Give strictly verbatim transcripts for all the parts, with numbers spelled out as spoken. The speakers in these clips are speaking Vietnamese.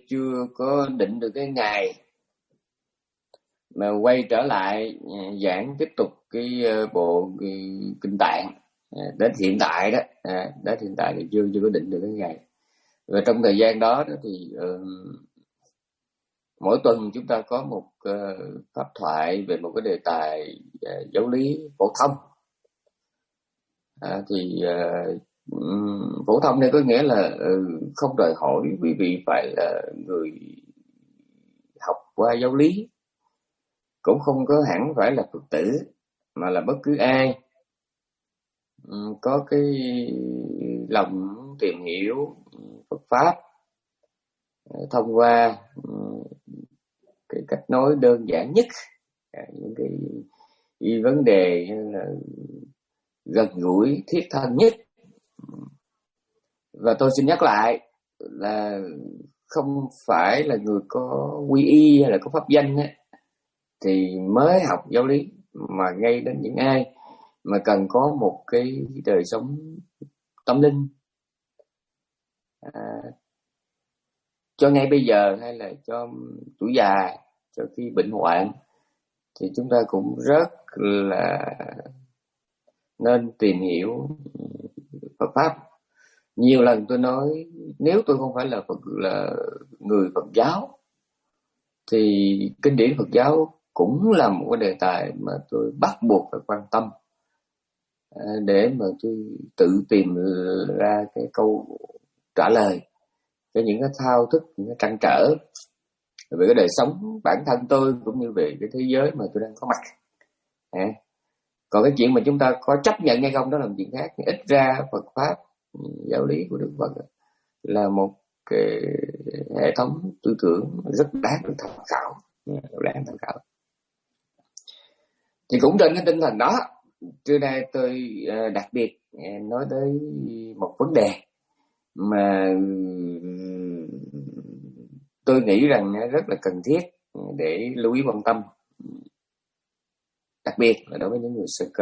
chưa có định được cái ngày mà quay trở lại giảng tiếp tục cái bộ Kinh Tạng. Đến hiện tại đó, đến hiện tại thì chưa chưa có định được cái ngày. Và trong thời gian đó, đó thì uh, mỗi tuần chúng ta có một uh, pháp thoại về một cái đề tài uh, giáo lý phổ thông. À, thì uh, phổ thông này có nghĩa là uh, không đòi hỏi quý vị phải là người học qua giáo lý, cũng không có hẳn phải là Phật tử, mà là bất cứ ai um, có cái lòng tìm hiểu Phật pháp uh, thông qua um, cái cách nói đơn giản nhất, uh, những cái, cái vấn đề là gần gũi thiết thân nhất. Và tôi xin nhắc lại là không phải là người có quy y hay là có pháp danh ấy, thì mới học giáo lý, mà ngay đến những ai mà cần có một cái đời sống tâm linh à, cho ngay bây giờ hay là cho tuổi già, cho khi bệnh hoạn, thì chúng ta cũng rất là nên tìm hiểu Phật pháp. Nhiều lần tôi nói, nếu tôi không phải là Phật, là người Phật giáo, thì kinh điển Phật giáo cũng là một cái đề tài mà tôi bắt buộc phải quan tâm, để mà tôi tự tìm ra cái câu trả lời cho những cái thao thức, những cái trăn trở về cái đời sống bản thân tôi, cũng như về cái thế giới mà tôi đang có mặt. À, còn cái chuyện mà chúng ta có chấp nhận hay không đó là một chuyện khác. Ít ra Phật pháp, giáo lý của Đức Phật là một cái hệ thống tư tưởng rất đáng được tham khảo, rất đáng tham khảo. Thì cũng trên cái tinh thần đó, trưa nay tôi đặc biệt nói tới một vấn đề mà tôi nghĩ rằng rất là cần thiết để lưu ý quan tâm, đặc biệt là đối với những người sơ cơ.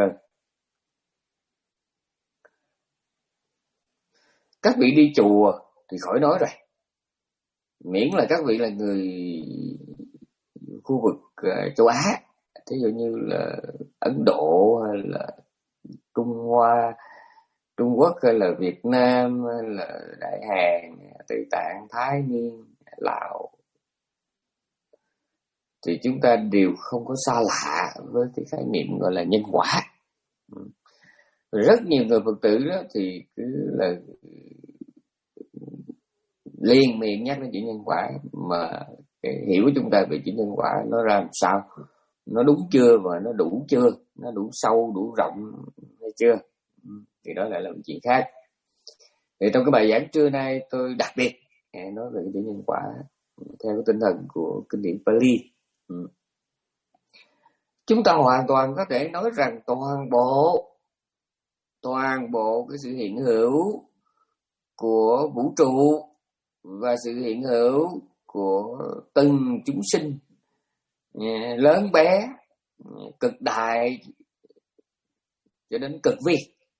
Các vị đi chùa thì khỏi nói rồi, miễn là các vị là người khu vực uh, châu Á, thí dụ như là Ấn Độ hay là Trung Hoa, Trung Quốc hay là Việt Nam hay là Đại Hàn, Tây Tạng, Thái Miên, Lào, thì chúng ta đều không có xa lạ với cái khái niệm gọi là nhân quả. Rất nhiều người Phật tử đó thì cứ là liền miệng nhắc đến chuyện nhân quả, mà cái hiểu của chúng ta về chuyện nhân quả nó ra làm sao, nó đúng chưa và nó đủ chưa, nó đủ sâu đủ rộng hay chưa, thì đó lại là một chuyện khác. Thì trong cái bài giảng trưa nay tôi đặc biệt nói về cái chuyện nhân quả theo cái tinh thần của kinh điển Pali. Ừ. Chúng ta hoàn toàn có thể nói rằng toàn bộ toàn bộ cái sự hiện hữu của vũ trụ và sự hiện hữu của từng chúng sinh, lớn bé, cực đại cho đến cực vi,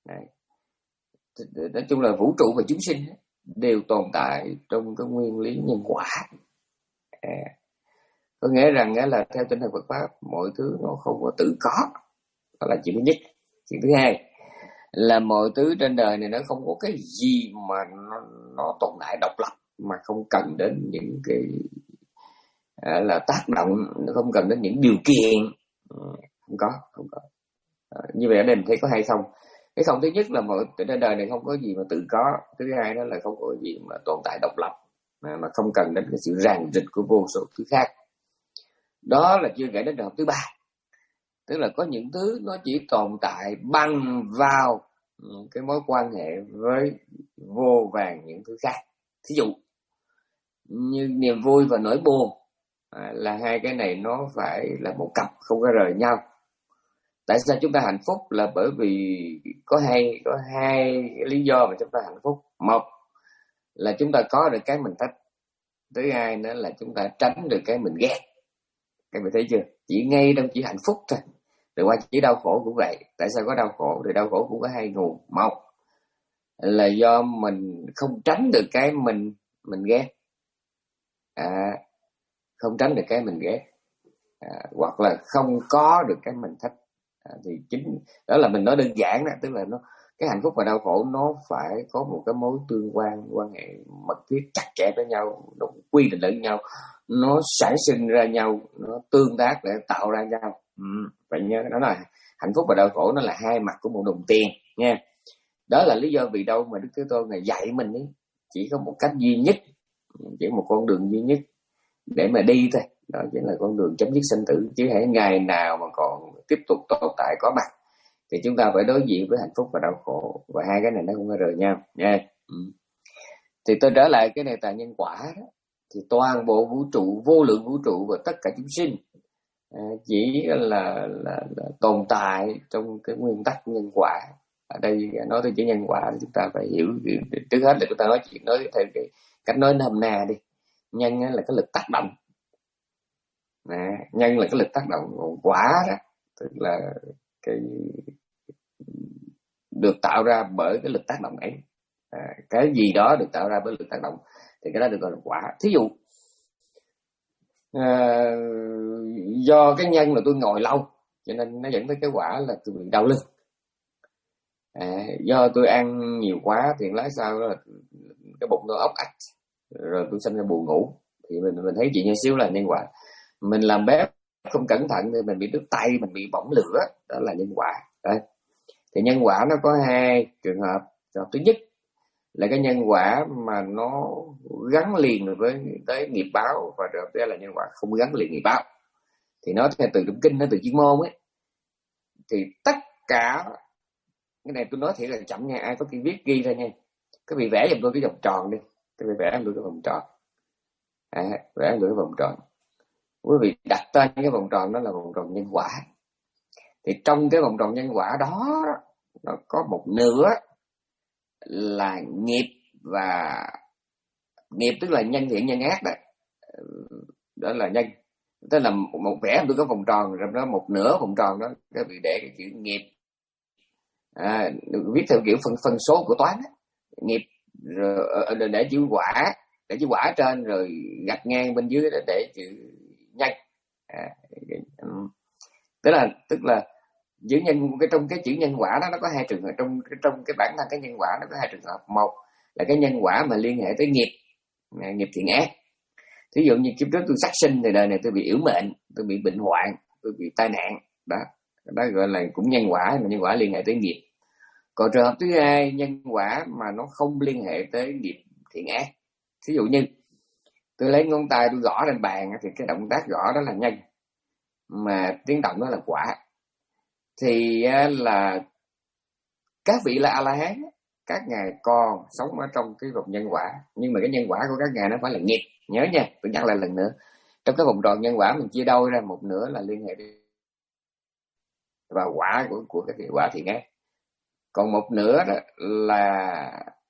nói chung là vũ trụ và chúng sinh đều tồn tại trong cái nguyên lý nhân quả. À, có nghĩa rằng là theo tinh thần Phật pháp, mọi thứ nó không có tự có, đó là chuyện thứ nhất. Chuyện thứ hai là mọi thứ trên đời này nó không có cái gì mà nó, nó tồn tại độc lập, mà không cần đến những cái à, là tác động, nó không cần đến những điều kiện. Không có, không có. À, như vậy ở đây mình thấy có hay không? Cái không thứ nhất là mọi trên đời này không có gì mà tự có. Thứ hai đó là không có gì mà tồn tại độc lập, mà, mà không cần đến cái sự ràng rịch của vô số thứ khác. Đó là chưa kể đến trường hợp thứ ba, tức là có những thứ nó chỉ tồn tại bằng vào cái mối quan hệ với vô vàn những thứ khác. Thí dụ như niềm vui và nỗi buồn, à, là hai cái này nó phải là một cặp, không có rời nhau. Tại sao chúng ta hạnh phúc? Là bởi vì có hai có hai lý do mà chúng ta hạnh phúc. Một là chúng ta có được cái mình thích, thứ hai nữa là chúng ta tránh được cái mình ghét. Các bạn thấy chưa? Chỉ ngay đâu chỉ hạnh phúc thôi, rồi qua chỉ đau khổ cũng vậy. Tại sao có đau khổ? Thì đau khổ cũng có hai nguồn. Một là do mình không tránh được cái mình mình ghét, à, không tránh được cái mình ghét, à, hoặc là không có được cái mình thích, à, thì chính đó là mình nói đơn giản đó, tức là nó cái hạnh phúc và đau khổ nó phải có một cái mối tương quan, quan hệ mật thiết chặt chẽ với nhau, nó quy định lẫn nhau, nó sản sinh ra nhau, nó tương tác để tạo ra nhau. Ừ, phải nhớ đó là hạnh phúc và đau khổ nó là hai mặt của một đồng tiền nha. Đó là lý do vì đâu mà Đức Thế Tôn này dạy mình ấy, chỉ có một cách duy nhất, chỉ một con đường duy nhất để mà đi thôi, đó chính là con đường chấm dứt sinh tử. Chứ hãy ngày nào mà còn tiếp tục tồn tại có mặt thì chúng ta phải đối diện với hạnh phúc và đau khổ, và hai cái này nó không có rời nhau nha. Ừ. Thì tôi trở lại cái đề tài nhân quả đó, thì toàn bộ vũ trụ, vô lượng vũ trụ và tất cả chúng sinh à, chỉ là, là, là tồn tại trong cái nguyên tắc nhân quả. Ở đây nói tới chữ nhân quả thì chúng ta phải hiểu, trước hết là chúng ta nói chuyện nói theo cái cách nói nôm na đi. Nhân là cái lực tác động, à, nhân là cái lực tác động, còn quả đó tức là cái được tạo ra bởi cái lực tác động ấy. À, cái gì đó được tạo ra bởi lực tác động thì cái đó được gọi là quả. Thí dụ à, do cái nhân là tôi ngồi lâu cho nên nó dẫn tới cái quả là tôi bị đau lưng. À, do tôi ăn nhiều quá thì lái sau là cái bụng tôi ốc ạch, rồi tôi sinh ra buồn ngủ, thì mình mình thấy chuyện nhỏ xíu là nhân quả. Mình làm bếp không cẩn thận thì mình bị đứt tay, mình bị bỏng lửa, đó là nhân quả. Đấy. Thì nhân quả nó có hai trường hợp. Trường hợp thứ nhất là cái nhân quả mà nó gắn liền với tới nghiệp báo, và trường hợp thứ hai là nhân quả không gắn liền nghiệp báo. Thì nó theo từ trong kinh, nó từ chuyên môn ấy, thì tất cả cái này tôi nói thiệt là chậm nha, ai có cái viết ghi ra nha. Các vị vẽ giùm tôi cái vòng tròn đi, các vị vẽ giùm tôi cái vòng tròn, à, vẽ giùm tôi cái vòng tròn. Quý vị đặt tên cái vòng tròn đó là vòng tròn nhân quả. Thì trong cái vòng tròn nhân quả đó, nó có một nửa là nghiệp, và nghiệp tức là nhân thiện nhân ác đó, đó là nhân. Tức là một, một vẽ tôi có vòng tròn, rồi đó một nửa vòng tròn đó các vị để cái chữ nghiệp, à, viết theo kiểu phân phân số của toán đó. Nghiệp rồi để chữ quả, để chữ quả trên, rồi gạch ngang bên dưới để, để chữ nhân. À, tức là tức là chữ nhân, cái trong cái chữ nhân quả đó nó có hai trường hợp. Trong trong cái bản thân cái nhân quả nó có hai trường hợp. Một là cái nhân quả mà liên hệ tới nghiệp, nghiệp thiện ác. Thí dụ như kiếp trước tôi sát sinh thì đời này tôi bị yểu mệnh, tôi bị bệnh hoạn, tôi bị tai nạn, đó đó gọi là cũng nhân quả, mà nhân quả liên hệ tới nghiệp. Còn trường hợp thứ hai, nhân quả mà nó không liên hệ tới nghiệp thiện ác. Thí dụ như tôi lấy ngón tay tôi gõ lên bàn thì cái động tác gõ đó là nhân, mà tiếng động đó là quả. Thì là các vị là A-la-hán, các ngài còn sống ở trong cái vòng nhân quả, nhưng mà cái nhân quả của các ngài nó phải là nghiệp. Nhớ nha, tôi nhắc lại lần nữa, trong cái vòng tròn nhân quả mình chia đôi ra, một nửa là liên hệ đến và quả của của cái quả thiện ác, còn một nửa đó là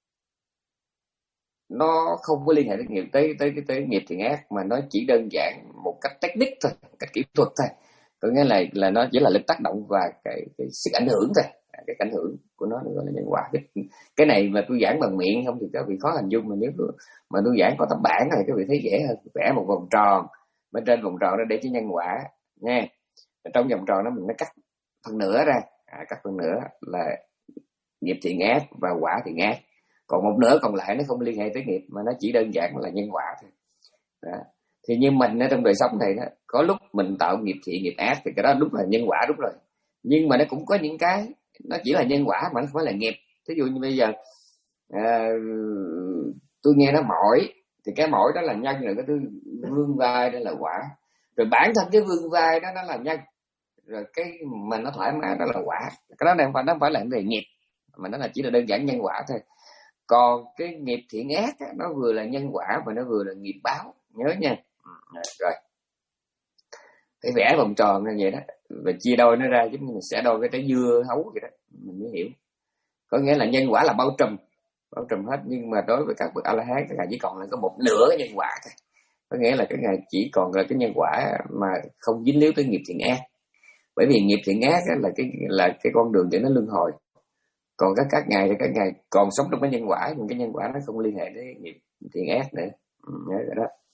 nó không có liên hệ đến nghiệp tới tới cái tới nghiệp thiện ác, mà nó chỉ đơn giản một cách technique thôi, một cách kỹ thuật thôi. Có nghĩa là là nó chỉ là lực tác động và cái, cái sự ảnh hưởng thôi, cái ảnh hưởng của nó gọi là nhân quả. Cái, cái này mà tôi giảng bằng miệng không thì các vị khó hình dung, mà nếu tôi, mà tôi giảng có tấm bảng này các vị thấy dễ hơn. Vẽ một vòng tròn, bên trên vòng tròn nó để chữ nhân quả nha. Trong vòng tròn đó mình nó cắt phần nửa ra, à, cắt phần nửa là nghiệp thiện ác và quả thiện ác, còn một nửa còn lại nó không liên hệ tới nghiệp, mà nó chỉ đơn giản là nhân quả thôi. Đó. Thì như mình ở trong đời sống này đó, có lúc mình tạo nghiệp thiện nghiệp ác thì cái đó đúng là nhân quả, đúng rồi. Nhưng mà nó cũng có những cái nó chỉ là nhân quả mà nó không phải là nghiệp. Ví dụ như bây giờ à, tôi nghe nó mỏi thì cái mỏi đó là nhân, rồi cái tôi vương vai đó là quả, rồi bản thân cái vương vai đó nó là nhân, rồi cái mà nó thoải mái đó là quả. Cái đó đang phải nó phải là về nghiệp, mà nó là chỉ là đơn giản nhân quả thôi. Còn cái nghiệp thiện ác á, nó vừa là nhân quả và nó vừa là nghiệp báo, nhớ nha. Rồi phải vẽ vòng tròn như vậy đó, và chia đôi nó ra giống như mình sẽ đôi cái trái dưa hấu vậy đó, mình mới hiểu. Có nghĩa là nhân quả là bao trùm, bao trùm hết, nhưng mà đối với các bậc A-la-hán các ngài chỉ còn là có một nửa cái nhân quả thôi. Có nghĩa là các ngài chỉ còn là cái nhân quả mà không dính líu tới nghiệp thiện ác, bởi vì nghiệp thiện ác là cái là cái con đường để nó luân hồi. Còn các các ngài thì các ngài còn sống trong cái nhân quả, nhưng cái nhân quả nó không liên hệ đến nghiệp thiện ác nữa. Ừ, nhớ rồi đó.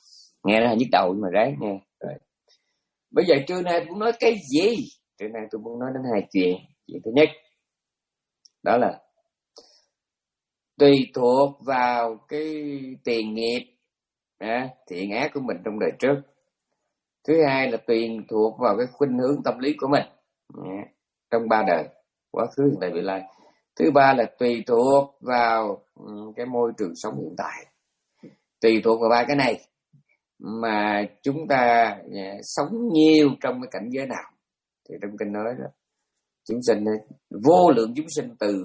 Nghe nó nhức đầu nhưng mà ráng nghe. Rồi. Bây giờ trưa nay tôi muốn nói cái gì? Trưa nay tôi muốn nói đến hai chuyện. Chuyện thứ nhất đó là tùy thuộc vào cái tiền nghiệp, à, thiện ác của mình trong đời trước. Thứ hai là tùy thuộc vào cái khuynh hướng tâm lý của mình, à, trong ba đời, quá khứ, hiện tại, vị lai. Thứ ba là tùy thuộc vào um, cái môi trường sống hiện tại. Tùy thuộc vào ba cái này mà chúng ta à, sống nhiều trong cái cảnh giới nào. Thì trong kinh nói đó, chúng sinh vô lượng chúng sinh từ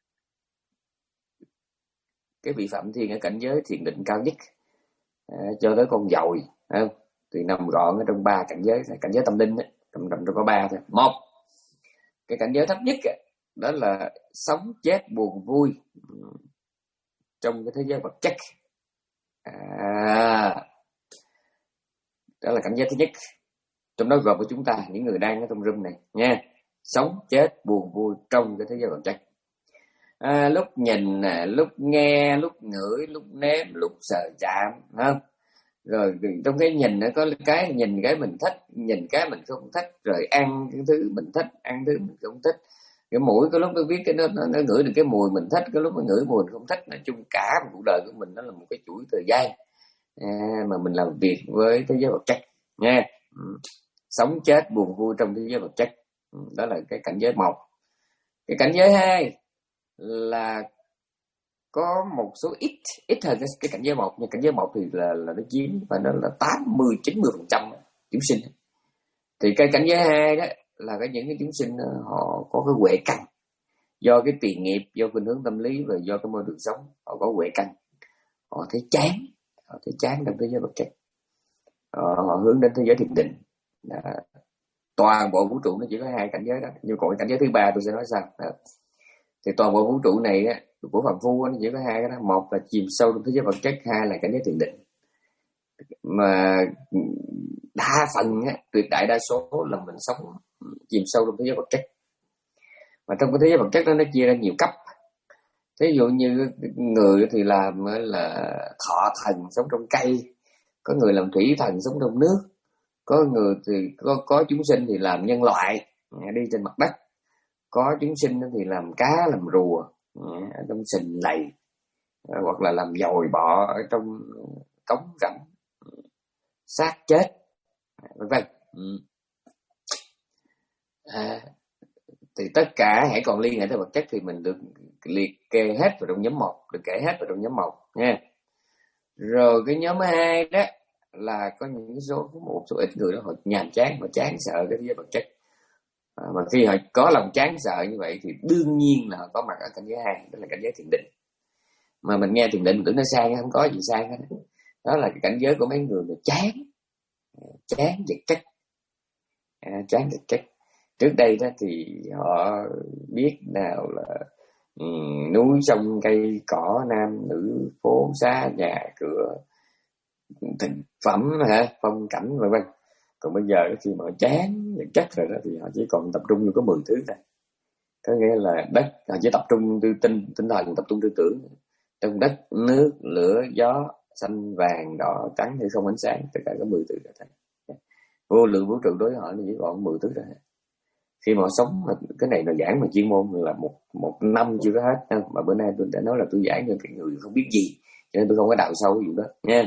cái vị phạm thiên ở cảnh giới thiền định cao nhất, à, cho tới con dồi, không? Thì nằm gọn ở trong ba cảnh giới. Cảnh giới tâm linh ấy, trong trong có ba thôi. Một, cái cảnh giới thấp nhất ấy, đó là sống chết buồn vui trong cái thế giới vật chất, à, đó là cảnh giới thứ nhất. Trong đó gồm của chúng ta, những người đang ở trong room này nha, sống chết buồn vui trong cái thế giới vật chất. À, lúc nhìn, lúc nghe, lúc ngửi, lúc nếm, lúc sờ chạm, không? Rồi trong cái nhìn nó có cái nhìn cái mình thích, nhìn cái mình không thích, rồi ăn cái thứ mình thích, ăn thứ mình không thích. Cái mũi có lúc nó biết cái nó, nó, nó ngửi được cái mùi mình thích, cái lúc nó ngửi mùi mình không thích. Nói chung cả một cuộc đời của mình nó là một cái chuỗi thời gian, à, mà mình làm việc với thế giới vật chất nha. Ừ. Sống chết buồn vui trong thế giới vật chất, ừ, đó là cái cảnh giới một. Cái cảnh giới hai là có một số ít ít hơn cái, cái cảnh giới một, nhưng cảnh giới một thì là là nó chiếm và nó là tám mươi chín mươi phần trăm chúng sinh. Thì cái cảnh giới hai đó là cái những cái chúng sinh họ có cái huệ căn, do cái tiền nghiệp, do khuynh hướng tâm lý và do cái môi trường sống, họ có huệ căn, họ thấy chán, họ thấy chán trong thế giới vật chất, họ, họ hướng đến thế giới thiền định. À, toàn bộ vũ trụ nó chỉ có hai cảnh giới đó, nhưng còn cái cảnh giới thứ ba tôi sẽ nói sao đó. Thì toàn bộ vũ trụ này á, của phàm phu nó chỉ có hai cái đó, một là chìm sâu trong thế giới vật chất, hai là cảnh giới thiền định. Mà đa phần á, tuyệt đại đa số là mình sống chìm sâu trong thế giới vật chất. Mà trong cái thế giới vật chất đó nó chia ra nhiều cấp. Thí dụ như người thì làm là thọ thần sống trong cây, có người làm thủy thần sống trong nước, có người thì có có chúng sinh thì làm nhân loại đi trên mặt đất, có chúng sinh thì làm cá, làm rùa ở trong sình lầy, hoặc là làm dồi bọ ở trong cống rãnh, xác chết, vân vân. À, thì tất cả hãy còn liên hệ tới vật chất thì mình được liệt kê hết vào trong nhóm một, được kể hết vào trong nhóm một nha. Rồi cái nhóm hai đó là có những số một số ít người đó họ nhàm chán và chán sợ cái thế giới vật chất. À, mà khi họ có lòng chán sợ như vậy thì đương nhiên là họ có mặt ở cảnh giới hai, đó là cảnh giới thiền định. Mà mình nghe thiền định mình tưởng nó sang, không có gì sang hết. Đó là cái cảnh giới của mấy người mà chán, chán vật chất, à, chán vật chất. Trước đây đó thì họ biết nào là um, núi sông cây cỏ, nam nữ phố xá nhà cửa, thực phẩm hả, phong cảnh vân vân. Còn bây giờ khi mà họ chán vật chất rồi đó thì họ chỉ còn tập trung vào có mười thứ này. Có nghĩa là đất, họ chỉ tập trung tư tinh tinh thần, tập trung tư tưởng trong đất, nước, lửa, gió, xanh, vàng, đỏ, trắng hay không, ánh sáng, tất cả có mười thứ đó thôi. Vô lượng vũ trụ đối với họ nó chỉ còn mười thứ rồi. Khi mà họ sống, cái này là giảng mà chuyên môn là một một năm chưa có hết, mà bữa nay tôi đã nói là tôi giảng cho cái người không biết gì, cho nên tôi không có đào sâu cái vụ đó nha.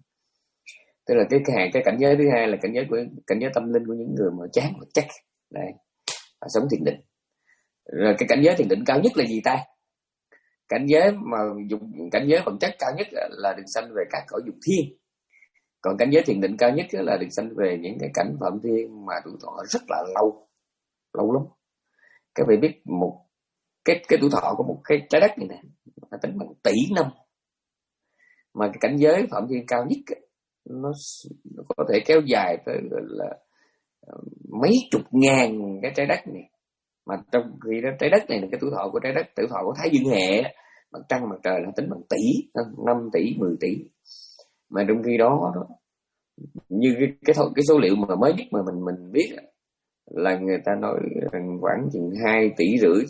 Tức là cái cái, cái cảnh giới thứ hai là cảnh giới của cảnh giới tâm linh của những người mà chán vật chất, đây, họ sống thiền định. Rồi cái cảnh giới thiền định cao nhất là gì ta? Cảnh giới mà dùng cảnh giới vật chất cao nhất là được sanh về các cõi dục thiên. Còn cảnh giới thiền định cao nhất là được sanh về những cái cảnh phạm thiên mà tuổi thọ rất là lâu, lâu lắm. Các vị biết một cái cái tuổi thọ của một cái trái đất này nè, nó tính bằng tỷ năm. Mà cái cảnh giới phạm thiên cao nhất nó, nó có thể kéo dài tới là mấy chục ngàn cái trái đất này. Mà trong khi đó trái đất này là cái tuổi thọ của trái đất, tuổi thọ của Thái Dương hệ, mặt trăng mặt trời là tính bằng tỷ, năm tỷ, mười tỷ. Mà trong khi đó, đó như cái cái, cái số liệu mà mới nhất mà mình mình biết là người ta nói khoảng chừng hai tỷ rưỡi.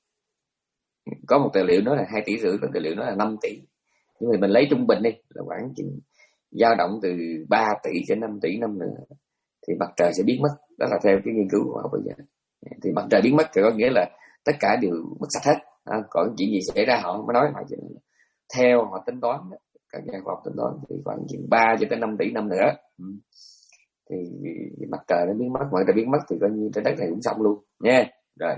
Có một tài liệu nói là hai tỷ rưỡi, có tài liệu nói là năm tỷ. Nhưng mà mình lấy trung bình đi là khoảng chừng dao động từ ba tỷ đến năm tỷ năm nữa thì mặt trời sẽ biến mất. Đó là theo cái nghiên cứu của họ bây giờ. Thì mặt trời biến mất thì có nghĩa là tất cả đều mất sạch hết. À, còn chuyện gì xảy ra họ mới nói lại. Theo họ tính toán, các nhà khoa học tính toán thì khoảng chừng ba cho tới năm tỷ năm nữa thì mặt trời nó biến mất. Mặt trời biến mất thì coi như trái đất này cũng xong luôn nha. Rồi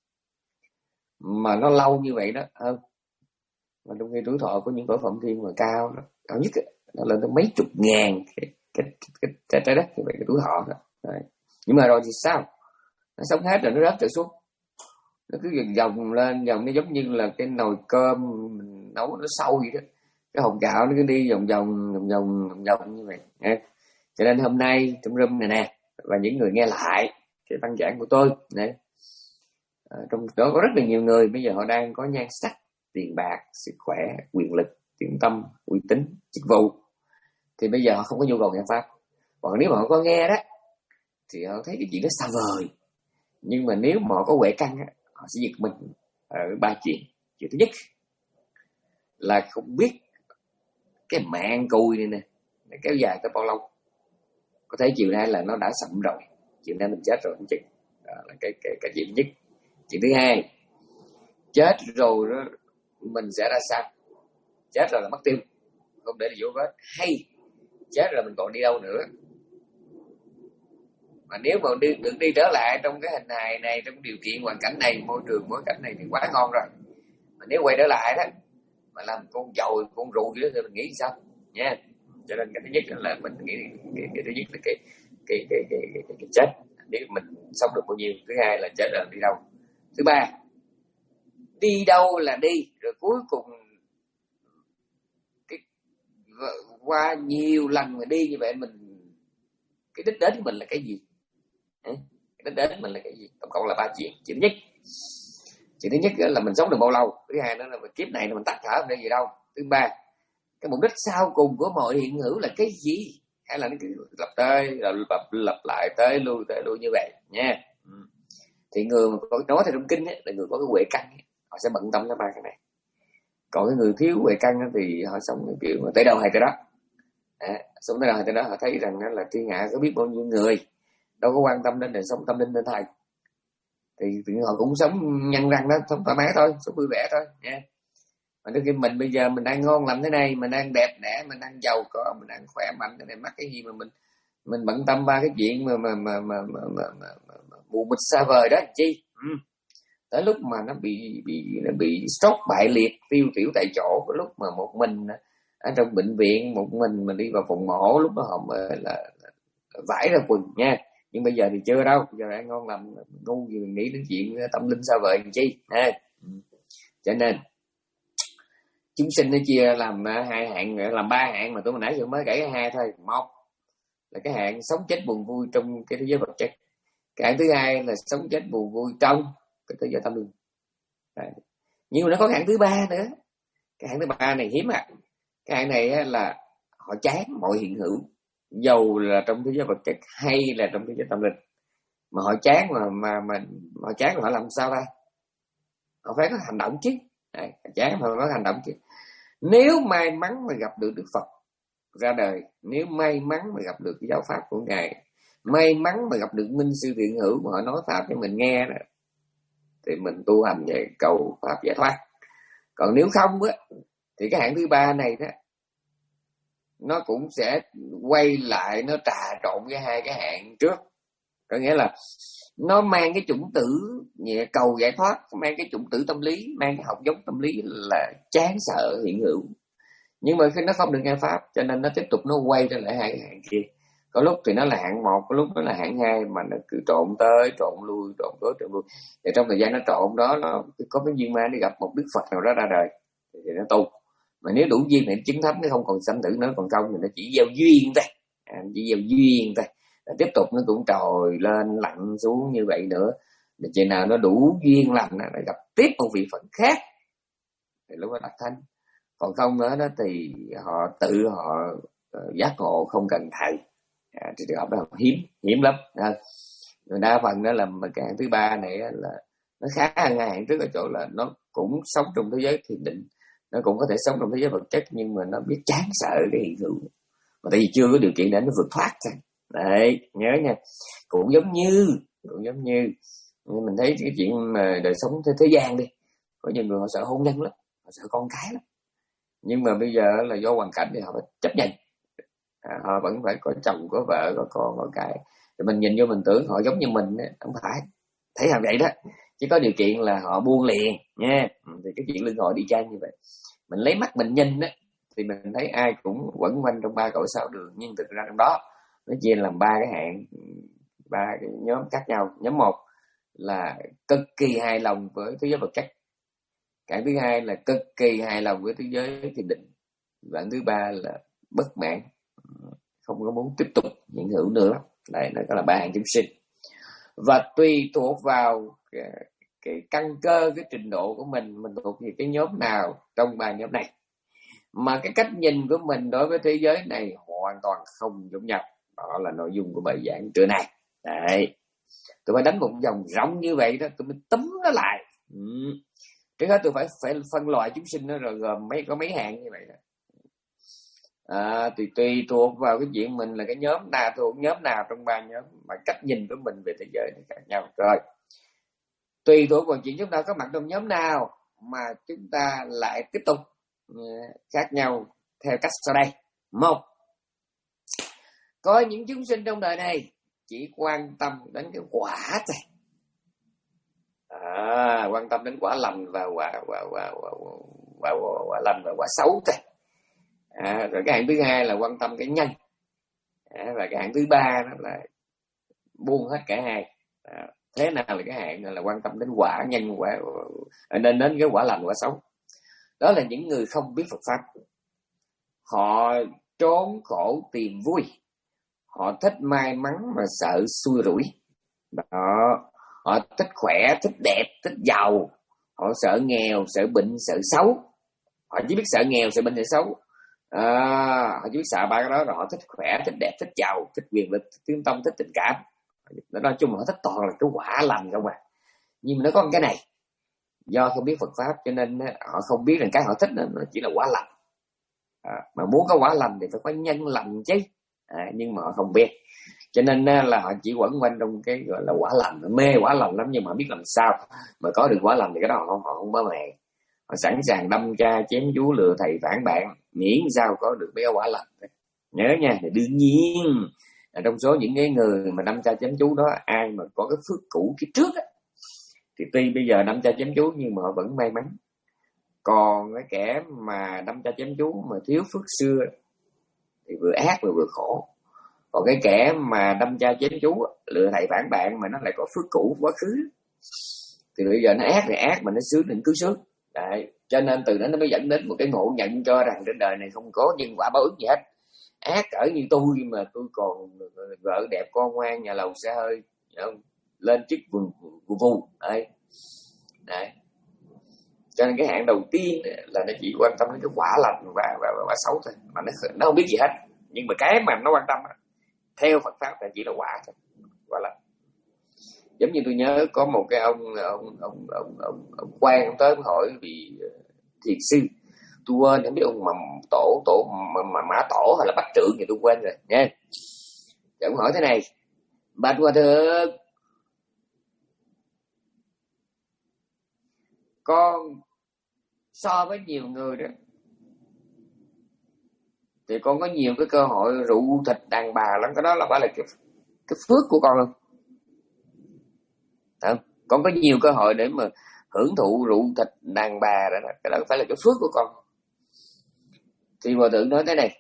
mà nó lâu như vậy đó hơn. Mà trong khi tuổi thọ của những cõi Phạm Thiên mà cao đó, cao nhất đó, nó lên tới mấy chục ngàn cái cái, cái, cái trái đất như vậy, cái tuổi thọ đó. Rồi. Nhưng mà rồi thì sao? Nó sống hết rồi nó rớt trở xuống, nó cứ vòng vòng lên vòng, nó giống như là cái nồi cơm mình nấu nó sâu vậy đó, cái hột gạo nó cứ đi vòng vòng vòng vòng vòng vòng như vậy nha. Cho nên hôm nay trong room này nè, và những người nghe lại cái văn giảng của tôi này, à, trong đó có rất là nhiều người bây giờ họ đang có nhan sắc, tiền bạc, sức khỏe, quyền lực, tiếng tâm, uy tín, chức vụ, thì bây giờ họ không có nhu cầu nghe pháp. Còn nếu mà họ có nghe đó thì họ thấy cái chuyện đó xa vời. Nhưng mà nếu mà họ có huệ căn á, họ sẽ giật mình ở ba chuyện. Chuyện thứ nhất là không biết cái mạng cùi này nè nó kéo dài tới bao lâu. Có thể chiều nay là nó đã sậm rồi, chiều nay mình chết rồi không chừng. Đó là cái, cái, cái chuyện thứ nhất. Chuyện thứ hai, chết rồi đó mình sẽ ra sao? Chết rồi là mất tiêu, không để lại dấu vết. Hay chết rồi mình còn đi đâu nữa? Mà nếu mà đi, được đi trở lại trong cái hình hài này, trong điều kiện hoàn cảnh này, môi trường bối cảnh này thì quá ngon rồi. Mà nếu quay trở lại đó mà làm con dồi, con rùi đó thì mình nghĩ sao nha. Cho nên cái thứ nhất là mình nghĩ cái, cái thứ nhất là cái cái cái cái, cái, cái, cái chết, nếu mình sống được bao nhiêu. Thứ hai là chết rồi đi đâu. Thứ ba, đi đâu là đi, rồi cuối cùng cái qua nhiều lần mà đi như vậy mình, cái đích đến của mình là cái gì? Cái đích đến của mình là cái gì? Tổng cộng là ba chuyện. Chuyện thứ nhất, chuyện thứ nhất là mình sống được bao lâu. Thứ hai nữa là kiếp này mình tắt thở không để gì đâu. Thứ ba, cái mục đích sau cùng của mọi hiện hữu là cái gì? Hay là nó cứ lặp tới lặp, lặp, lặp lại tới lui tới lui như vậy nha. Thì người mà có nói theo trong kinh ấy, là người có cái huệ căn ấy, họ sẽ bận tâm tới ba cái này. Còn cái người thiếu huệ căn ấy, thì họ sống cái kiểu mà tới đâu hay tới đó. À, sống tới đâu hay tới đó. Họ thấy rằng là thiên hạ có biết bao nhiêu người đâu có quan tâm đến đời sống tâm linh bên thầy, thì, thì họ cũng sống nhăn răng đó, sống thoải mái thôi, sống vui vẻ thôi nha. Mà đôi khi mình bây giờ mình đang ngon lành thế này, mình đang đẹp đẽ, mình đang giàu có, mình đang khỏe mạnh, thế này mắc cái gì mà mình mình bận tâm ba cái chuyện mà mà mà mà mà, mà, mà, mà, mà mù mịt xa vời đó chi. Ừ. Tới lúc mà nó bị bị nó bị stroke, bại liệt, tiêu tiểu tại chỗ, cái lúc mà một mình ở trong bệnh viện, một mình mình đi vào phòng mổ, lúc đó họ mà là, là vải ra quần nha. Nhưng bây giờ thì chưa đâu, bây giờ đang ngon lành, ngu gì mình nghĩ đến chuyện tâm linh xa vời chi ha. Cho nên chúng sinh nó chia làm hai hạng, làm ba hạng mà tôi mới nãy giờ mới kể hai thôi. Một là cái hạng sống chết buồn vui trong cái thế giới vật chất. Cái hạng thứ hai là sống chết buồn vui trong cái thế giới tâm linh. Đấy. Nhưng mà nó có hạng thứ ba nữa. Cái hạng thứ ba này hiếm à. Cái hạng này là họ chán mọi hiện hữu, dầu là trong thế giới vật chất hay là trong thế giới tâm linh. Mà họ chán mà mà mà họ chán là họ làm sao ta? Họ phải có hành động chứ. Đấy, chán mà có hành động chứ. Nếu may mắn mà gặp được Đức Phật ra đời, nếu may mắn mà gặp được cái giáo pháp của Ngài, may mắn mà gặp được minh sư thiện hữu mà họ nói pháp cho mình nghe đó, thì mình tu hành về cầu pháp giải thoát. Còn nếu không á, thì cái hạng thứ ba này đó nó cũng sẽ quay lại, nó trà trộn với hai cái hạng trước. Có nghĩa là nó mang cái chủng tử cầu giải thoát, mang cái chủng tử tâm lý, mang cái học giống tâm lý là chán sợ hiện hữu. Nhưng mà khi nó không được nghe pháp, cho nên nó tiếp tục nó quay trở lại hai cái hạng kia. Có lúc thì nó là hạng một, có lúc nó là hạng hai, mà nó cứ trộn tới trộn lui, trộn tới trộn lui. Thì trong thời gian nó trộn đó, nó có cái duyên ma đi gặp một Đức Phật nào đó ra đời thì nó tu. Mà nếu đủ duyên thì chứng thánh, nó không còn sanh tử nữa, còn không thì nó chỉ gieo duyên thôi, à, chỉ gieo duyên thôi. Rồi tiếp tục nó cũng trồi lên lặn xuống như vậy nữa. Để chừng nào nó đủ duyên lành nó gặp tiếp một vị Phật khác thì lúc đó đắc thánh. Còn không nữa đó thì họ tự họ uh, giác ngộ không cần thầy. À, thì trường hợp đó hiếm hiếm lắm. À, đa phần đó là cái hạng thứ ba này là nó khá hơn hai hạng trước ở chỗ là nó cũng sống trong thế giới thiền định, nó cũng có thể sống trong thế giới vật chất, nhưng mà nó biết chán sợ cái hiện hữu, mà tại vì chưa có điều kiện để nó vượt thoát thôi. Đấy, nhớ nha. Cũng giống như cũng giống như mình thấy cái chuyện mà đời sống thế, thế gian đi, có nhiều người họ sợ hôn nhân lắm, họ sợ con cái lắm, nhưng mà bây giờ là do hoàn cảnh thì họ phải chấp nhận, à, họ vẫn phải có chồng, có vợ, có con, có cái. Thì mình nhìn vô mình tưởng họ giống như mình, không phải, thấy là vậy đó, chỉ có điều kiện là họ buông liền nha. Thì cái chuyện lưng hồi đi chang như vậy. Mình lấy mắt mình nhìn á thì mình thấy ai cũng quẩn quanh trong ba cõi sáu đường, nhưng thực ra trong đó nó chia làm ba cái hạng, ba cái nhóm khác nhau. Nhóm một là cực kỳ hài lòng với thế giới vật chất, cái thứ hai là cực kỳ hài lòng với thế giới thiền định, và thứ ba là bất mãn, không có muốn tiếp tục hiện hữu nữa. Đây nó là ba hạng chúng sinh, và tùy thuộc vào cái, cái căn cơ, cái trình độ của mình, mình thuộc về cái nhóm nào trong ba nhóm này, mà cái cách nhìn của mình đối với thế giới này hoàn toàn không giống nhau. Đó là nội dung của bài giảng trưa nay. Đấy, tôi phải đánh một vòng rộng như vậy đó, tôi mới túm nó lại. Ừ. Trước hết tôi phải phải phân loại chúng sinh nó rồi gồm mấy có mấy hạng như vậy đó. À, thì tùy thuộc vào cái chuyện mình là cái nhóm nào, thuộc nhóm nào trong ba nhóm, mà cách nhìn của mình về thế giới này khác nhau. Rồi tùy thuộc vào chuyện chúng ta có mặt trong nhóm nào mà chúng ta lại tiếp tục khác nhau theo cách sau đây. Một, có những chúng sinh trong đời này chỉ quan tâm đến cái quả thôi, à, quan tâm đến quả lành và quả quả quả quả, quả, quả, quả lành và quả xấu thôi. À, rồi cái hạng thứ hai là quan tâm cái nhân, à, và cái hạng thứ ba đó là buông hết cả hai. À, thế nào là cái hạng là quan tâm đến quả nhân, quả nên đến cái quả lành quả xấu. Đó là những người không biết Phật pháp, họ trốn khổ tìm vui, họ thích may mắn mà sợ xui rủi. Đó, họ thích khỏe, thích đẹp, thích giàu, họ sợ nghèo, sợ bệnh, sợ xấu. Họ chỉ biết sợ nghèo, sợ bệnh, sợ xấu. À, họ chỉ biết sợ ba cái đó, rồi họ thích khỏe, thích đẹp, thích giàu, thích quyền lực, thích tiếng tông, thích tình cảm. Nói chung họ thích toàn là cái quả lành không à. Nhưng mà nó có một cái này, do không biết Phật pháp cho nên họ không biết rằng cái họ thích nó chỉ là quả lành. À, mà muốn có quả lành thì phải có nhân lành chứ, à, nhưng mà họ không biết, cho nên là họ chỉ quẩn quanh trong cái gọi là quả lành, mê quả lành lắm, nhưng mà biết làm sao mà có được quả lành thì cái đó họ, họ không có mẹ. Họ sẵn sàng đâm cha chém chú, lừa thầy phản bạn, miễn sao có được mấy cái quả lành. Nhớ nha, thì đương nhiên trong số những cái người mà đâm cha chém chú đó, ai mà có cái phước cũ kiếp trước á, thì tuy bây giờ đâm cha chém chú nhưng mà họ vẫn may mắn. Còn cái kẻ mà đâm cha chém chú mà thiếu phước xưa thì vừa ác vừa vừa khổ. Còn cái kẻ mà đâm cha chém chú, lừa thầy phản bạn mà nó lại có phước cũ quá khứ, thì bây giờ nó ác thì ác, mà nó sướng thì cứ sướng. Đấy, cho nên từ đó nó mới dẫn đến một cái ngộ nhận cho rằng trên đời này không có nhân quả báo ứng gì hết. Ác ở như tôi mà tôi còn vợ đẹp, con ngoan, nhà lầu xe hơi, lên chức vù vù vù. Đấy. Đấy. Cho nên cái hạng đầu tiên là nó chỉ quan tâm đến cái quả lành và và, và, và xấu thôi, mà nó nó không biết gì hết. Nhưng mà cái mà nó quan tâm theo Phật pháp là chỉ là quả thôi, quả lành. Giống như tôi nhớ có một cái ông ông ông ông ông, ông quan ông tới hỏi vị thiền sư, tôi quên không biết ông mà tổ tổ mà, mà mã tổ hay là bách trưởng thì tôi quên rồi nha. Thì ông hỏi thế này: bạch hòa thượng, con so với nhiều người đó thì con có nhiều cái cơ hội rượu thịt đàn bà lắm, cái đó là phải là cái, cái phước của con không? Không, con có nhiều cơ hội để mà hưởng thụ rượu thịt đàn bà đó, cái đó phải là cái phước của con. Thì hòa thượng nói thế này: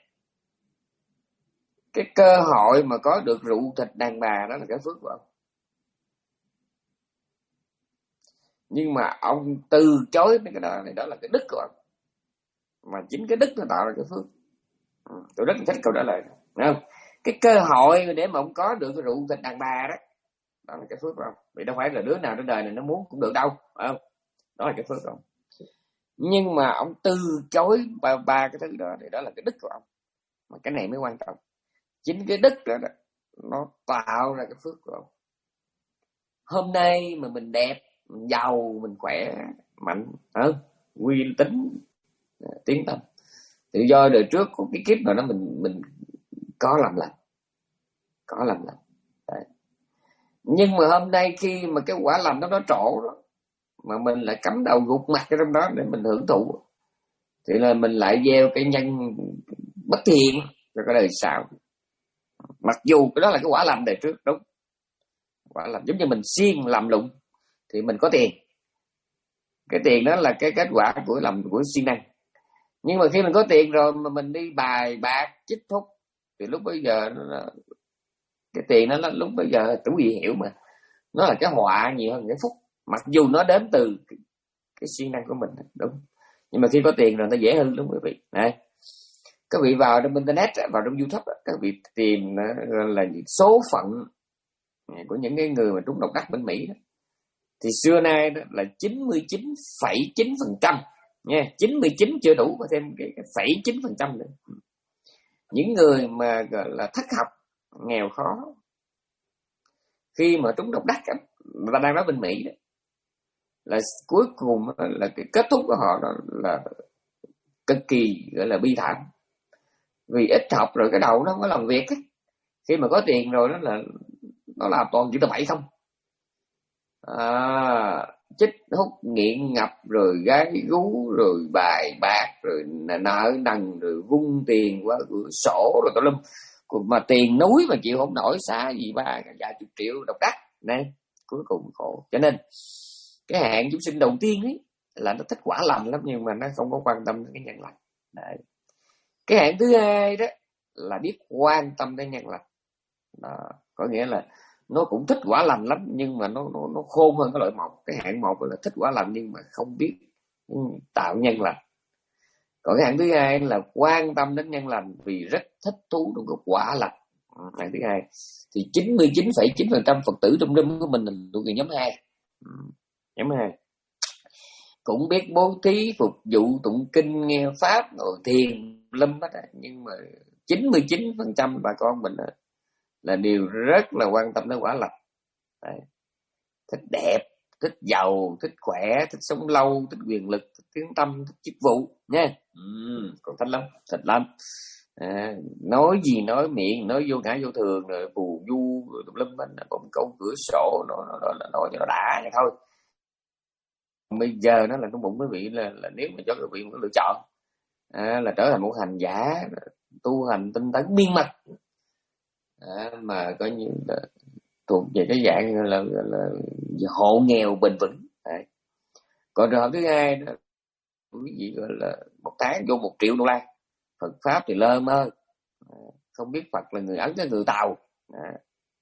cái cơ hội mà có được rượu thịt đàn bà đó là cái phước của ông, nhưng mà ông từ chối mấy cái đó này, đó là cái đức của ông. Mà chính cái đức nó tạo ra cái phước. Tôi rất thích câu trả lời, không? Cái cơ hội để mà ông có được cái rượu thịt đàn bà đó, đó là cái phước của ông. Vì đâu phải là đứa nào trên đời này nó muốn cũng được đâu, phải không? Đó là cái phước của ông. Nhưng mà ông từ chối ba, ba cái thứ đó thì đó là cái đức của ông. Mà cái này mới quan trọng. Chính cái đức đó, đó nó tạo ra cái phước của ông. Hôm nay mà mình đẹp, mình giàu, mình khỏe, mạnh, không? Uy tín, tiếng tăm, tự do đời trước của cái kiếp nào đó mình mình có làm lành, có làm lành. Đấy. Nhưng mà hôm nay khi mà cái quả lành đó nó trổ đó, mà mình lại cắm đầu gục mặt ở trong đó để mình hưởng thụ, thì là mình lại gieo cái nhân bất thiện cho cái đời sau. Mặc dù cái đó là cái quả lành đời trước, đúng, quả lành. Giống như mình siêng làm lụng thì mình có tiền, cái tiền đó là cái kết quả của làm của siêng năng. Nhưng mà khi mình có tiền rồi mà mình đi bài bạc chích phúc thì lúc bây giờ nó, cái tiền đó nó lúc bây giờ chủ vị hiểu mà nó là cái họa nhiều hơn cái phúc, mặc dù nó đến từ cái, cái siêng năng của mình, đúng. Nhưng mà khi có tiền rồi nó dễ hơn, đúng quý vị. Này, các vị vào trong internet, vào trong YouTube, các vị tìm là số phận của những cái người mà trúng độc đắc bên Mỹ đó, thì xưa nay đó là chín mươi chín phẩy chín phần trăm nha, chín mươi chín chưa đủ, có thêm cái, cái phẩy chín phần trăm nữa. Những người mà gọi là thất học, nghèo khó, khi mà trúng độc đắc, người ta đang nói bên Mỹ đó, là cuối cùng là cái kết thúc của họ đó là cực kỳ gọi là bi thảm. Vì ít học rồi cái đầu nó không có làm việc ấy. Khi mà có tiền rồi đó là nó làm toàn chữ tờ bảy không, à, chích hút nghiện ngập, rồi gái gú, rồi bài bạc, rồi nợ nần, rồi vung tiền qua cửa sổ, rồi tao lâm mà tiền núi mà chịu không nổi, xa gì ba vài chục triệu độc đắc này, cuối cùng khổ. Cho nên cái hạng chúng sinh đầu tiên ấy là nó thích quả lành lắm, nhưng mà nó không có quan tâm đến cái nhân lành. Đấy. Cái hạng thứ hai đó là biết quan tâm đến nhân lành. Đó, có nghĩa là nó cũng thích quả lành lắm, nhưng mà nó nó nó khôn hơn cái loại một. Cái hạng một là thích quả lành nhưng mà không biết tạo nhân lành. Còn cái hạng thứ hai là quan tâm đến nhân lành vì rất thích thú trong cái quả lành. Hạng thứ hai thì chín mươi chín phẩy chín phần trăm Phật tử trong râm của mình là thuộc về nhóm hai. Nhóm hai cũng biết bố thí, phục vụ, tụng kinh, nghe pháp, ngồi thiền lâm hết, nhưng mà chín mươi chín phần trăm bà con mình là đều rất là quan tâm đến quả lành. Đấy. Thích đẹp, thích giàu, thích khỏe, thích sống lâu, thích quyền lực, thích tiếng tâm, thích chức vụ nha. Ừ, còn thích lắm, thích lắm. À, nói gì nói miệng, nói vô ngã vô thường, rồi phù du, rồi tùm lum bánh, bỗng câu cửa sổ, nó, nó, nó, nó nói cho nó đã vậy thôi. Bây giờ nó là cái bụng quý vị là, là nếu mà cho quý vị một lựa chọn, à, là trở thành một hành giả tu hành tinh tấn miên mật, à, mà coi như là thuộc về cái dạng là, là, là hộ nghèo bền vững. Đấy. Còn trường hợp thứ hai đó, quý vị gọi là một tháng vô một triệu đô la, Phật pháp thì lơ mơ, không biết Phật là người Ấn hay người Tàu. À.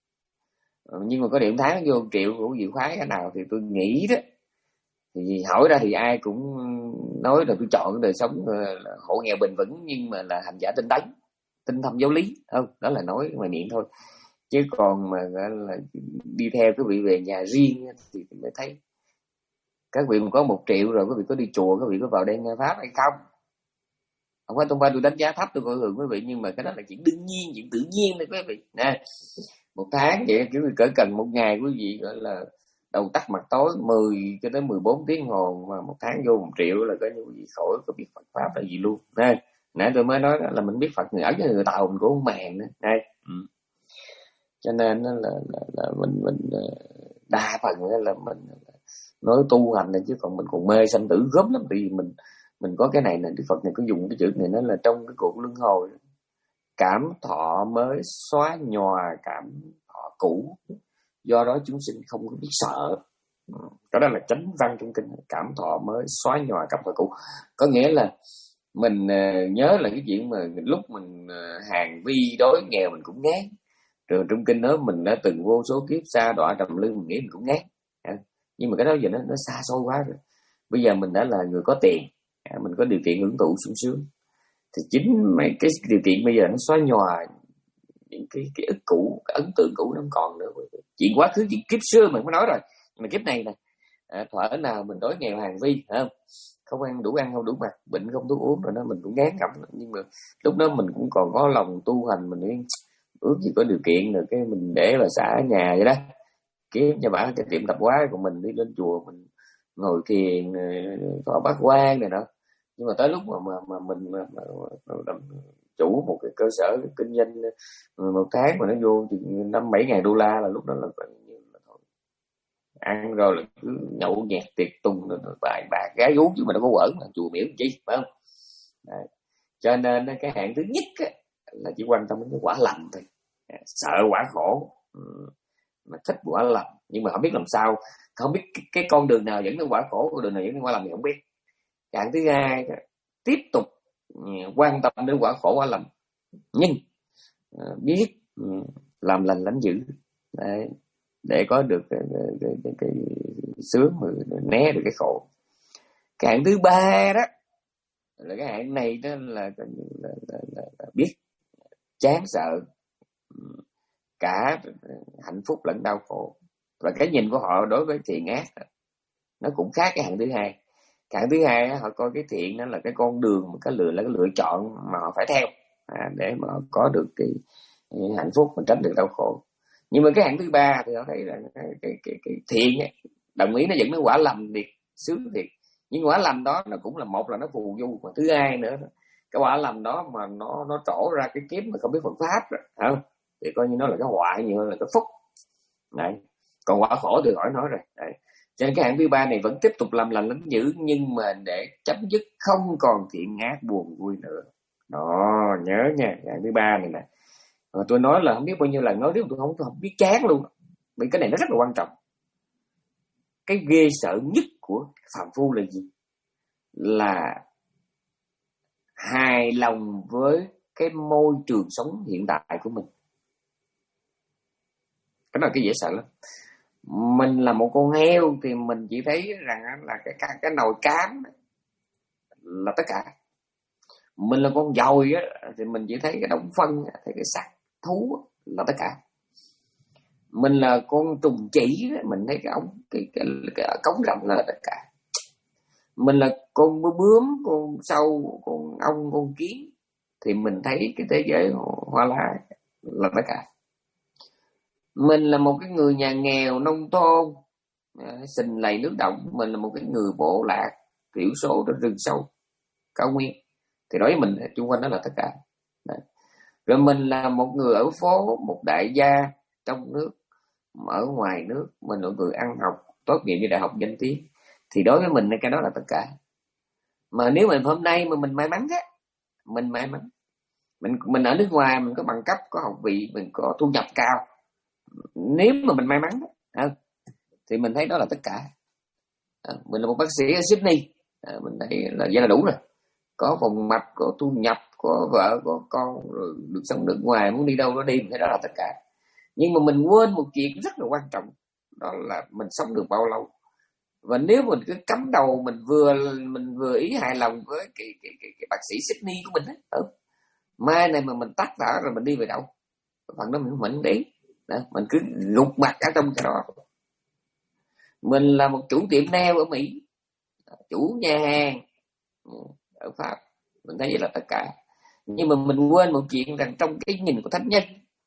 Nhưng mà có điểm tháng vô một triệu của dự khoái cái nào thì tôi nghĩ đó, thì hỏi ra thì ai cũng nói là tôi chọn cái đời sống là hộ nghèo bền vững, nhưng mà là hành giả tinh tấn, tinh thâm giáo lý, không, đó là nói ngoài miệng thôi. Chứ còn mà là đi theo cái vị về nhà riêng thì mới thấy các vị mà có một triệu rồi, các vị có đi chùa, các vị có vào đây nghe pháp hay không? Không phải tôi phải tôi đánh giá thấp tôi coi thường quý vị, nhưng mà cái đó là chuyện đương nhiên, chuyện tự nhiên đấy quý vị nè. Một tháng vậy kiểu cỡ cần một ngày quý vị gọi là đầu tắt mặt tối mười cho tới mười bốn tiếng hồ, mà một tháng vô một triệu là coi như quý vị khỏi có biết Phật pháp là gì luôn. Nè, nãy tôi mới nói đó là mình biết Phật người Ấn với người Tàu mình cũng không màng nữa. Đây. Ừ. Cho nên là, là, là mình mình đa phần là mình nói tu hành này, chứ còn mình còn mê sanh tử gớm lắm. Tại vì mình mình có cái này nè, Đức Phật này có dùng cái chữ này, nó là trong cái cuộc luân hồi, cảm thọ mới xóa nhòa cảm thọ cũ, do đó chúng sinh không có biết sợ. Cái đó là chánh văn trong kinh, cảm thọ mới xóa nhòa cảm thọ cũ. Có nghĩa là mình uh, nhớ là cái chuyện mà lúc mình uh, hàng vi đói nghèo mình cũng ngán, rồi trong kinh nói mình đã từng vô số kiếp sa đọa trầm luân, mình nghĩ mình cũng ngán. À, nhưng mà cái đó giờ nó nó xa xôi quá rồi. Bây giờ mình đã là người có tiền, à, mình có điều kiện hưởng thụ sung sướng, thì chính mấy cái điều kiện bây giờ nó xóa nhòa những cái cái ức cũ, cái ấn tượng cũ nó không còn nữa. Chuyện quá khứ, chuyện kiếp xưa mình mới nói rồi, mà kiếp này nè, à, thuở nào mình đói nghèo hàng vi, không không ăn đủ ăn không đủ mặc, bệnh không thuốc uống rồi đó, mình cũng ngán ngẩm. Nhưng mà lúc đó mình cũng còn có lòng tu hành, mình nghĩ ước gì có điều kiện rồi cái mình để bà xã ở nhà vậy đó, kiếm cho bà cái tiệm tập hóa của mình, đi lên chùa mình ngồi thiền thọ bát quan này đó, Nhưng mà tới lúc mà mà, mà mình mà, mà, mà, mà chủ một cái cơ sở kinh doanh một tháng mà nó vô thì năm bảy ngàn đô la là lúc đó là thôi, ăn rồi là cứ nhậu nhẹt tiệc tùng rồi bài bạc gái gú, chứ mà nó có quẩn là chùa miễu chi, phải không? Đấy. Cho nên cái hạng thứ nhất á, là chỉ quan tâm đến cái quả lành thôi, sợ quả khổ mà thích quả lành, nhưng mà không biết làm sao, không biết cái, cái con đường nào dẫn đến quả khổ, con đường nào dẫn đến quả lành thì không biết. Hạng thứ hai tiếp tục quan tâm đến quả khổ quả lành, nhưng uh, biết um, làm lành lánh dữ. Đấy, để có được cái, cái, cái, cái sướng mà né được cái khổ. Cái hạng thứ ba đó là cái hạng này đó là, là, là, là, là, là biết chán sợ cả hạnh phúc lẫn đau khổ, và cái nhìn của họ đối với thiện ác nó cũng khác cái hạng thứ hai. Cái hạng thứ hai họ coi cái thiện đó là cái con đường, cái lựa là cái lựa chọn mà họ phải theo à, để mà họ có được cái, cái hạnh phúc mà tránh được đau khổ. Nhưng mà cái hạng thứ ba thì họ thấy là cái cái cái, cái thiện ấy, đồng ý nó dẫn đến quả lành thiệt, sướng thiệt, nhưng quả lành đó nó cũng là một là nó phù du, và thứ hai nữa cái quả lành đó mà nó nó trổ ra cái kiếp mà không biết Phật pháp rồi, không thì coi như nó là cái họa nhiều hơn là cái phúc. Đấy. Còn quả khổ thì khỏi nói rồi. Đấy. Cho nên cái hạng thứ ba này vẫn tiếp tục làm lành lánh dữ, nhưng mà để chấm dứt không còn thiện ác buồn vui nữa. Đó, nhớ nha, hạng thứ ba này nè. Mà tôi nói là không biết bao nhiêu lần nói, nếu tôi không, tôi không biết chán luôn. Vì cái này nó rất là quan trọng. Cái ghê sợ nhất của phàm phu là gì? Là hài lòng với cái môi trường sống hiện tại của mình. Cái đó là cái dễ sợ lắm. Mình là một con heo thì mình chỉ thấy rằng là cái, cái, cái nồi cám là tất cả. Mình là con dồi á, thì mình chỉ thấy cái đống phân, thấy cái xác thú là tất cả. Mình là con trùng chỉ, mình thấy cái ống cái, cái, cái, cái cống rộng là tất cả. Mình là con bướm, con sâu, con ong, con kiến thì mình thấy cái thế giới hoa lá là tất cả. Mình là một cái người nhà nghèo nông thôn, sình lầy nước động, mình là một cái người bộ lạc thiểu số trên rừng sâu cao nguyên, thì đối với mình chung quanh đó là tất cả. Đấy. Rồi mình là một người ở phố, một đại gia trong nước, ở ngoài nước, mình là một người ăn học tốt nghiệp như đại học danh tiếng, thì đối với mình cái đó là tất cả. Mà nếu mình hôm nay mà mình may mắn á, mình may mắn, mình mình ở nước ngoài, mình có bằng cấp, có học vị, mình có thu nhập cao, nếu mà mình may mắn á, thì mình thấy đó là tất cả. À, mình là một bác sĩ ở Sydney, à, mình thấy là vậy là đủ rồi, có phòng mạch, có thu nhập, có vợ, có con, rồi được sống nước ngoài, muốn đi đâu đó đi, mình thấy đó là tất cả. Nhưng mà mình quên một chuyện rất là quan trọng, đó là mình sống được bao lâu. Và nếu mình cứ cắm đầu mình vừa mình vừa ý hài lòng với cái cái cái, cái bác sĩ Sydney của mình ấy, ừ. mai này mà mình tắt thở rồi mình đi về đâu, phần đó mình mình để đó, mình cứ gục mặt ở trong cái đó. Mình là một chủ tiệm nail ở Mỹ, chủ nhà hàng ở Pháp, mình thấy vậy là tất cả. Nhưng mà mình quên một chuyện rằng trong cái nhìn của thánh nhân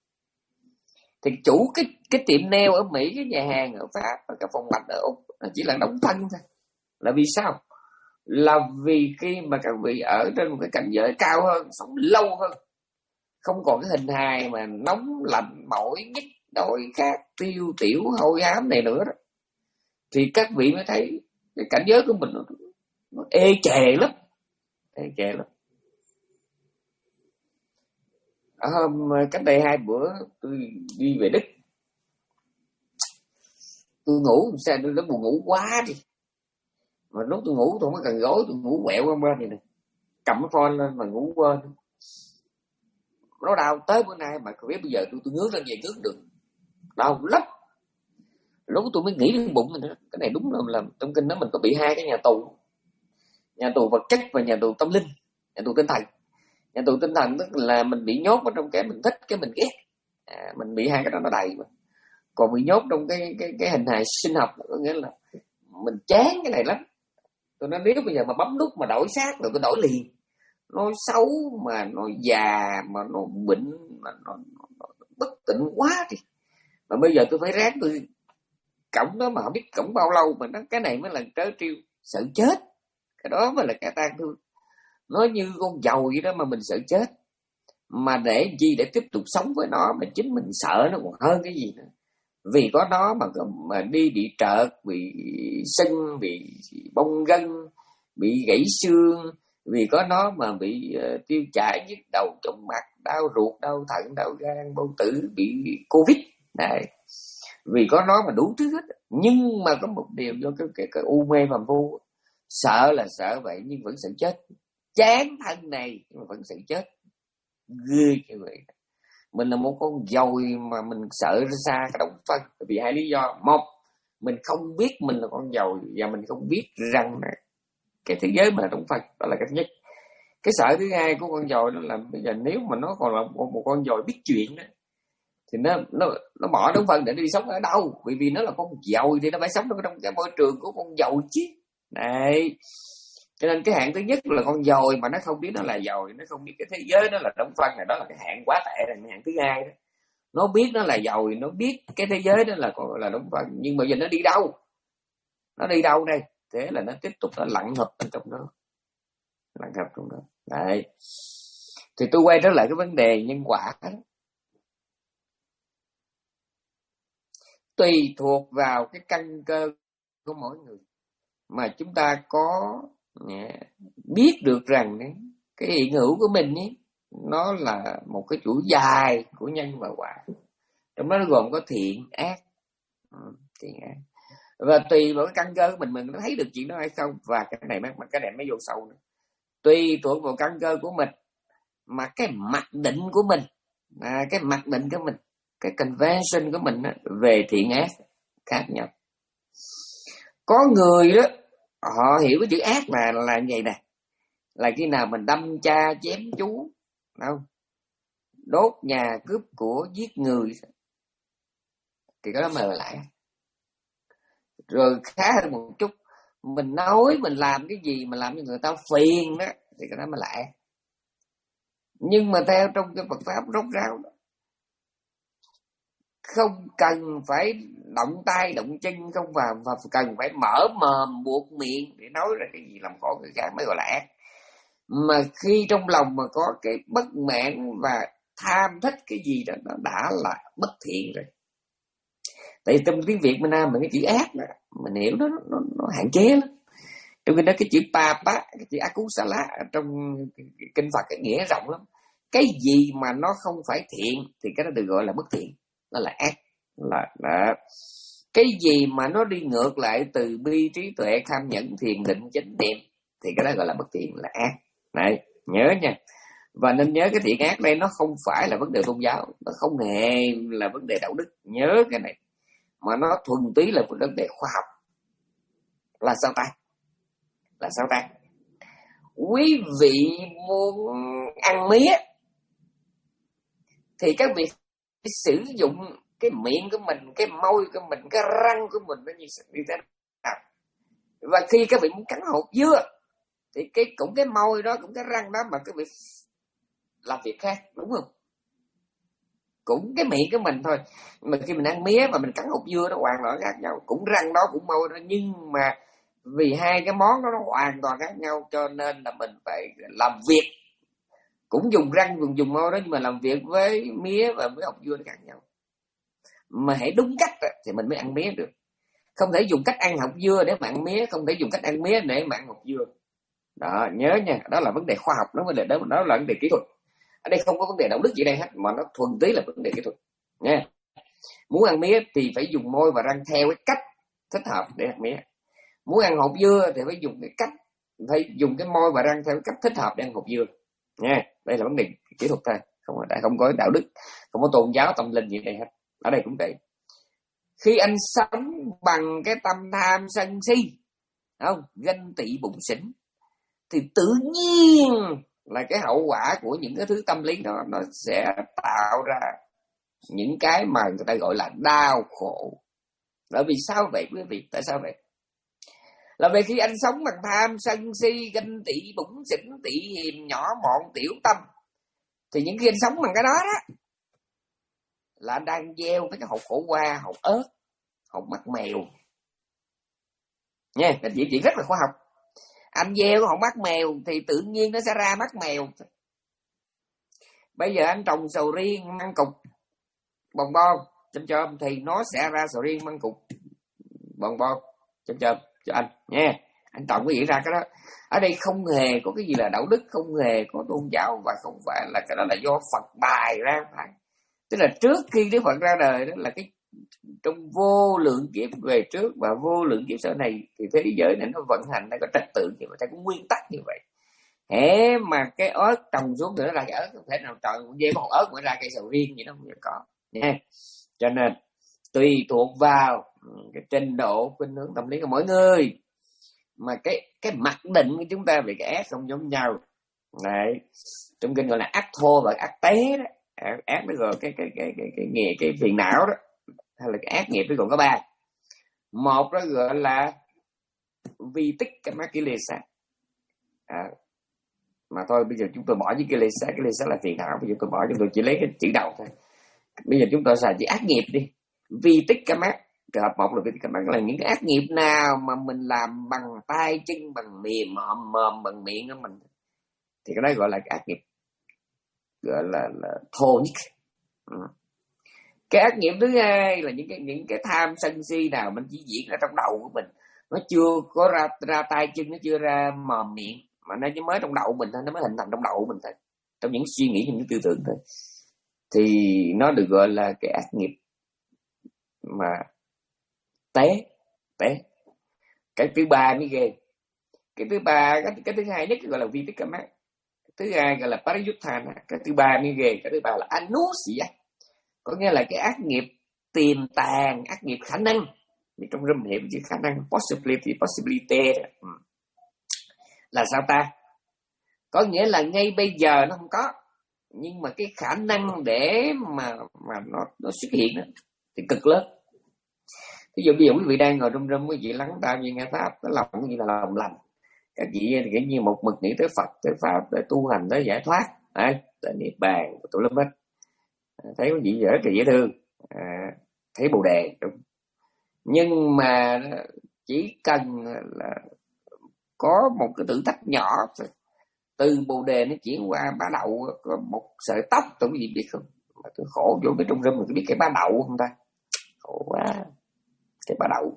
thì chủ cái cái tiệm nail ở Mỹ, cái nhà hàng ở Pháp và cái phòng mạch ở Úc chỉ là đóng thân thôi. Là vì sao? Là vì khi mà các vị ở trên một cái cảnh giới cao hơn, sống lâu hơn, không còn cái hình hài mà nóng lạnh mỏi nhức đôi khác tiêu tiểu hôi ám này nữa đó, thì các vị mới thấy cái cảnh giới của mình nó, nó ê chề lắm, ê chề lắm. Ở hôm cách đây hai bữa tôi đi về Đức, tôi ngủ sao nó buồn ngủ quá đi, mà lúc tôi ngủ tôi không có cần gối, tôi ngủ quẹo qua bên này nè, cầm cái phone lên mà ngủ quên, nó đau tới bữa nay mà không biết bây giờ tôi tôi ngước lên về ngước được, đau lắm. Lúc tôi mới nghĩ đến bụng mình, cái này đúng là, là trong kinh đó mình có bị hai cái nhà tù, nhà tù vật chất và nhà tù tâm linh, nhà tù tinh thần. Nhà tù tinh thần tức là mình bị nhốt ở trong cái mình thích, cái mình ghét, à, mình bị hai cái đó nó đầy mà. Còn bị nhốt trong cái cái cái hình hài sinh học, có nghĩa là mình chán cái này lắm. Tôi nói nếu bây giờ mà bấm nút mà đổi xác rồi tôi đổi liền. Nó xấu mà nó già mà nó bệnh mà nó, nó, nó bất tịnh quá đi. Mà bây giờ tôi phải ráng tôi cổng đó mà không biết cổng bao lâu mà nó cái này mới là trớ trêu, sợ chết. Cái đó mới là cái tang thương. Nó như con dầu vậy đó mà mình sợ chết. Mà để gì để tiếp tục sống với nó mà chính mình sợ nó còn hơn cái gì nữa. Vì có nó mà mà đi bị trợt, bị sưng, bị bong gân, bị gãy xương. Vì có nó mà bị uh, tiêu chảy, nhức đầu, chóng mặt, đau ruột, đau thận, đau gan, bao tử, bị Covid. Đấy. Vì có nó mà đủ thứ hết. Nhưng mà có một điều do cái, cái, cái u mê phàm phu. Sợ là sợ vậy nhưng vẫn sợ chết. Chán thân này nhưng mà vẫn sợ chết. Ghê như vậy. Mình là một con dồi mà mình sợ ra xa cái động phân. Vì hai lý do. Một, mình không biết mình là con dồi. Và mình không biết rằng cái thế giới mà là động phân. Đó là cái thứ nhất. Cái sợ thứ hai của con dồi đó là bây giờ nếu mà nó còn là một, một con dồi biết chuyện đó, thì nó nó nó bỏ động phân để nó đi sống ở đâu? Vì vì nó là con dồi thì nó phải sống trong cái môi trường của con dồi chứ. Đấy. Cho nên cái hạng thứ nhất là con dồi mà nó không biết nó là dồi, nó không biết cái thế giới nó là động phân, này đó là cái hạng quá tệ rồi. Hạng thứ hai đó, nó biết nó là dồi, nó biết cái thế giới đó là là động phân, nhưng mà giờ nó đi đâu? Nó đi đâu đây? Thế là nó tiếp tục nó lặn hợp ở trong đó, lặn hợp trong đó. Đấy. Thì tôi quay trở lại cái vấn đề nhân quả đó. Tùy thuộc vào cái căn cơ của mỗi người mà chúng ta có biết được rằng cái hiện hữu của mình ấy, nó là một cái chuỗi dài của nhân và quả. Trong đó nó gồm có thiện, ác. Thiện, ác. Và tùy vào cái căn cơ của mình, mình có thấy được chuyện đó hay không. Và cái này mà cái này mới vô sâu nữa. Tùy thuộc vào căn cơ của mình mà cái mặc định của mình, à, cái mặc định của mình, cái convention của mình đó, về thiện ác khác nhau. Có người đó họ hiểu cái chữ ác là là như vậy nè, là khi nào mình đâm cha chém chú, không, đốt nhà, cướp của, giết người thì cái đó mà lại. Rồi khá hơn một chút, mình nói mình làm cái gì mà làm cho người ta phiền đó thì cái đó mà lại. Nhưng mà theo trong cái Phật pháp rốt ráo đó, không cần phải động tay động chân, không và, và cần phải mở mồm buộc miệng để nói ra cái gì làm khổ người khác mới gọi là ác. Mà khi trong lòng mà có cái bất mãn và tham thích cái gì đó, nó đã là bất thiện rồi. Tại vì trong tiếng Việt mình Nam mình cái chữ ác đó, mình hiểu nó nó, nó hạn chế lắm. Trong khi đó cái chữ papa, cái chữ akusala trong kinh Phật cái nghĩa rộng lắm. Cái gì mà nó không phải thiện thì cái đó được gọi là bất thiện, nó là ác. Là, là cái gì mà nó đi ngược lại từ bi, trí tuệ, tham nhẫn, thiền định, chánh niệm thì cái đó gọi là bất thiện, là ác. Này, nhớ nha. Và nên nhớ cái thiện ác đây nó không phải là vấn đề tôn giáo, nó không hề là vấn đề đạo đức. Nhớ cái này. Mà nó thuần túy là vấn đề khoa học. Là sao ta? Là sao ta? Quý vị muốn ăn mía thì các vị sử dụng cái miệng của mình, cái môi của mình, cái răng của mình nó như, như thế nào. Và khi các vị muốn cắn hột dưa thì cái cũng cái môi đó, cũng cái răng đó mà các vị làm việc khác, đúng không? Cũng cái miệng của mình thôi. Mà khi mình ăn mía và mình cắn hột dưa nó hoàn toàn khác nhau. Cũng răng đó, cũng môi đó, nhưng mà vì hai cái món đó nó hoàn toàn khác nhau, cho nên là mình phải làm việc cũng dùng răng, dùng dùng môi đó, nhưng mà làm việc với mía và với hột dưa nó khác nhau. Mà hãy đúng cách thì mình mới ăn mía được. Không thể dùng cách ăn hột dưa để mà ăn mía, không thể dùng cách ăn mía để mà ăn hột dưa. Đó, nhớ nha, đó là vấn đề khoa học, đó vấn đề đó, đó là vấn đề kỹ thuật. Ở đây không có vấn đề đạo đức gì đây hết, mà nó thuần túy là vấn đề kỹ thuật nha. Muốn ăn mía thì phải dùng môi và răng theo cái cách thích hợp để ăn mía. Muốn ăn hột dưa thì phải dùng cái cách, phải dùng cái môi và răng theo cái cách thích hợp để ăn hột dưa nha. Đây là vấn đề kỹ thuật thôi, không có không có đạo đức, không có tôn giáo tâm linh gì đây hết. Ở đây cũng vậy. Khi anh sống bằng cái tâm tham sân si, không, ganh tị bủn xỉn, thì tự nhiên là cái hậu quả của những cái thứ tâm lý đó nó sẽ tạo ra những cái mà người ta gọi là đau khổ. Bởi vì sao vậy quý vị? Tại sao vậy? Là vì khi anh sống bằng tham sân si, ganh tị bủn xỉn, tị hiềm, nhỏ mọn, tiểu tâm, thì những khi anh sống bằng cái đó đó là anh đang gieo cái hột khổ qua, hột ớt, hột mắt mèo nha. Cái chuyện chuyện rất là khoa học. Anh gieo không mắt mèo thì tự nhiên nó sẽ ra mắt mèo. Bây giờ anh trồng sầu riêng măng cục bòn bon chôm chôm thì nó sẽ ra sầu riêng măng cục bòn bon chôm chôm cho anh nha. Anh trồng cái gì ra cái đó. Ở đây không hề có cái gì là đạo đức, không hề có tôn giáo, và không phải là cái đó là do Phật bài ra. Phải, tức là trước khi Đức Phật ra đời đó là cái trong vô lượng kiếp về trước và vô lượng kiếp sau này thì thế giới này nó vận hành, nó có trật tự như vậy, nó có nguyên tắc như vậy. Hễ mà cái ớt trồng xuống thì nó ra cái ớt, không thể nào trời dê có hột ớt mới ra cây sầu riêng gì đó, không có nha. Cho nên tùy thuộc vào cái trình độ khuynh hướng tâm lý của mỗi người mà cái cái mặc định của chúng ta về cái ác không giống nhau. Đấy, trong kinh gọi là ác thô và ác tế đó. Ác nó gọi cái cái cái cái cái nghề cái phiền não đó, hay là cái ác nghiệp nó còn có ba. Một đó gọi là vi tích kamakilesa. À, mà thôi bây giờ chúng tôi bỏ với kilesa, kilesa là phiền não, bây giờ tôi bỏ, chúng tôi chỉ lấy cái chữ đầu thôi. Bây giờ chúng tôi xài chữ ác nghiệp đi. Vi tích kamak, hợp một là vi tích kamak là những cái ác nghiệp nào mà mình làm bằng tay chân, bằng miệng mồm mồm bằng miệng của mình, thì cái đó gọi là cái ác nghiệp, gọi là, là thô nhất. Ừ. Cái ác nghiệp thứ hai là những cái những cái tham sân si nào mình chỉ diễn ở trong đầu của mình, nó chưa có ra ra tay chân, nó chưa ra mồm miệng, mà nó chỉ mới trong đầu mình thôi, nó mới hình thành trong đầu của mình thôi, trong những suy nghĩ, những tư tưởng thôi, thì nó được gọi là cái ác nghiệp mà tế tế. Cái thứ ba mới ghê. Cái thứ ba cái, cái thứ hai nhất gọi là vi tích kamak, thứ hai gọi là pariyuthana, cái thứ ba mới ghê. Cái thứ ba là anusya, có nghĩa là cái ác nghiệp tiềm tàng, ác nghiệp khả năng. Trong râm hiểm chữ khả năng, possibility, possibility ừ. Là sao ta? Có nghĩa là ngay bây giờ nó không có, nhưng mà cái khả năng để mà mà nó nó xuất hiện đó, thì cực lớn. Ví dụ bây giờ quý vị đang ngồi trong râm, quý vị lắng tai nghe pháp, cái lòng cái gì là lòng lành, các vị kiểu như một mực nghĩ tới Phật, tới pháp, tới tu hành, tới giải thoát, đấy, tới niết bàn, tụi lâm hết. Thấy có gì rất là dễ thương, à, thấy bồ đề đúng. Nhưng mà chỉ cần là có một cái thử thách nhỏ, từ bồ đề nó chuyển qua bá đậu có một sợi tóc, tôi quý vị biết không? Mà tôi khổ vô cái trong râm, tôi biết cái bá đậu không ta? Khổ quá. Cái bá đậu,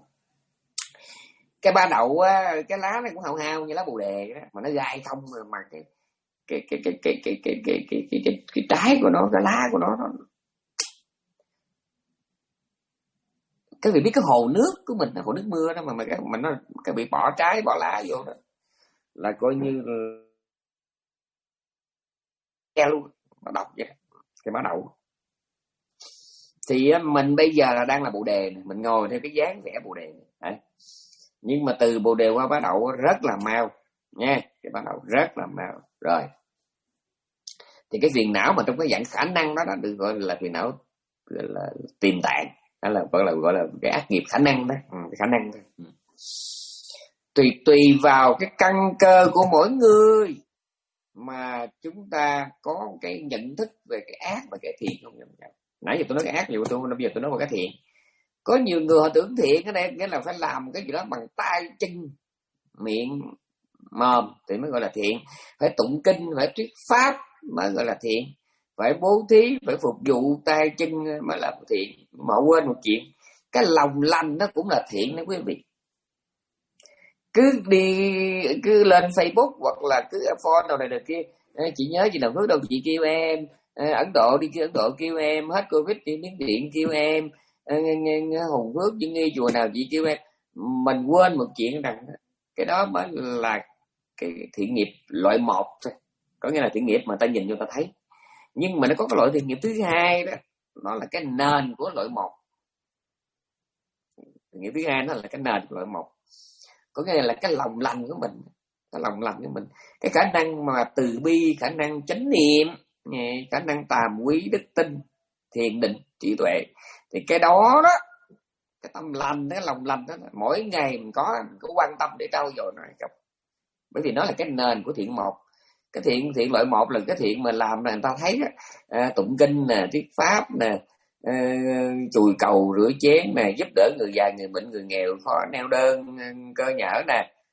cái bá đậu á, cái lá nó cũng hao hao như lá bồ đề đó, mà nó gai không, mà cái cái cái cái cái cái cái cái cái cái cái cái trái của nó, cái lá của nó, nó các vị biết cái hồ nước của mình, hồ nước mưa đó, mà mà cái mà nó các vị bỏ trái bỏ lá vô đó là coi như ke luôn, nó độc vậy. Cái bá đậu thì mình bây giờ là đang là bồ đề này, mình ngồi theo cái dáng vẻ bồ đề này. Nhưng mà từ bồ đề qua bá đậu rất là mau nha, cái bá đậu rất là mau rồi. Thì cái phiền não mà trong cái dạng khả năng đó, đó được gọi là phiền não gọi là tiềm tàng, hay là gọi là gọi là cái ác nghiệp khả năng đó, ừ, khả năng thôi. Ừ. Tùy tùy vào cái căn cơ của mỗi người mà chúng ta có cái nhận thức về cái ác và cái thiện không? Nãy giờ tôi nói cái ác nhiều, tôi bây giờ tôi nói vào cái thiện. Có nhiều người họ tưởng thiện ở đây nghĩa là phải làm cái gì đó bằng tay chân miệng mồm thì mới gọi là thiện, phải tụng kinh, phải thuyết pháp mới gọi là thiện, phải bố thí, phải phục vụ tay chân mới là thiện. Mà họ quên một chuyện, cái lòng lành nó cũng là thiện đó quý vị. Cứ đi cứ lên Facebook hoặc là cứ phone đầu này đầu kia, chị nhớ chị Đồng Phước đâu, chị kêu em Ấn Độ đi, kêu Ấn Độ kêu em, hết Covid đi Miến Điện kêu em, Hùng Phước chứ nghi chùa nào chị kêu em. Mình quên một chuyện rằng cái đó mới là cái thiện nghiệp loại một thôi, có nghĩa là thiện nghiệp mà ta nhìn cho ta thấy. Nhưng mà nó có cái loại thiện nghiệp thứ hai đó, nó là cái nền của loại một. Thiện nghiệp thứ hai nó là cái nền của loại một, có nghĩa là cái lòng lành của mình, cái lòng lành của mình, cái khả năng mà từ bi, khả năng chánh niệm, khả năng tàm quý, đức tin, thiền định, trí tuệ. Thì cái đó đó, cái tâm lành, cái lòng lành đó, mỗi ngày mình có mình có quan tâm để trau dồi nó hay không? Bởi vì nó là cái nền của thiện một. Cái thiện thiện loại một là cái thiện mà làm là người ta thấy đó, à, tụng kinh nè, thuyết pháp nè, à, chùi cầu rửa chén nè, giúp đỡ người già, người bệnh, người nghèo, khó neo đơn, cơ nhở nè,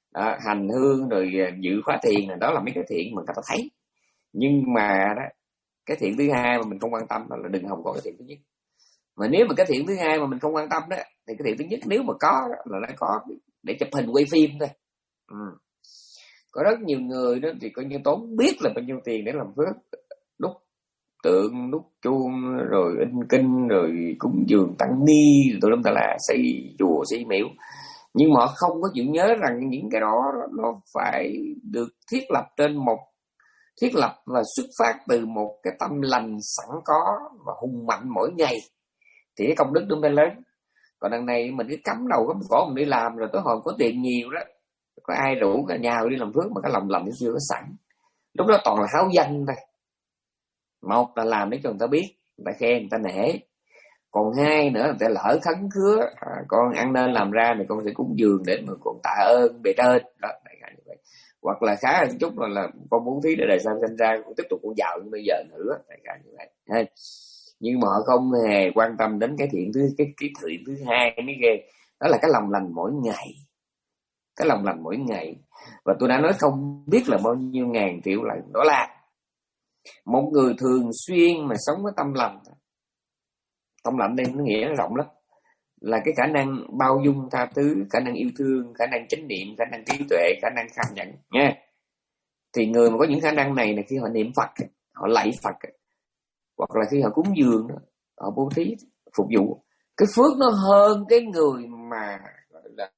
đó, hành hương rồi dự khóa thiền, là đó là mấy cái thiện mà người ta thấy. Nhưng mà đó, cái thiện thứ hai mà mình không quan tâm đó là đừng hòng có cái thiện thứ nhất. Mà nếu mà cái thiện thứ hai mà mình không quan tâm đó, thì cái thiện thứ nhất nếu mà có đó, là nó có để chụp hình quay phim thôi. Ừ. Có rất nhiều người đó thì coi như tốn biết là bao nhiêu tiền để làm phước, đúc tượng, đúc chuông, rồi in kinh, rồi cúng dường tăng ni, rồi tùm lum tà la, xây chùa xây miếu, nhưng mà họ không có chịu nhớ rằng những cái đó nó phải được thiết lập trên một thiết lập và xuất phát từ một cái tâm lành sẵn có và hùng mạnh mỗi ngày, thì cái công đức nó mới lớn. Còn đằng này mình cứ cắm đầu cắm cổ mình đi làm, rồi tới hồi có tiền nhiều đó, có ai rủ cả nhà đi làm phước mà cái lòng lành nó chưa có sẵn, lúc đó toàn là háo danh thôi. Một là làm để cho người ta biết, người ta khen, người ta nể. Còn hai nữa là người ta lỡ khấn khứa, à, con ăn nên làm ra thì con sẽ cúng dường để mà con tạ ơn bề trên đó, đại khái như vậy. Hoặc là khá hơn chút là, là con muốn thí để đời sau sinh ra con tiếp tục con giàu như bây giờ nữa, đại khái như vậy. Hay. Nhưng mà họ không hề quan tâm đến cái thiện thứ cái cái thiện thứ hai mới ghê, đó là cái lòng lành mỗi ngày, cái lòng lành mỗi ngày. Và tôi đã nói không biết là bao nhiêu ngàn triệu lần, đó là một người thường xuyên mà sống với tâm lành. Tâm lành đây nó nghĩa nó rộng lắm, là cái khả năng bao dung tha thứ, khả năng yêu thương, khả năng chánh niệm, khả năng trí tuệ, khả năng khai nhận nha. Thì người mà có những khả năng này là khi họ niệm Phật, họ lạy Phật, hoặc là khi họ cúng dường, họ bố thí phục vụ, cái phước nó hơn cái người mà gọi là,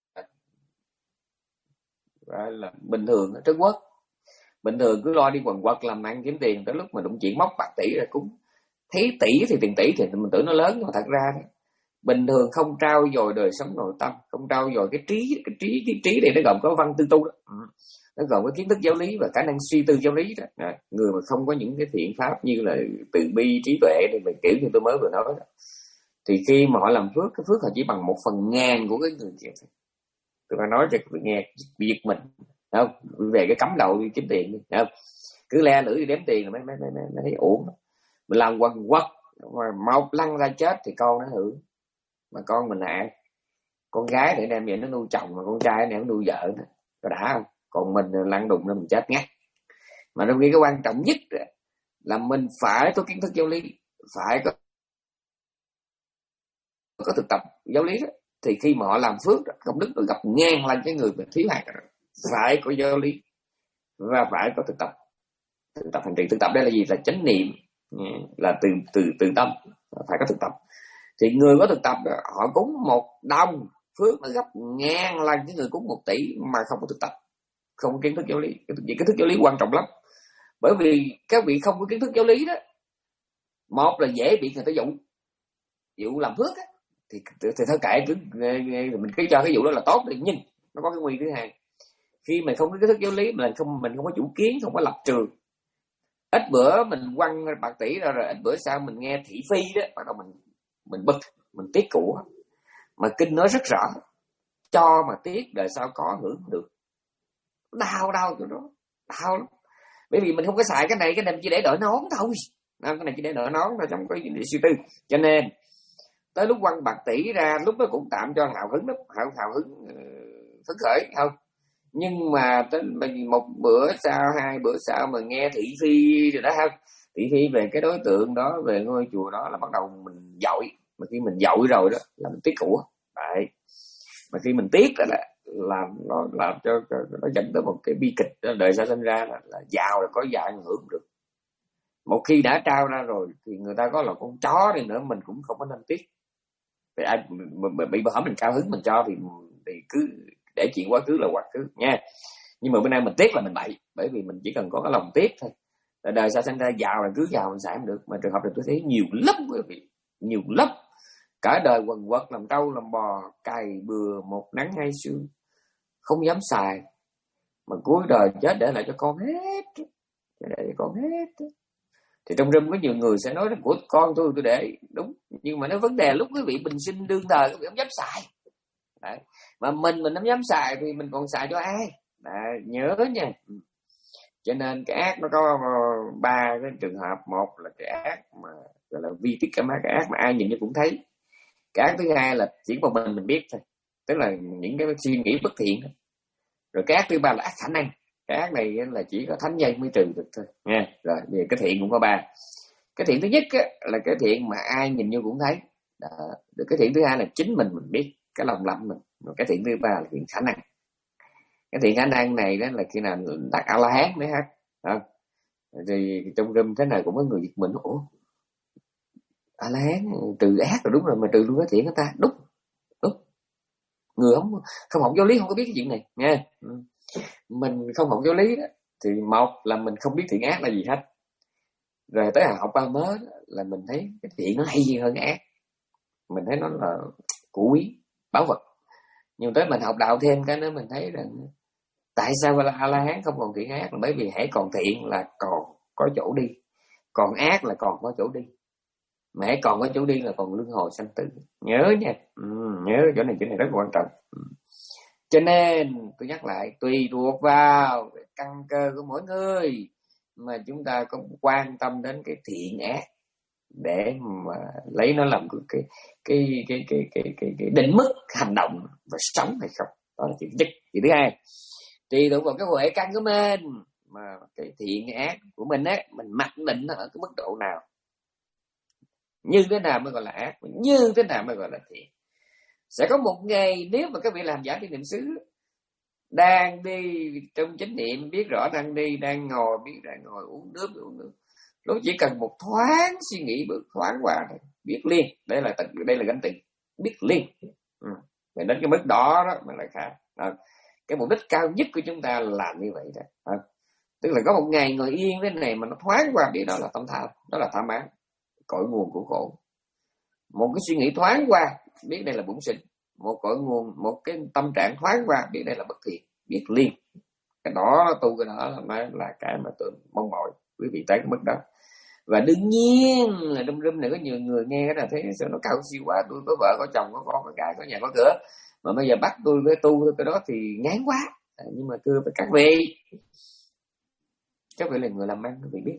gọi là bình thường ở Trung Quốc. Bình thường cứ lo đi quần quật làm ăn kiếm tiền, tới lúc mà đụng chuyện móc bạc tỷ rồi cúng. Thấy tỷ thì tiền tỷ thì mình tưởng nó lớn, nhưng mà thật ra bình thường không trao dồi đời sống nội tâm, không trao dồi cái trí, cái trí cái trí này nó gồm có văn tư tu đó, nó gồm có kiến thức giáo lý và khả năng suy tư giáo lý đó. À, người mà không có những cái thiện pháp như là từ bi, trí tuệ thì mình kiểu như tôi mới vừa nói đó, thì khi mà họ làm phước, cái phước họ chỉ bằng một phần ngàn của cái người kia. Tôi phải nói cho các bạn nghe bị giật mình, không? Về cái cắm đầu đi kiếm tiền đi, không? Cứ le lưỡi đi đếm tiền mới mới mới mới thấy uổng. Mình làm quần quật mà một lăn ra chết thì con nó hưởng, mà con mình là ai? Con gái để đem về nó nuôi chồng, mà con trai để nó nuôi vợ nữa, có đã không? Còn mình lăn đụng nó mình chết ngắt. Mà đôi khi cái quan trọng nhất là mình phải có kiến thức giáo lý, phải có có thực tập giáo lý đó. Thì khi mà họ làm phước, công đức được gặp ngang lên cái người mình thiếu hạt, phải có giáo lý và phải có thực tập. Thực tập hành trì, thực tập đây là gì? Là chánh niệm, là từ từ từ tâm, phải có thực tập. Thì người có thực tập họ cúng một đồng phước nó gấp ngang lần cái người cúng một tỷ mà không có thực tập, không có kiến thức giáo lý. Cái kiến thức giáo lý quan trọng lắm, bởi vì các vị không có kiến thức giáo lý đó, một là dễ bị người ta dụ dụ làm phước á, thì thì thôi kệ, cứ mình cứ cho cái vụ đó là tốt đi. Nhưng nó có cái nguy thứ hai, khi mình không có kiến thức giáo lý, mình không mình không có chủ kiến, không có lập trường, ít bữa mình quăng bạc tỷ ra rồi ít bữa sau mình nghe thị phi đó, bắt đầu mình mình bực, mình tiếc của. Mà kinh nói rất rõ, cho mà tiếc đời sau có hưởng được. Đau đau chỗ đó, đau lắm. Bởi vì mình không có xài cái này, cái này chỉ để đỡ nón thôi, cái này chỉ để đỡ nón thôi, trong cái suy tư. Cho nên tới lúc quăng bạc tỷ ra, lúc đó cũng tạm cho hào hứng lắm, hào hào hứng phấn khởi không. Nhưng mà tới một bữa sau, hai bữa sau mà nghe thị phi rồi đó không, thị phi về cái đối tượng đó, về ngôi chùa đó, là bắt đầu mình dội. Mà khi mình dội rồi đó là mình tiếc của. Đấy. Mà khi mình tiếc đó là làm nó làm cho nó dẫn tới một cái bi kịch đó, đời sau sinh ra là, là giàu là có giàu ảnh hưởng được. Một khi đã trao ra rồi thì người ta có là con chó đi nữa mình cũng không có nên tiếc. Vì ai bị hỏi mình cao hứng mình cho thì thì cứ để chuyện quá khứ là quá khứ nha. Nhưng mà bữa nay mình tiếc là mình bậy, bởi vì mình chỉ cần có cái lòng tiếc thôi. Đời sau sinh ra giàu là cứ giàu mình xài không được. Mà trường hợp này tôi thấy nhiều lắm quý vị, nhiều lắm. Cả đời quần quật làm trâu làm bò, cày bừa một nắng hai sương, không dám xài, mà cuối đời chết để lại cho con hết, để cho con hết. Thì trong rừng có nhiều người sẽ nói của con tôi tôi để đúng, nhưng mà nó vấn đề lúc quý vị bình sinh đương thời quý vị không dám xài. Đấy. Mà mình mình không dám xài thì mình còn xài cho ai? Đấy, nhớ nha. Cho nên cái ác nó có ba cái trường hợp. Một là cái ác mà gọi là vi tiết cảm ác, cái ác mà ai nhìn nó cũng thấy. Cái ác thứ hai là chỉ một mình mình biết thôi, tức là những cái suy nghĩ bất thiện. Rồi cái ác thứ ba là ác khả năng. Cái ác này là chỉ có thánh nhân mới trừ được thôi nha. Rồi về cái thiện cũng có ba. Cái thiện thứ nhất á, là cái thiện mà ai nhìn vô cũng thấy. Đó. Rồi cái thiện thứ hai là chính mình mình biết cái lòng lầm mình. Rồi cái thiện thứ ba là thiện khả năng. Cái thiện khả năng này đó là khi nào đặt A La Hán mới hát. Không? Thì trong rừng thế này cũng có người giật mình. Ủa, A La Hán trừ ác rồi, đúng rồi, mà trừ luôn cái thiện của ta. Đúng, đúng. Người không không học giáo lý không có biết cái chuyện này nha. Mình không học giáo lý đó, thì một là mình không biết thiện ác là gì hết. Rồi tới học ba mớ là mình thấy cái thiện nó hay gì hơn ác, mình thấy nó là của quý báu vật. Nhưng tới mình học đạo thêm cái nữa mình thấy rằng tại sao là A La Hán không còn thiện ác, là bởi vì hãy còn thiện là còn có chỗ đi, còn ác là còn có chỗ đi, mà hãy còn có chỗ đi là còn luân hồi sanh tử. Nhớ nha, ừ, nhớ chỗ này, chỗ này rất quan trọng. Ừ. Cho nên tôi nhắc lại, tùy thuộc vào cái căn cơ của mỗi người mà chúng ta có quan tâm đến cái thiện ác để mà lấy nó làm cái cái cái cái cái cái, cái định mức hành động và sống hay không. Đó là chuyện thứ nhất. Chuyện thứ hai, tùy thuộc vào cái huệ căn của mình mà cái thiện ác của mình á, mình mặc định nó ở cái mức độ nào, như thế nào mới gọi là ác, như thế nào mới gọi là thiện. Sẽ có một ngày nếu mà các vị làm giả thiên niệm xứ đang đi trong chánh niệm, biết rõ đang đi, đang ngồi, biết đang ngồi, uống nước, uống nước, lúc chỉ cần một thoáng suy nghĩ bước thoáng qua thôi, biết liền. Đây là đây là gánh tiền, biết liền. Ừ. Và đến cái mức đó đó mà lại khác. Đó. Cái mục đích cao nhất của chúng ta là như vậy đó. Đó. Tức là có một ngày ngồi yên thế này mà nó thoáng qua biết đó là tâm tham, đó là tham ái, cội nguồn của khổ. Một cái suy nghĩ thoáng qua biết đây là bổn sinh, một cội nguồn, một cái tâm trạng thoáng qua biết đây là bất thiện, biết liền. Cái đó tu cái đó là, là cái mà tôi mong mỏi quý vị tới cái mức đó. Và đương nhiên là trong room này có nhiều người nghe cái là thấy sao nó cao siêu quá, tôi có vợ có chồng có con có cái có nhà có cửa, mà bây giờ bắt tôi với tu cái đó thì ngán quá. À, nhưng mà thưa với các vị, các vị là người làm ăn, các vị biết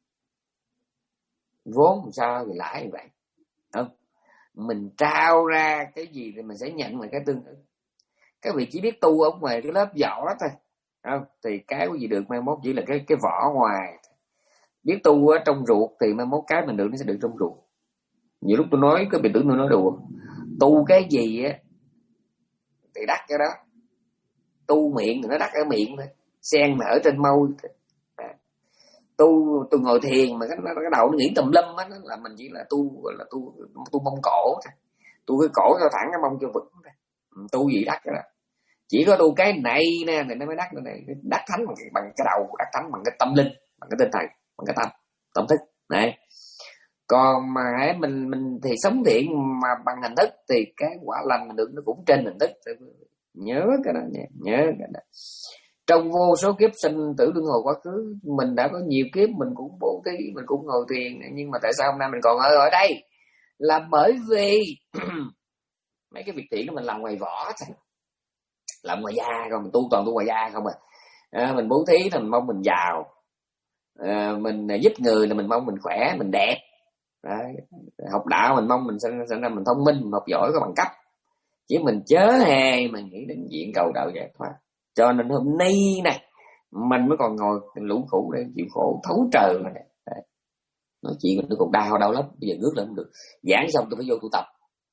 vốn làm sao thì lãi như vậy, không? Mình trao ra cái gì thì mình sẽ nhận lại cái tương ứng. Các vị chỉ biết tu ở ngoài cái lớp vỏ thôi, không? Thì cái gì được mai mốt chỉ là cái cái vỏ ngoài. Biết tu ở trong ruột thì mai mốt cái mình được nó sẽ được trong ruột. Nhiều lúc tôi nói cái bị tưởng tôi nói đùa, tu cái gì á thì đắc cái đó, tu miệng thì nó đắc ở miệng thôi, sen nở trên môi. Tu tôi ngồi thiền mà cái, cái đầu nó nghĩ tùm lum á, là mình chỉ là tu là tu tu mông cổ thôi, tu cái cổ cho thẳng cái mông cho vững thôi. Tu gì đắc cái đó, chỉ có tu cái này nè thì nó mới đắc. Này đắc thánh bằng, bằng cái đầu, đắc thánh bằng cái tâm linh, bằng cái tinh thần, bằng cái tâm tâm thức này. Còn mà mình mình thì sống thiện mà bằng hình thức thì cái quả lành mình được nó cũng trên hình thức. Nhớ cái đó nha, nhớ cái đó. Trong vô số kiếp sinh tử luân hồi quá khứ, mình đã có nhiều kiếp mình cũng bố thí, mình cũng ngồi thiền, nhưng mà tại sao hôm nay mình còn ở ở đây? Là bởi vì mấy cái việc thiện đó mình làm ngoài vỏ thôi, làm ngoài da không, mình tu toàn tu ngoài da không à. À, mình bố thí là mình mong mình giàu, à, mình giúp người là mình mong mình khỏe, mình đẹp. Đấy. Học đạo mình mong mình sinh ra mình thông minh, mình học giỏi có bằng cấp, chứ mình chớ hề mà nghĩ đến chuyện cầu đạo giải thoát. Cho nên hôm nay này mình mới còn ngồi lũ khổ đây chịu khổ thấu trời mà này. Nói chuyện nó còn đau đau lắm, bây giờ ngước lên không được. Giảng xong tôi phải vô tu tập.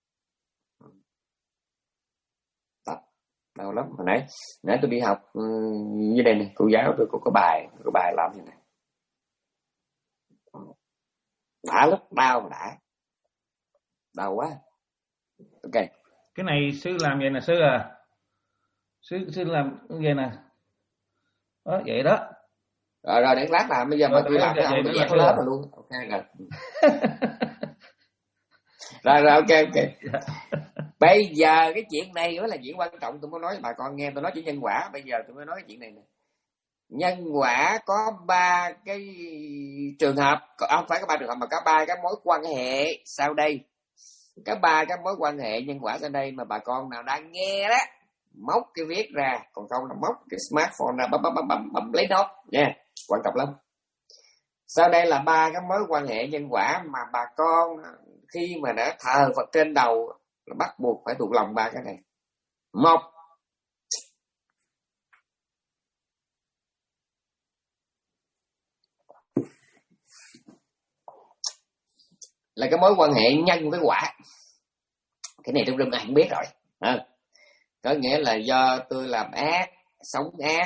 Tập đau lắm. Hồi nãy nãy tôi đi học như đây này, cô giáo tôi có có bài, có bài làm như này. Đã lúc đau mà đã. Đau quá. Ok. Cái này sư làm vậy nè sư à. Sư sư làm vậy nè. Đó vậy đó. Rồi rồi để lát làm, bây giờ mà tôi làm cái ông tôi dẹp lớp rồi luôn. Ok rồi. Rồi rồi ok ok. Bây giờ cái chuyện này mới là chuyện quan trọng, tôi muốn nói với bà con nghe. Tôi nói chuyện nhân quả, bây giờ tôi mới nói cái chuyện này nè. Nhân quả có ba cái trường hợp, không phải có ba trường hợp mà có ba cái mối quan hệ sau đây. Có ba cái mối quan hệ nhân quả sau đây mà bà con nào đang nghe đó, móc cái viết ra, còn không là móc cái smartphone ra bấm bấm bấm bấm, bấm lấy nốt nha, quan trọng lắm. Sau đây là ba cái mối quan hệ nhân quả mà bà con khi mà đã thờ Phật trên đầu là bắt buộc phải thuộc lòng ba cái này. Một, là cái mối quan hệ nhân với quả. Cái này trong rừng ai cũng biết rồi. À, có nghĩa là do tôi làm ác, sống ác,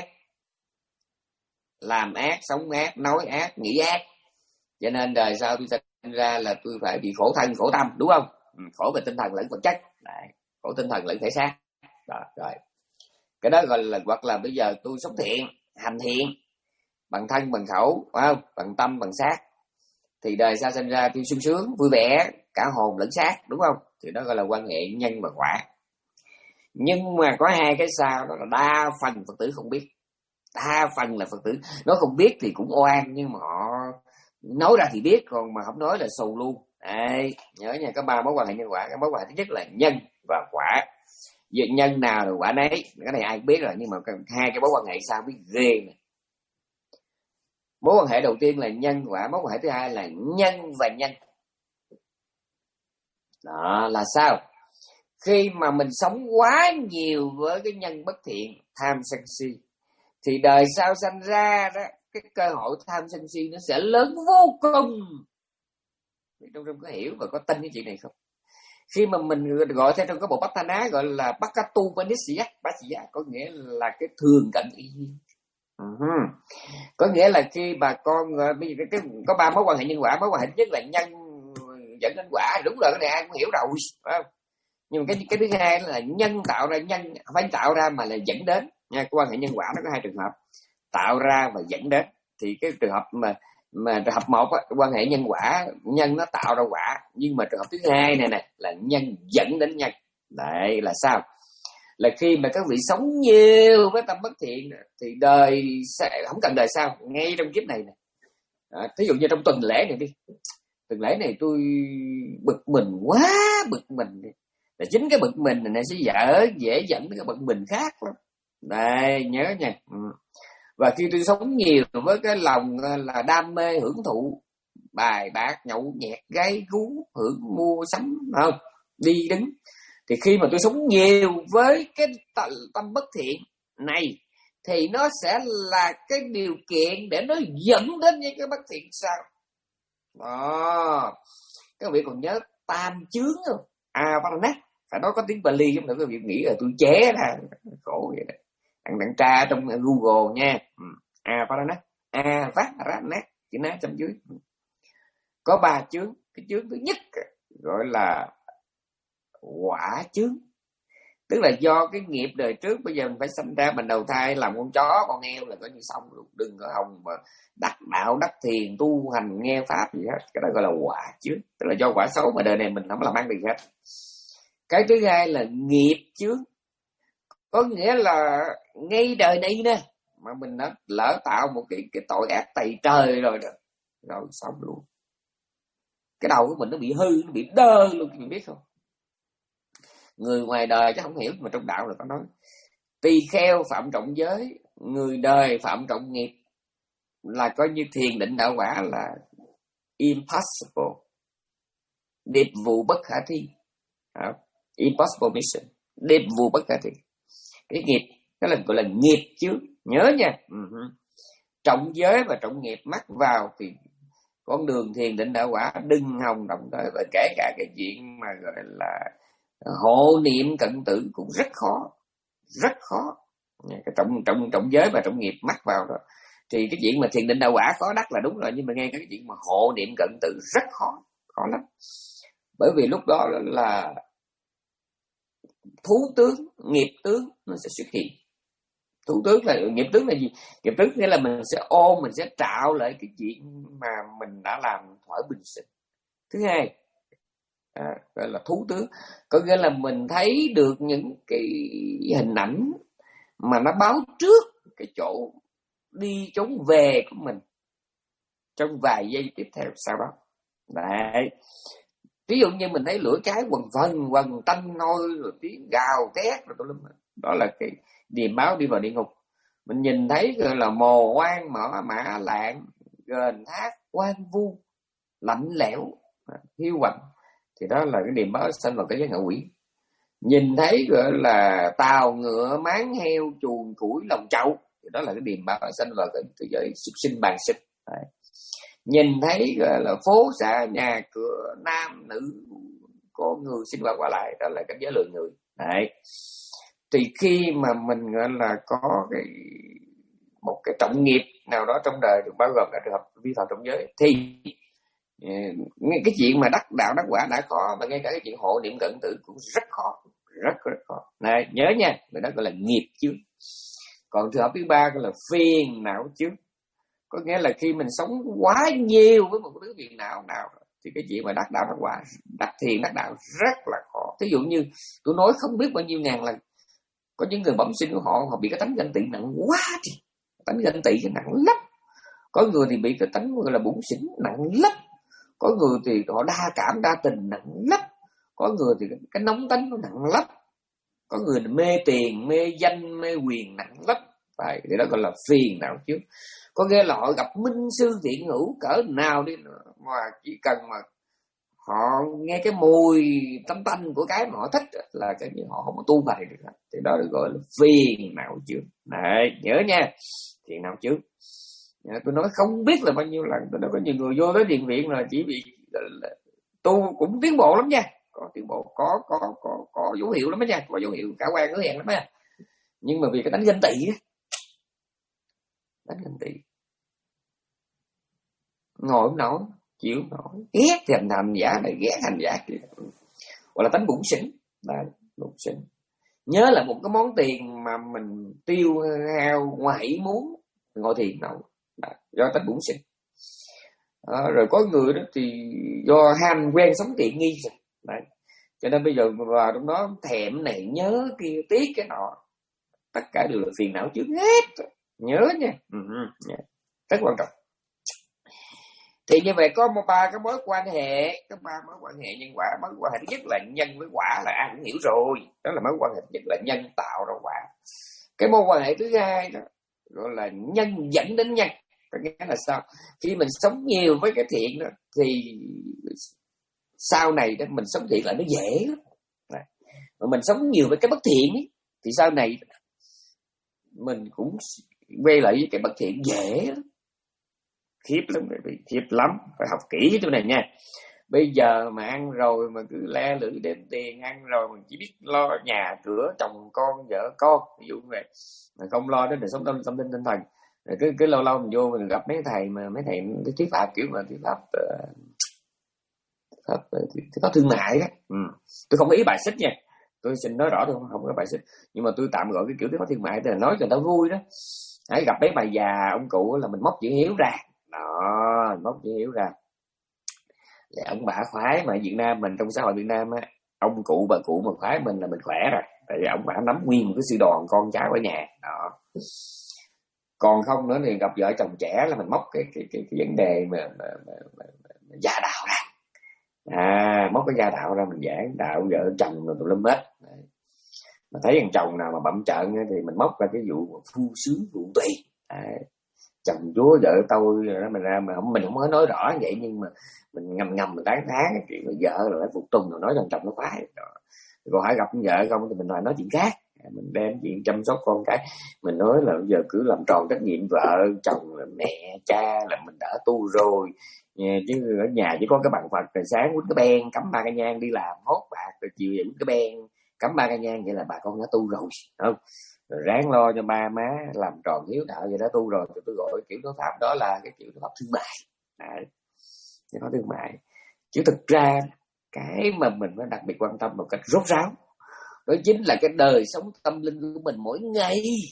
làm ác, sống ác, nói ác, nghĩ ác, cho nên đời sau tôi sinh ra là tôi phải bị khổ thân, khổ tâm, đúng không? Khổ về tinh thần lẫn vật chất. Đấy, khổ tinh thần lẫn thể xác. Đó, rồi. Cái đó gọi là, hoặc là bây giờ tôi sống thiện, hành thiện, bằng thân, bằng khẩu, phải không? Bằng tâm, bằng xác, thì đời sau sinh ra tôi sung sướng, vui vẻ, cả hồn lẫn xác, đúng không? Thì đó gọi là quan hệ nhân và quả. Nhưng mà có hai cái sao đó là đa phần Phật tử không biết. Đa phần là Phật tử nó không biết thì cũng oan, nhưng mà họ nói ra thì biết, còn mà không nói là xù luôn. Đấy, nhớ nha, có ba mối quan hệ nhân quả. Cái mối quan hệ thứ nhất là nhân và quả. Về nhân nào là quả nấy, cái này ai cũng biết rồi, nhưng mà hai cái mối quan hệ sao biết ghê này. Mối quan hệ đầu tiên là nhân quả, mối quan hệ thứ hai là nhân và nhân. Đó là sao? Khi mà mình sống quá nhiều với cái nhân bất thiện, tham sân si, thì đời sau sanh ra đó, cái cơ hội tham sân si nó sẽ lớn vô cùng. Trong trong có hiểu và có tin cái chuyện này không? Khi mà mình gọi theo trong cái bộ Bát Tha Ná gọi là Bhakatu Panisya, Panisya có nghĩa là cái thường cận y duyên. Uh-huh. Có nghĩa là khi bà con bây giờ cái, cái có ba mối quan hệ nhân quả. Mối quan hệ nhất là nhân dẫn đến quả, đúng rồi, cái này ai cũng hiểu rồi, phải không? Nhưng mà cái cái thứ hai là nhân tạo ra, nhân phải tạo ra mà là dẫn đến nha. Cái quan hệ nhân quả nó có hai trường hợp, tạo ra và dẫn đến. Thì cái trường hợp mà mà trường hợp một á, quan hệ nhân quả, nhân nó tạo ra quả, nhưng mà trường hợp thứ hai này nè là nhân dẫn đến nhân. Đấy là sao? Là khi mà các vị sống nhiều với tâm bất thiện thì đời sẽ không cần đời sau, ngay trong kiếp này nè. À, thí dụ như trong tuần lễ này đi, tuần lễ này tôi bực mình quá, bực mình đi. Là chính cái bực mình này nó sẽ dở dễ dẫn đến cái bực mình khác lắm. Đây nhớ nha. Ừ. Và khi tôi sống nhiều với cái lòng là đam mê hưởng thụ, bài bạc, nhậu nhẹt, gái gú, hưởng mua sắm, không đi đứng, thì khi mà tôi sống nhiều với cái tâm bất thiện này thì nó sẽ là cái điều kiện để nó dẫn đến những cái bất thiện sao. Đó, các vị còn nhớ tam chướng không? À, Varana, phải nói có tiếng Bali không? Để các vị nghĩ là tôi chế ra khổ vậy đó. Đặng đặng tra trong Google nha. À, Varana, à, Varana, chữ ná trong dưới. Có ba chướng. Cái chướng thứ nhất gọi là quả chướng, tức là do cái nghiệp đời trước, bây giờ mình phải sinh ra mình đầu thai làm con chó con heo là coi như xong luôn, đừng có hòng mà đắc đạo đắc thiền tu hành nghe pháp gì hết. Cái đó gọi là quả chướng, tức là do quả xấu mà đời này mình không làm ăn gì hết. Cái thứ hai là nghiệp chướng, có nghĩa là ngay đời này nè mà mình đã lỡ tạo một cái cái tội ác tày trời rồi đó, rồi xong luôn, cái đầu của mình nó bị hư, nó bị đơ luôn, mình biết không? Người ngoài đời chắc không hiểu, mà trong đạo là có nói tỳ kheo phạm trọng giới, người đời phạm trọng nghiệp, là coi như thiền định đạo quả là impossible, điệp vụ bất khả thi. à, Impossible mission, điệp vụ bất khả thi. Cái nghiệp đó là gọi là nghiệp chướng, nhớ nha. uh-huh. Trọng giới và trọng nghiệp mắc vào thì con đường thiền định đạo quả đừng hòng động tới. Và kể cả cái chuyện mà gọi là hộ niệm cận tử cũng rất khó, rất khó. Cái trọng trọng trọng giới và trọng nghiệp mắc vào đó thì cái chuyện mà thiền định đạo quả khó đắc là đúng rồi, nhưng mà ngay cái chuyện mà hộ niệm cận tử rất khó, khó lắm. Bởi vì lúc đó là thú tướng, nghiệp tướng nó sẽ xuất hiện. Thú tướng là nghiệp tướng là gì? Nghiệp tướng nghĩa là mình sẽ ôm, mình sẽ trạo lại cái chuyện mà mình đã làm thỏa bình sinh. Thứ hai à, gọi là thú tướng, có nghĩa là mình thấy được những cái hình ảnh mà nó báo trước cái chỗ đi trốn về của mình trong vài giây tiếp theo sau đó. Đấy, ví dụ như mình thấy lửa cháy quần vần quần tanh nôi rồi tiếng gào thét rồi tụi mình, đó là cái điềm báo đi vào địa ngục. Mình nhìn thấy gọi là mồ quan mỏ mã lạng, gền thác quan vu, lạnh lẽo, hiu quạnh, thì đó là cái điềm báo sanh vào cái giới ngạ quỷ. Nhìn thấy gọi là tàu ngựa máng heo chuồng củi lòng chậu, thì đó là cái điềm báo sanh vào cái giới súc sinh bàn sinh. Đấy. nhìn thấy gọi là phố xá nhà cửa, nam nữ có người sinh hoạt qua lại, đó là cảnh giới lượng người. Đấy. Thì khi mà mình gọi là có cái một cái trọng nghiệp nào đó trong đời, được bao gồm cả trường hợp vi phạm trọng giới, thì ngay cái chuyện mà đắc đạo đắc quả đã khó, mà ngay cả cái chuyện hộ niệm cận tử cũng rất khó, rất rất khó. Này nhớ nha, người đó gọi là nghiệp chướng. Còn trường hợp thứ ba gọi là phiền não chướng. Có nghĩa là khi mình sống quá nhiều với một thứ phiền não nào, thì cái chuyện mà đắc đạo đắc quả, đắc thiền đắc đạo rất là khó. Thí dụ như tôi nói không biết bao nhiêu ngàn lần, có những người bẩm sinh của họ, họ bị cái tánh ganh tị nặng quá thì tánh ganh tị cái nặng lắm. Có người thì bị cái tánh gọi là bủn xỉn nặng lắm. Có người thì họ đa cảm đa tình nặng lắm. Có người thì cái nóng tánh nó nặng lắm. Có người thì mê tiền, mê danh, mê quyền nặng lắm. Vậy thì đó gọi là phiền não chứ. Có nghĩa là họ gặp minh sư thiện hữu cỡ nào đi nữa, mà chỉ cần mà họ nghe cái mùi tanh tanh của cái mà họ thích là cái gì họ không có tu bài được. Thì đó được gọi là phiền não chướng. Đấy, nhớ nha, phiền não chướng. Tôi nói không biết là bao nhiêu lần, tôi nói có nhiều người vô tới thiền viện là chỉ bị tu cũng tiến bộ lắm nha, có tiến bộ, có có có có dấu hiệu lắm đó nha, có dấu hiệu cả quan hứa hẹn lắm nha. Nhưng mà vì cái đánh ganh tị á, đánh ganh tị, ngồi không nổi, chịu không nổi, ghét thì hành hành giả này, ghét hành giả kia, gọi là tánh bủn xỉn. Đấy, bủn xỉn. Nhớ là một cái món tiền mà mình tiêu hao ngoài ý muốn, ngồi thiền nổi, do tánh bủn xỉn. À, rồi có người đó thì do ham quen sống tiện nghi rồi. Đấy. Cho nên bây giờ vào trong đó thèm này nhớ kia tiếc cái nọ, tất cả đều là phiền não chướng hết. Nhớ nha. Uh-huh. Yeah. Rất quan trọng. Thì như vậy có một ba cái mối quan hệ, có ba mối quan hệ nhân quả. Mối quan hệ thứ nhất là nhân với quả, là ai cũng hiểu rồi, đó là mối quan hệ thứ nhất là nhân tạo ra quả. Cái mối quan hệ thứ hai đó gọi là nhân dẫn đến nhân. Có nghĩa là sao? Khi mình sống nhiều với cái thiện đó, thì sau này đó mình sống thiện lại nó dễ lắm. Mà mình sống nhiều với cái bất thiện ấy, thì sau này mình cũng quay lại với cái bất thiện dễ lắm. Khiếp lắm, khiếp lắm, phải học kỹ cái chỗ này nha. Bây giờ mà ăn rồi mà cứ le lưỡi đếm tiền, ăn rồi mình chỉ biết lo nhà cửa, chồng con, vợ con, ví dụ như vậy, mà không lo đến đời sống tâm tâm linh tinh thần. Rồi cứ cứ lâu lâu mình vô mình gặp mấy thầy mà mấy thầy cái thuyết pháp kiểu mà thuyết pháp uh, pháp thuyết pháp thương mại đó. Ừ. Tôi không có ý bài xích nha, tôi xin nói rõ tôi không, không có bài xích, nhưng mà tôi tạm gọi cái kiểu thuyết pháp thương mại tức là nói cho nó vui đó. Hãy gặp mấy bà già ông cụ là mình móc chữ hiếu ra đó, móc chữ hiếu ra để ông bà khoái. Mà ở Việt Nam mình, trong xã hội Việt Nam á, ông cụ bà cụ mà khoái mình là mình khỏe rồi, tại vì ông bà nắm nguyên một cái sư đoàn con cháu ở nhà đó. Còn không nữa thì gặp vợ chồng trẻ là mình móc cái cái cái, cái vấn đề mà, mà, mà, mà, mà gia đạo ra, à móc cái gia đạo ra mình giảng đạo vợ chồng rồi tùm lum hết. Mà thấy thằng chồng nào mà bậm trợn thì mình móc ra cái vụ phu sướng vụ tùy, à, chồng chúa vợ tôi đó mình ra mà không, mình không có nói rõ vậy, nhưng mà mình ngầm ngầm mình tán thán cái chuyện vợ rồi phải phục tùng rồi nói rằng chồng nó khoái. Còn hãy gặp vợ không thì mình lại nói chuyện khác, mình đem chuyện chăm sóc con cái, mình nói là bây giờ cứ làm tròn trách nhiệm vợ chồng là mẹ cha là mình đã tu rồi, chứ ở nhà chỉ có cái bàn Phật rồi sáng quýnh cái ben cắm ba cái nhang đi làm hốt bạc, rồi chiều về quýnh cái ben cắm ba cái nhang, vậy là bà con đã tu rồi, không? Rồi ráng lo cho ba má làm tròn hiếu đạo, vậy đã tu rồi. Thì tôi gọi kiểu nói pháp đó là cái kiểu nói pháp thương mại. Đấy, cái nói thương mại. Chứ thực ra cái mà mình phải đặc biệt quan tâm một cách rốt ráo đó chính là cái đời sống tâm linh của mình mỗi ngày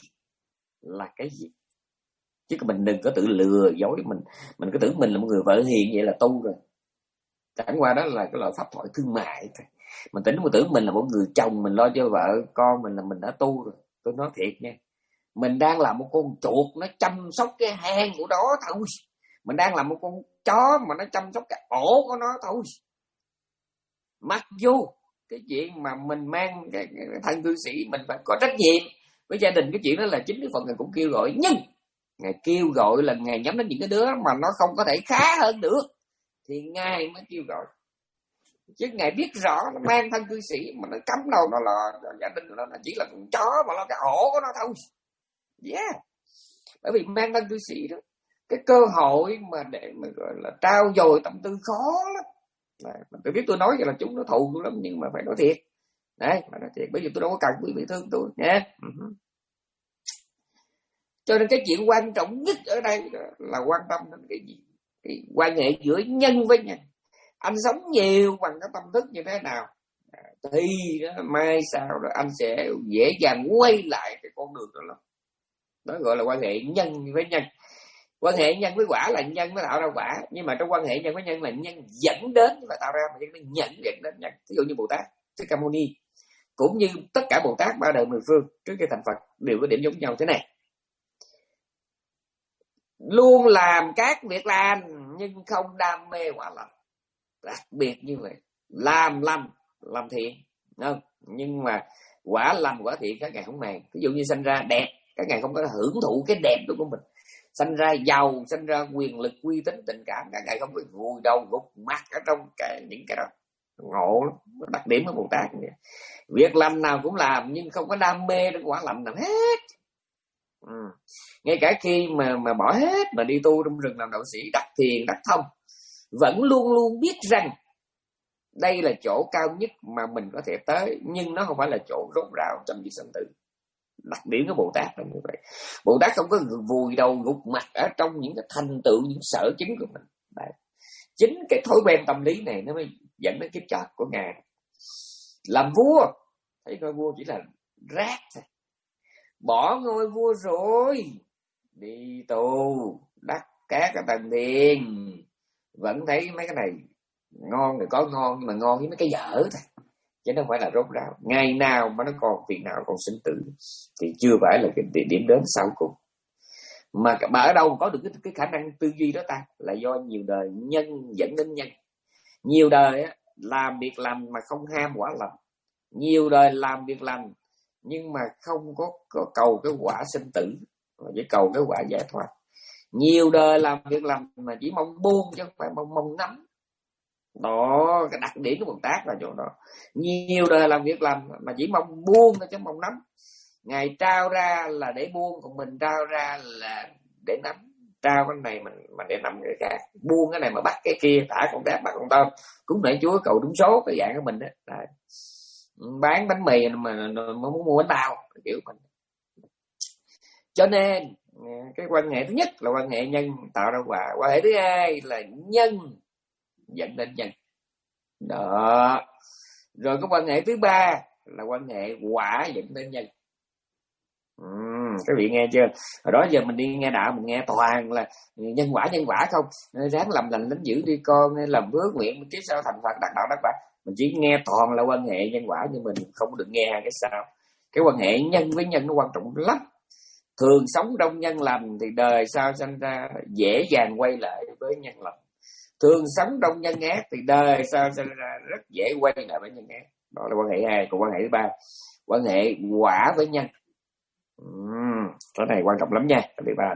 là cái gì. Chứ mình đừng có tự lừa dối mình, mình cứ tưởng mình là một người vợ hiền vậy là tu rồi. Chẳng qua đó là cái loại pháp thoại thương mại thôi. Mình tính một tưởng mình là một người chồng, mình lo cho vợ con mình là mình đã tu rồi. Tôi nói thiệt nha, mình đang là một con chuột nó chăm sóc cái hang của đó thôi. Mình đang là một con chó mà nó chăm sóc cái ổ của nó thôi. Mặc dù cái chuyện mà mình mang cái, cái, cái thân cư sĩ mình phải có trách nhiệm với gia đình, cái chuyện đó là chính cái phần Ngài cũng kêu gọi. Nhưng Ngài kêu gọi là Ngài nhắm đến những cái đứa mà nó không có thể khá hơn được thì Ngài mới kêu gọi. Chứ Ngài biết rõ nó mang thân cư sĩ mà nó cấm đầu nó lo gia đình của nó, nó chỉ là con chó mà lo cái ổ của nó thôi. Yeah. Bởi vì mang thân cư sĩ đó cái cơ hội mà để mà gọi là trao dồi tâm tư khó lắm. Đấy, tôi biết tôi nói vậy là chúng nó thù tôi lắm, nhưng mà phải nói thiệt. Đấy, mà nói thiệt, bởi vì tôi đâu có cần quý vị thương tôi nha. Uh-huh. Cho nên cái chuyện quan trọng nhất ở đây là quan tâm đến cái gì? Cái quan hệ giữa nhân với nhân. Anh sống nhiều bằng cái tâm thức như thế nào thì mai sau đó anh sẽ dễ dàng quay lại cái con đường đó lắm. Đó gọi là quan hệ nhân với nhân. Quan hệ nhân với quả là nhân mới tạo ra quả, nhưng mà trong quan hệ nhân với nhân là nhân dẫn đến và tạo ra, mà nhân nhận dẫn đến nhân. Ví dụ như Bồ Tát Thích Ca Mâu Ni cũng như tất cả Bồ Tát ba đời mười phương trước khi thành Phật đều có điểm giống nhau thế này: luôn làm các việc lành nhưng không đam mê quả lành. Đặc biệt như vậy, làm lành, làm thiện, không? Nhưng mà quả lành, quả thiện các ngài không màng. Ví dụ như sanh ra đẹp, các ngài không có hưởng thụ cái đẹp đó của mình. Sanh ra giàu, sanh ra quyền lực, uy tín, tình cảm, các ngài không có vùi đầu gục mặt ở trong cái những cái đó. Ngộ lắm, đặc điểm của Bồ Tát. Việc lành nào cũng làm nhưng không có đam mê đến quả lành nào hết. Ừ. Ngay cả khi mà mà bỏ hết mà đi tu trong rừng làm đạo sĩ, đắc thiền, đắc thông, vẫn luôn luôn biết rằng đây là chỗ cao nhất mà mình có thể tới, nhưng nó không phải là chỗ rốt ráo trong việc sanh tử. Đặc điểm của Bồ Tát là như vậy. Bồ Tát không có vùi đầu gục mặt ở trong những cái thành tựu, những sở chứng của mình. Đấy. Chính cái thói quen tâm lý này nó mới dẫn đến kiếp chót của ngài. Làm vua, thấy ngôi vua chỉ là rác thôi. Bỏ ngôi vua rồi, đi tù, đắc các cái tầng thiền, vẫn thấy mấy cái này ngon thì có ngon, nhưng mà ngon với mấy cái dở thôi, chứ không phải là rốt ráo. Ngày nào mà nó còn việc nào còn sinh tử thì chưa phải là cái điểm đến sau cùng. Mà mà ở đâu có được cái, cái khả năng tư duy đó ta? Là do nhiều đời nhân dẫn đến nhân. Nhiều đời á, làm việc lành mà không ham quả lành. Nhiều đời làm việc lành nhưng mà không có, có cầu cái quả sinh tử, mà chỉ cầu cái quả giải thoát. Nhiều đời làm việc lành mà chỉ mong buông chứ không phải mong mong nắm. Đó, cái đặc điểm của Bồ Tát là chỗ đó. Nhiều đời làm việc lành mà chỉ mong buông thôi chứ mong nắm. Ngài trao ra là để buông, còn mình trao ra là để nắm. Trao cái này mình mà để nắm cái khác, buông cái này mà bắt cái kia, thả con tép bắt con tôm, cúng lễ Chúa cầu đúng số, cái dạng của mình đó. Đấy. Bán bánh mì mà muốn mua bánh bao kiểu mình. Cho nên cái quan hệ thứ nhất là quan hệ nhân tạo ra quả. Quan hệ thứ hai là nhân dẫn đến nhân. Đó. Rồi cái quan hệ thứ ba là quan hệ quả dẫn đến nhân. Uhm, các vị nghe chưa? Hồi đó giờ mình đi nghe đạo mình nghe toàn là nhân quả nhân quả không. Ráng làm lành lính dữ đi con, làm phước nguyện kiếp sau thành Phật đắc đạo đắc quả. Mình chỉ nghe toàn là quan hệ nhân quả, nhưng mình không được nghe hai cái sau. Cái quan hệ nhân với nhân nó quan trọng lắm. Thường sống trong nhân lành thì đời sau sanh ra dễ dàng quay lại với nhân lành. Thường sống trong nhân ác thì đời sau sanh ra rất dễ quay lại với nhân ác. Đó là quan hệ hai. Còn quan hệ thứ ba, quan hệ quả với nhân. Uhm, cái này quan trọng lắm nha. Cái thứ ba,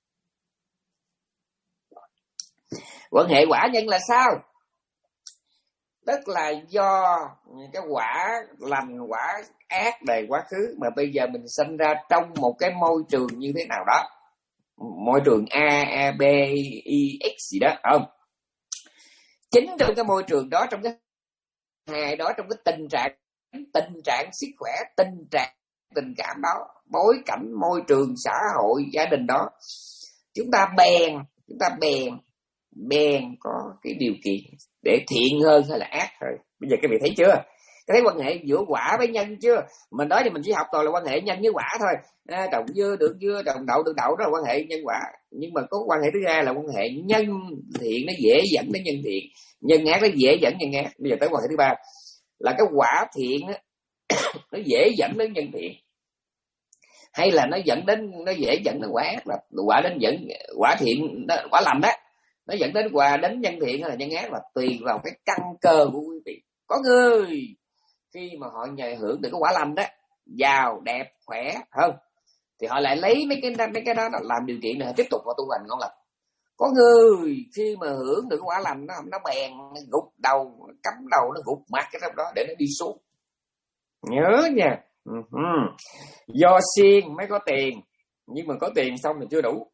quan hệ quả nhân là sao? Tức là do cái quả lành quả ác đời quá khứ mà bây giờ mình sinh ra trong một cái môi trường như thế nào đó, môi trường A, A, B, I, X gì đó, không? Chính trong cái môi trường đó, trong cái hài đó, trong cái tình trạng tình trạng sức khỏe, tình trạng tình cảm đó, bối cảnh môi trường xã hội gia đình đó, chúng ta bèn chúng ta bèn bèn có cái điều kiện để thiện hơn hay là ác thôi. Bây giờ các vị thấy chưa? Thấy quan hệ giữa quả với nhân chưa? Mình nói thì mình chỉ học toàn là quan hệ nhân với quả thôi. À, trồng dưa được dưa, trồng đậu được đậu, đó là quan hệ nhân quả. Nhưng mà có quan hệ thứ hai là quan hệ nhân thiện, nó dễ dẫn đến nhân thiện, nhân ác nó dễ dẫn nhân ác. Bây giờ tới quan hệ thứ ba là cái quả thiện á, nó dễ dẫn đến nhân thiện, hay là nó dẫn đến nó dễ dẫn đến quả ác, là quả đến dẫn quả thiện đó, quả lành đó, nó dẫn đến quả đến nhân thiện hay là nhân ác là tùy vào cái căn cơ của quý vị. Có người khi mà họ nhờ hưởng được cái quả lành đó, giàu đẹp khỏe hơn, thì họ lại lấy mấy cái mấy cái đó làm điều kiện để tiếp tục vào tu hành ngon lành. Có người khi mà hưởng được cái quả lành nó nó bèn nó gục đầu, cắm đầu nó gục mặt cái trong đó để nó đi xuống. Nhớ nha. Uh-huh. Do siêng mới có tiền, nhưng mà có tiền xong thì chưa đủ.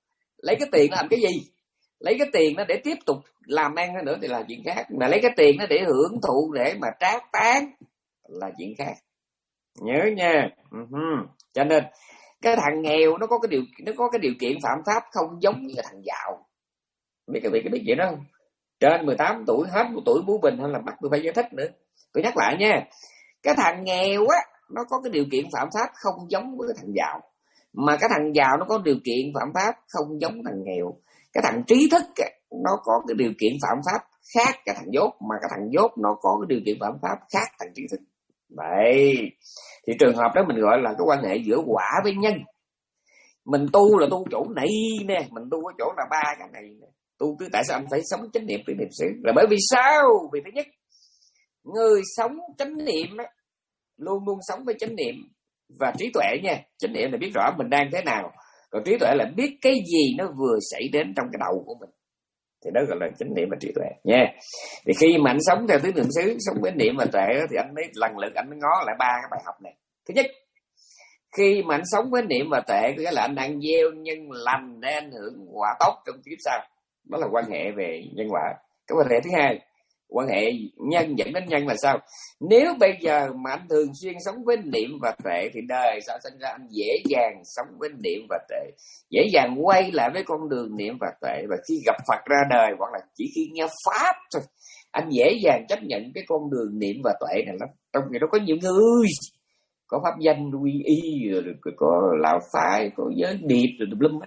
Lấy cái tiền nó làm cái gì? Lấy cái tiền nó để tiếp tục làm ăn nữa thì là chuyện khác, mà lấy cái tiền nó để hưởng thụ, để mà trác tán là chuyện khác. Nhớ nha. Uh-huh. Cho nên cái thằng nghèo nó có cái điều nó có cái điều kiện phạm pháp không giống như cái thằng giàu. Biết cái vị có biết vậy đó không? Trên mười tám tuổi hết một tuổi bú bình hay là bắt tôi phải giải thích nữa. Tôi nhắc lại nha, cái thằng nghèo á nó có cái điều kiện phạm pháp không giống với cái thằng giàu, mà cái thằng giàu nó có điều kiện phạm pháp không giống thằng nghèo. Cái thằng trí thức á, nó có cái điều kiện phạm pháp khác cái thằng dốt, mà cái thằng dốt nó có cái điều kiện phạm pháp khác thằng trí thức. Vậy thì trường hợp đó mình gọi là cái quan hệ giữa quả với nhân. Mình tu là tu chỗ này nè, mình tu ở chỗ là ba cái này nè. Tu cứ tại sao anh phải sống chánh niệm với niệm xứ? Là bởi vì sao? Vì thứ nhất, người sống chánh niệm á, luôn luôn sống với chánh niệm và trí tuệ nha. Chánh niệm là biết rõ mình đang thế nào, còn trí tuệ là biết cái gì nó vừa xảy đến trong cái đầu của mình, thì đó gọi là chánh niệm và trí tuệ nha. Thì khi mà anh sống theo tứ niệm xứ, sống với niệm và tuệ, thì anh mới lần lượt anh mới ngó lại ba cái bài học này. Thứ nhất, khi mà anh sống với niệm và tuệ, nghĩa là anh đang gieo nhân lành để anh hưởng quả tốt trong kiếp sau. Đó là quan hệ về nhân quả. Cái quan hệ thứ hai, quan hệ nhân dẫn đến nhân là sao? Nếu bây giờ mà anh thường xuyên sống với niệm và tuệ, thì đời sau sinh ra anh dễ dàng sống với niệm và tuệ, dễ dàng quay lại với con đường niệm và tuệ. Và khi gặp Phật ra đời, hoặc là chỉ khi nghe pháp thôi, anh dễ dàng chấp nhận cái con đường niệm và tuệ này lắm. Trong khi đó có nhiều người có pháp danh quy y, rồi có lão phái, có giới điệp, rồi tùm lum hết.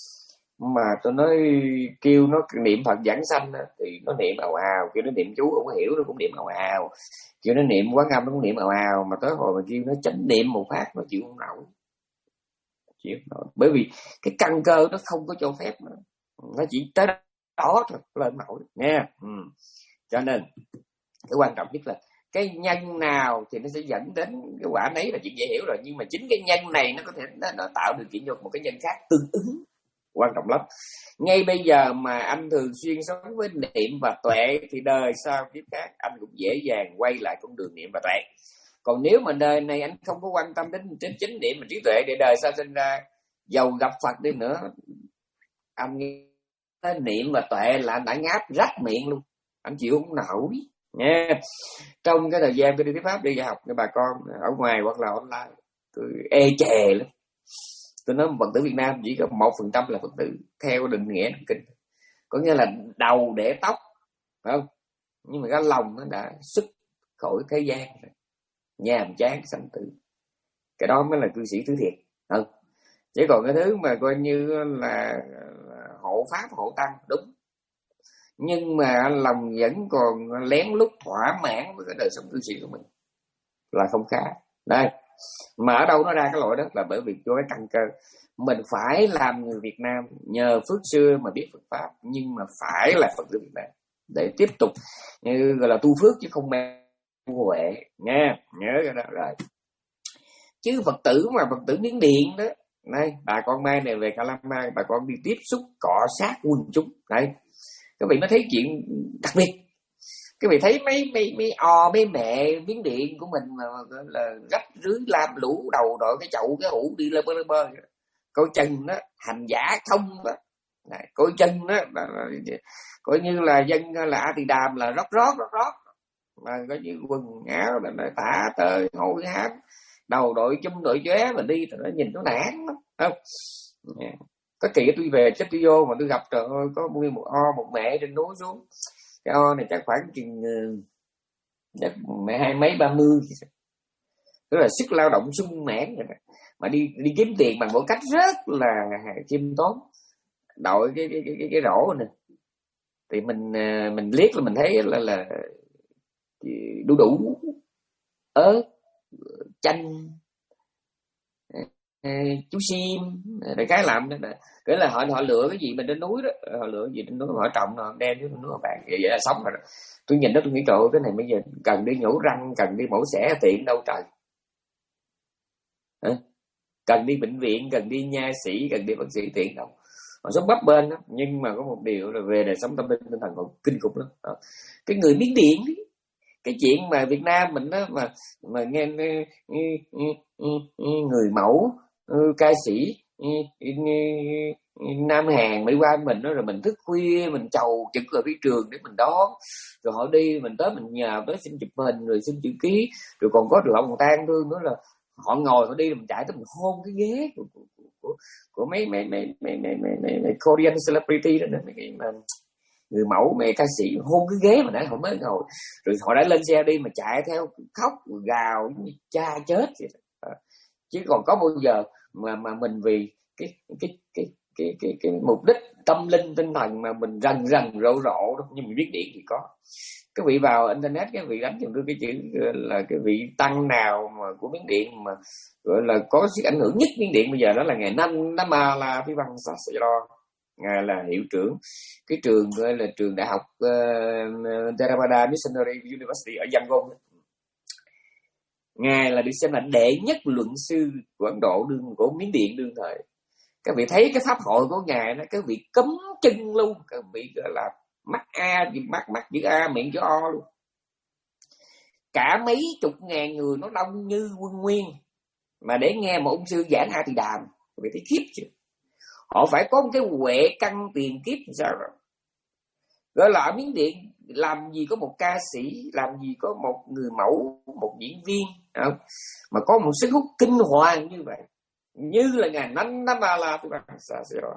Mà tôi nói kêu nó niệm Phật giảng sanh thì nó niệm ào ào, kêu nó niệm chú không có hiểu, nó cũng niệm ào ào, kêu nó niệm Quán Âm nó cũng niệm ào ào, mà tới hồi mà kêu nó chánh niệm một phát nó chịu không nổi, chịu không nổi, bởi vì cái căn cơ nó không có cho phép nữa. Nó chỉ tới đó thôi, lên nổi nha. Ừ. Cho nên cái quan trọng nhất là cái nhân nào thì nó sẽ dẫn đến cái quả nấy là chuyện dễ hiểu rồi, nhưng mà chính cái nhân này nó có thể nó, nó tạo điều kiện cho một cái nhân khác tương ứng, quan trọng lắm. Ngay bây giờ mà anh thường xuyên sống với niệm và tuệ, thì đời sau kiếp khác anh cũng dễ dàng quay lại con đường niệm và tuệ. Còn nếu mà đời này anh không có quan tâm đến chính niệm và trí tuệ, để đời sau sinh ra giàu gặp Phật đi nữa, anh nghe niệm và tuệ là anh đã ngáp rách miệng luôn, anh chịu không nổi nha. Trong cái thời gian tôi đi thuyết pháp, đi dạy học cho bà con ở ngoài hoặc là online, tôi ê chề lắm. Tôi nói Phật tử Việt Nam chỉ có một phần trăm là Phật tử theo định nghĩa kinh, có nghĩa là đầu để tóc, phải không? Nhưng mà cái lòng nó đã xuất khỏi thế gian rồi, nhàm chán sanh tử. Cái đó mới là cư sĩ thứ thiệt, không? Chỉ còn cái thứ mà coi như là hộ pháp hộ tăng đúng, nhưng mà lòng vẫn còn lén lút thỏa mãn với cái đời sống cư sĩ của mình là không khá. Đây, mà ở đâu nó ra cái lỗi đó là bởi vì cho cái căn cơ mình phải làm người Việt Nam nhờ phước xưa mà biết Phật pháp, nhưng mà phải là Phật tử Việt Nam để tiếp tục như gọi là tu phước chứ không mang huệ nha, nhớ cái đó rồi. Chứ Phật tử mà Phật tử Miến Điện đó, này bà con mai này về Calama, bà con đi tiếp xúc cọ sát quân chúng đây, các vị mới thấy chuyện đặc biệt. Các vị thấy mấy mấy mấy o mấy mẹ Miến Điện của mình mà là rách rưới lam lũ đầu đội cái chậu cái hũ đi lơ bơ lơ bơ, coi chân đó hành giả không đó, này, coi chân đó là, là, coi như là dân là A Tỳ Đàm là rót rót rót rót, mà coi như quần áo là tả tơi hôi hám, đầu đội chum đội chóe mà đi thì nó nhìn nó nản lắm, không? Yeah. Có kỳ tôi về chết tôi vô mà tôi gặp trời ơi có nguyên một o một mẹ trên núi xuống, cái o này chắc khoảng chừng chắc mẹ hai mấy ba mươi, tức là sức lao động sung mãn rồi đó. Mà đi đi kiếm tiền bằng một cách rất là khiêm tốn, đội cái cái cái cái, cái rổ này thì mình mình liếc là mình thấy là là đu đủ ớt chanh chú sim để cái làm đó, cái là họ họ lựa cái gì mình trên núi đó, họ lựa gì trên núi họ trồng họ đem xuống núi họ bán, vậy, vậy là sống rồi đó. Tôi nhìn đó tôi nghĩ trời ơi, cái này bây giờ cần đi nhổ răng, cần đi mổ xẻ tiện đâu trời. Hả? Cần đi bệnh viện, cần đi nha sĩ, cần đi bác sĩ tiện đâu. Họ sống bấp bênh đó, nhưng mà có một điều là về đời sống tâm linh tinh thần còn kinh khủng lắm. Đó. Cái người Miến Điện đi, cái chuyện mà Việt Nam mình đó mà mà nghe người mẫu ca sĩ Nam Hàn, Mỹ quan mình đó, rồi mình thức khuya mình chầu trực ở phía trường để mình đón, rồi họ đi mình tới mình nhờ tới xin chụp hình rồi xin chữ ký, rồi còn có trường hợp còn tang thương nữa là họ ngồi họ đi mình chạy tới mình hôn cái ghế của của, của, của mấy mấy mấy mấy mấy mấy, mấy, mấy Korean celebrity đó, mấy cái mà người mẫu, mấy ca sĩ hôn cái ghế mà nãy họ mới ngồi, rồi họ đã lên xe đi mà chạy theo khóc gào cha chết vậy đó. Chứ còn có bao giờ mà mà mình vì cái cái cái cái cái cái mục đích tâm linh tinh thần mà mình rần rần rộ rộ đâu. Nhưng mà biết điện thì có. Các vị vào internet, các vị đánh cho tôi cái chữ là cái vị tăng nào mà của Miến Điện mà gọi là có sức ảnh hưởng nhất Miến Điện bây giờ, đó là ngài Nam Nam Ma La Phi Văn Sasiro. Ngài là hiệu trưởng cái trường gọi là trường đại học uh, Theravada Missionary University ở Yangon. Ngài là được xem là đệ nhất luận sư của Ấn Độ đương của Miến Điện đương thời. Các vị thấy cái pháp hội của ngài đó, các vị cấm chân luôn, các vị gọi là mắt A, mắt mắt chữ A, miệng chữ O luôn. Cả mấy chục ngàn người nó đông như quân nguyên mà để nghe một ông sư giảng A Tỳ Đàm, các vị thấy khiếp chưa? Họ phải có một cái huệ căn tiền kiếp sao rồi. Gọi là ở Miến Điện làm gì có một ca sĩ, làm gì có một người mẫu, một diễn viên không? Mà có một sức hút kinh hoàng như vậy, như là ngài Nam Ma La Phi Văn Sasiro.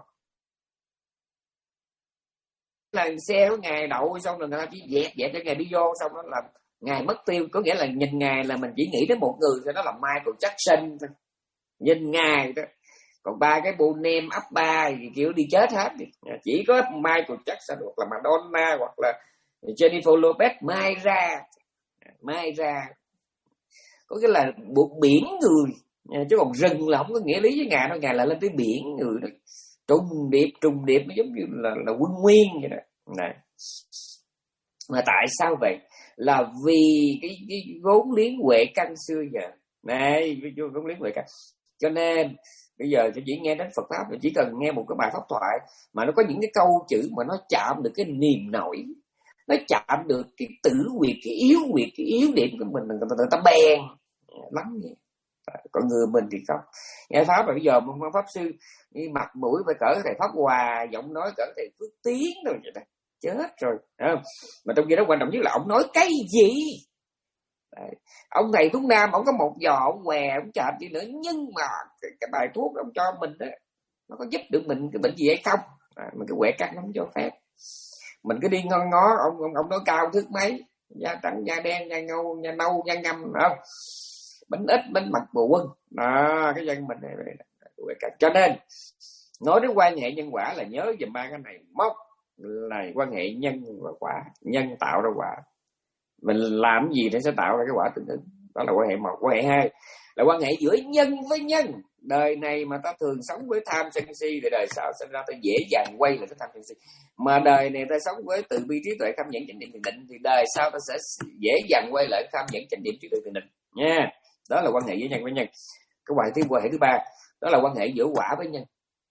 Là xe của ngài đậu xong rồi người ta chỉ dẹp dẹp cho ngài đi vô, xong đó là ngài mất tiêu. Có nghĩa là nhìn ngài là mình chỉ nghĩ đến một người thôi, đó là Michael Jackson thôi. Nhìn ngài đó, còn ba cái bộ nem ấp ba kiểu đi chết hết. Chỉ có Michael Jackson hoặc là Madonna hoặc là Jennifer Lopez mai ra mai ra có nghĩa là một biển người, chứ còn rừng là không có nghĩa lý với ngài đâu. Ngài là lên tới biển người đó, trùng điệp trùng điệp nó giống như là, là quân nguyên vậy đó này. Mà tại sao vậy? Là vì cái, cái vốn liếng huệ căn xưa giờ này, cái vốn liếng huệ căn. Cho nên bây giờ chỉ nghe đến Phật pháp, chỉ cần nghe một cái bài pháp thoại mà nó có những cái câu chữ mà nó chạm được cái niềm nổi, nó chạm được cái tử huyệt, cái yếu huyệt, cái yếu điểm của mình, người ta, người ta bèn lắm vậy. Còn người mình thì không. Nghe pháp mà bây giờ một pháp sư mặt mũi phải cỡ thầy Pháp Hòa, giọng nói cỡ thầy Phước Tiến rồi vậy đó, chết rồi. Không? Mà trong khi đó quan trọng nhất là ông nói cái gì. Đấy. Ông thầy thuốc nam, ông có một giò, ông què, ông chạm đi nữa, nhưng mà cái, cái bài thuốc ông cho mình đó, nó có giúp được mình cái bệnh gì hay không? À, mình cái quẹ cắt nó không cho phép. Mình cứ đi ngon ngó, ông ông, ông nói cao thước mấy, da trắng, da đen, da ngâu, da nâu, da ngâm, không? Bánh ít, bánh mật bù quân. Đó, cái dân mình này, này. Cho nên nói đến quan hệ nhân quả là nhớ dùm ba cái này. Mốc là quan hệ nhân và quả. Nhân tạo ra quả. Mình làm gì để sẽ tạo ra cái quả tương ứng. Đó là quan hệ một. Quan hệ hai là quan hệ giữa nhân với nhân. Đời này mà ta thường sống với tham sân si thì đời sau sinh ra ta dễ dàng quay lại cái tham sân si. Mà đời này ta sống với từ bi trí tuệ, kham nhẫn chánh niệm thiền định thì đời sau ta sẽ dễ dàng quay lại kham nhẫn chánh niệm trí tuệ thiền định nha. Đó là quan hệ giữa nhân với nhân. Cái quan hệ thứ quan hệ thứ ba đó là quan hệ giữa quả với nhân.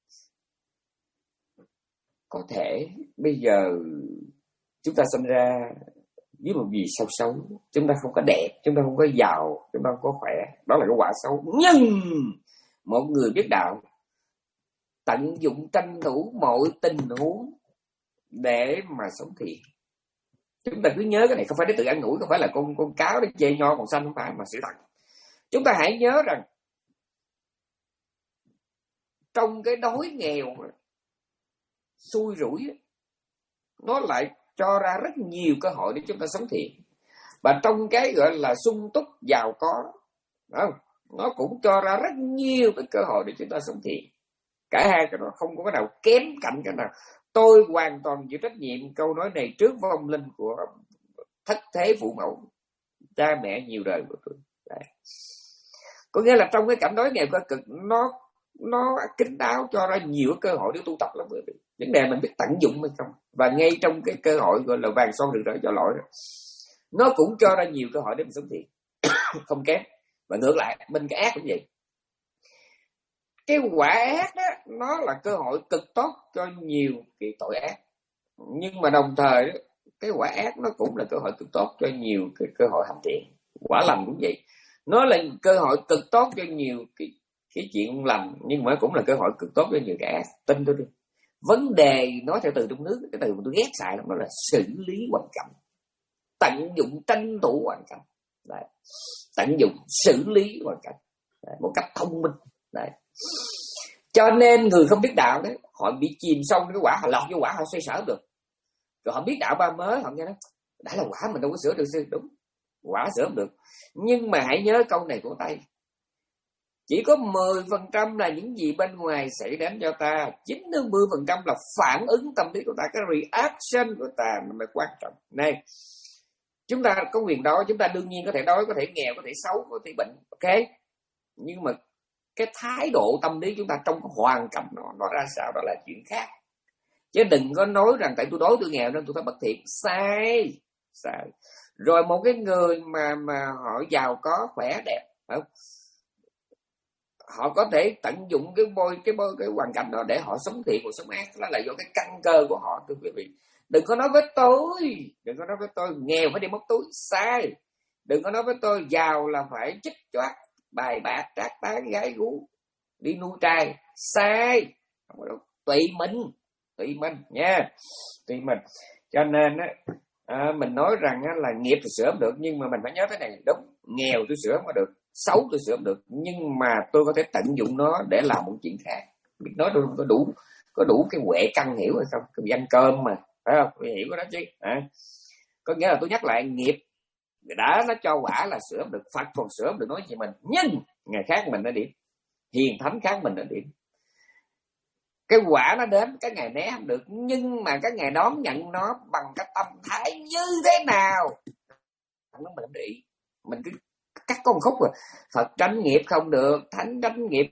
Có thể bây giờ chúng ta sinh ra với một gì xấu xấu, chúng ta không có đẹp, chúng ta không có giàu, chúng ta không có khỏe, đó là cái quả xấu. Nhưng một người biết đạo tận dụng tranh thủ mọi tình huống để mà sống thiện. Chúng ta cứ nhớ cái này, không phải để tự ăn ngủi, không phải là con con cáo để chê nho còn xanh, không phải, mà sự thật. Chúng ta hãy nhớ rằng trong cái đói nghèo xui rủi, nó lại cho ra rất nhiều cơ hội để chúng ta sống thiện. Và trong cái gọi là sung túc giàu có, không? Nó cũng cho ra rất nhiều cái cơ hội để chúng ta sống thiện. Cả hai cái đó không có cái nào kém cạnh cái nào. Tôi hoàn toàn chịu trách nhiệm câu nói này trước vong linh của thất thế phụ mẫu, cha mẹ nhiều đời của tôi. Đấy. Có nghĩa là trong cái cảnh đói nghèo cơ cực, nó nó kín đáo cho ra nhiều cơ hội để tu tập lắm. Bởi vì vấn đề mình biết tận dụng hay không. Và ngay trong cái cơ hội gọi là vàng son được rỡ cho lỗi, nó cũng cho ra nhiều cơ hội để mình sống thiện, không kém. Và ngược lại bên cái ác cũng vậy. Cái quả ác đó, nó là cơ hội cực tốt cho nhiều cái tội ác. Nhưng mà đồng thời cái quả ác nó cũng là cơ hội cực tốt cho nhiều cái cơ hội hành thiện. Quả lành cũng vậy, nó là cơ hội cực tốt cho nhiều cái cái chuyện lành, nhưng mà cũng là cơ hội cực tốt cho nhiều kẻ tin tôi đi. Vấn đề nói theo từ trong nước, cái từ mà tôi ghét xài lắm, đó là xử lý hoàn cảnh, tận dụng tranh thủ hoàn cảnh. Đấy. Tận dụng xử lý hoàn cảnh. Đấy. Một cách thông minh. Đấy. Cho nên người không biết đạo đấy, họ bị chìm sâu cái quả, họ lọt vô quả, họ xoay sở được. Rồi họ biết đạo ba mới, họ nghe nói đã là quả mình đâu có sửa được sư. Đúng, quả sửa không được. Nhưng mà hãy nhớ câu này của Tây: chỉ có mười phần trăm là những gì bên ngoài xảy đến cho ta, chín đến mười phần trăm là phản ứng tâm lý của ta, cái reaction của ta mới quan trọng. Này, chúng ta có quyền đói, chúng ta đương nhiên có thể đói, có thể nghèo, có thể xấu, có thể bệnh, ok. Nhưng mà cái thái độ tâm lý chúng ta trong cái hoàn cảnh nó, nó ra sao, đó là chuyện khác. Chứ đừng có nói rằng tại tôi đói tôi nghèo nên tôi phải bất thiện. Sai, sai. Rồi một cái người mà mà họ giàu có, khỏe đẹp, không? Họ có thể tận dụng cái bôi cái bôi cái hoàn cảnh đó để họ sống thiện hoặc sống ác, đó là do cái căn cơ của họ, thưa quý vị. Đừng có nói với tôi, đừng có nói với tôi nghèo phải đi móc túi, sai. Đừng có nói với tôi giàu là phải chích choát bài bạc trác tán gái gú đi nuôi trai, sai. Không có đâu. Tùy mình, tùy mình nha, tùy mình. Cho nên á, à, mình nói rằng á, là nghiệp thì sửa không được, nhưng mà mình phải nhớ thế này, đúng, nghèo tôi sửa không được, xấu tôi sửa không được, nhưng mà tôi có thể tận dụng nó để làm một chuyện khác. Biết nói tôi có đủ có đủ cái huệ căn hiểu hay không? Cái ăn cơm mà, phải không? Tôi hiểu cái đó chứ. À, có nghĩa là tôi nhắc lại, nghiệp đã nó cho quả là sửa không được, Phật còn sửa không được nói gì mình, nhưng ngày khác mình nó điểm, hiền thánh khác mình nó điểm. Cái quả nó đến, cái ngày né không được, nhưng mà cái ngày đón nhận nó bằng cái tâm thái như thế nào, mình không để ý. Mình cứ cắt con khúc rồi, Phật tránh nghiệp không được, thánh tránh nghiệp,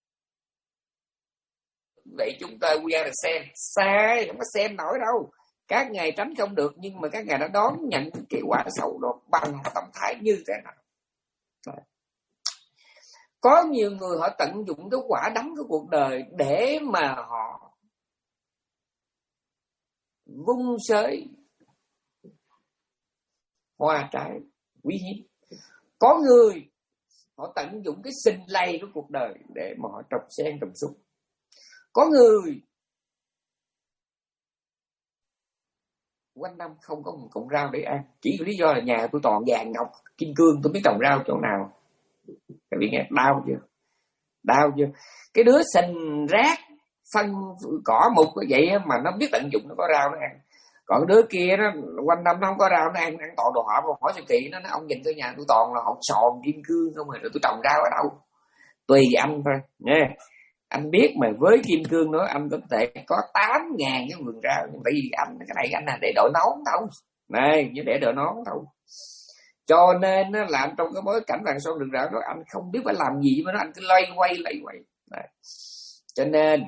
vậy chúng ta we are the same. Sai, không có xem nổi đâu. Các ngài tránh không được, nhưng mà các ngài đã đón nhận cái quả xấu đó bằng tâm thái như thế nào. Đấy. Có nhiều người họ tận dụng cái quả đắng của cuộc đời để mà họ vung sới hoa trái quý hiếm. Có người họ tận dụng cái sinh lây của cuộc đời để mà họ trồng sen trồng súc. Có người quanh năm không có một cọng rau để ăn, chỉ vì lý do là nhà tôi toàn vàng ngọc kim cương, tôi biết trồng rau chỗ nào. Các vị nghe đau chưa? Đau chưa? Cái đứa sình rác phân cỏ mục như vậy mà nó biết tận dụng, nó có rau nó ăn. Còn đứa kia nó quanh năm nó không có rau nó ăn, ăn toàn đồ họ. Hỏi sự kỳ nó, nó ông nhìn tôi nhà tôi toàn là hột sòn kim cương không, rồi tôi trồng rau ở đâu? Tùy anh thôi nha. Anh biết mà với kim cương nữa anh có thể có tám ngàn cái vườn rau, nhưng tại vì anh cái này anh là để đội nón đâu, này như để đội nón đâu. Cho nên là anh trong cái bối cảnh vàng son rực rỡ đó, anh không biết phải làm gì mà nó, anh cứ loay quay loay quay. Đấy. Cho nên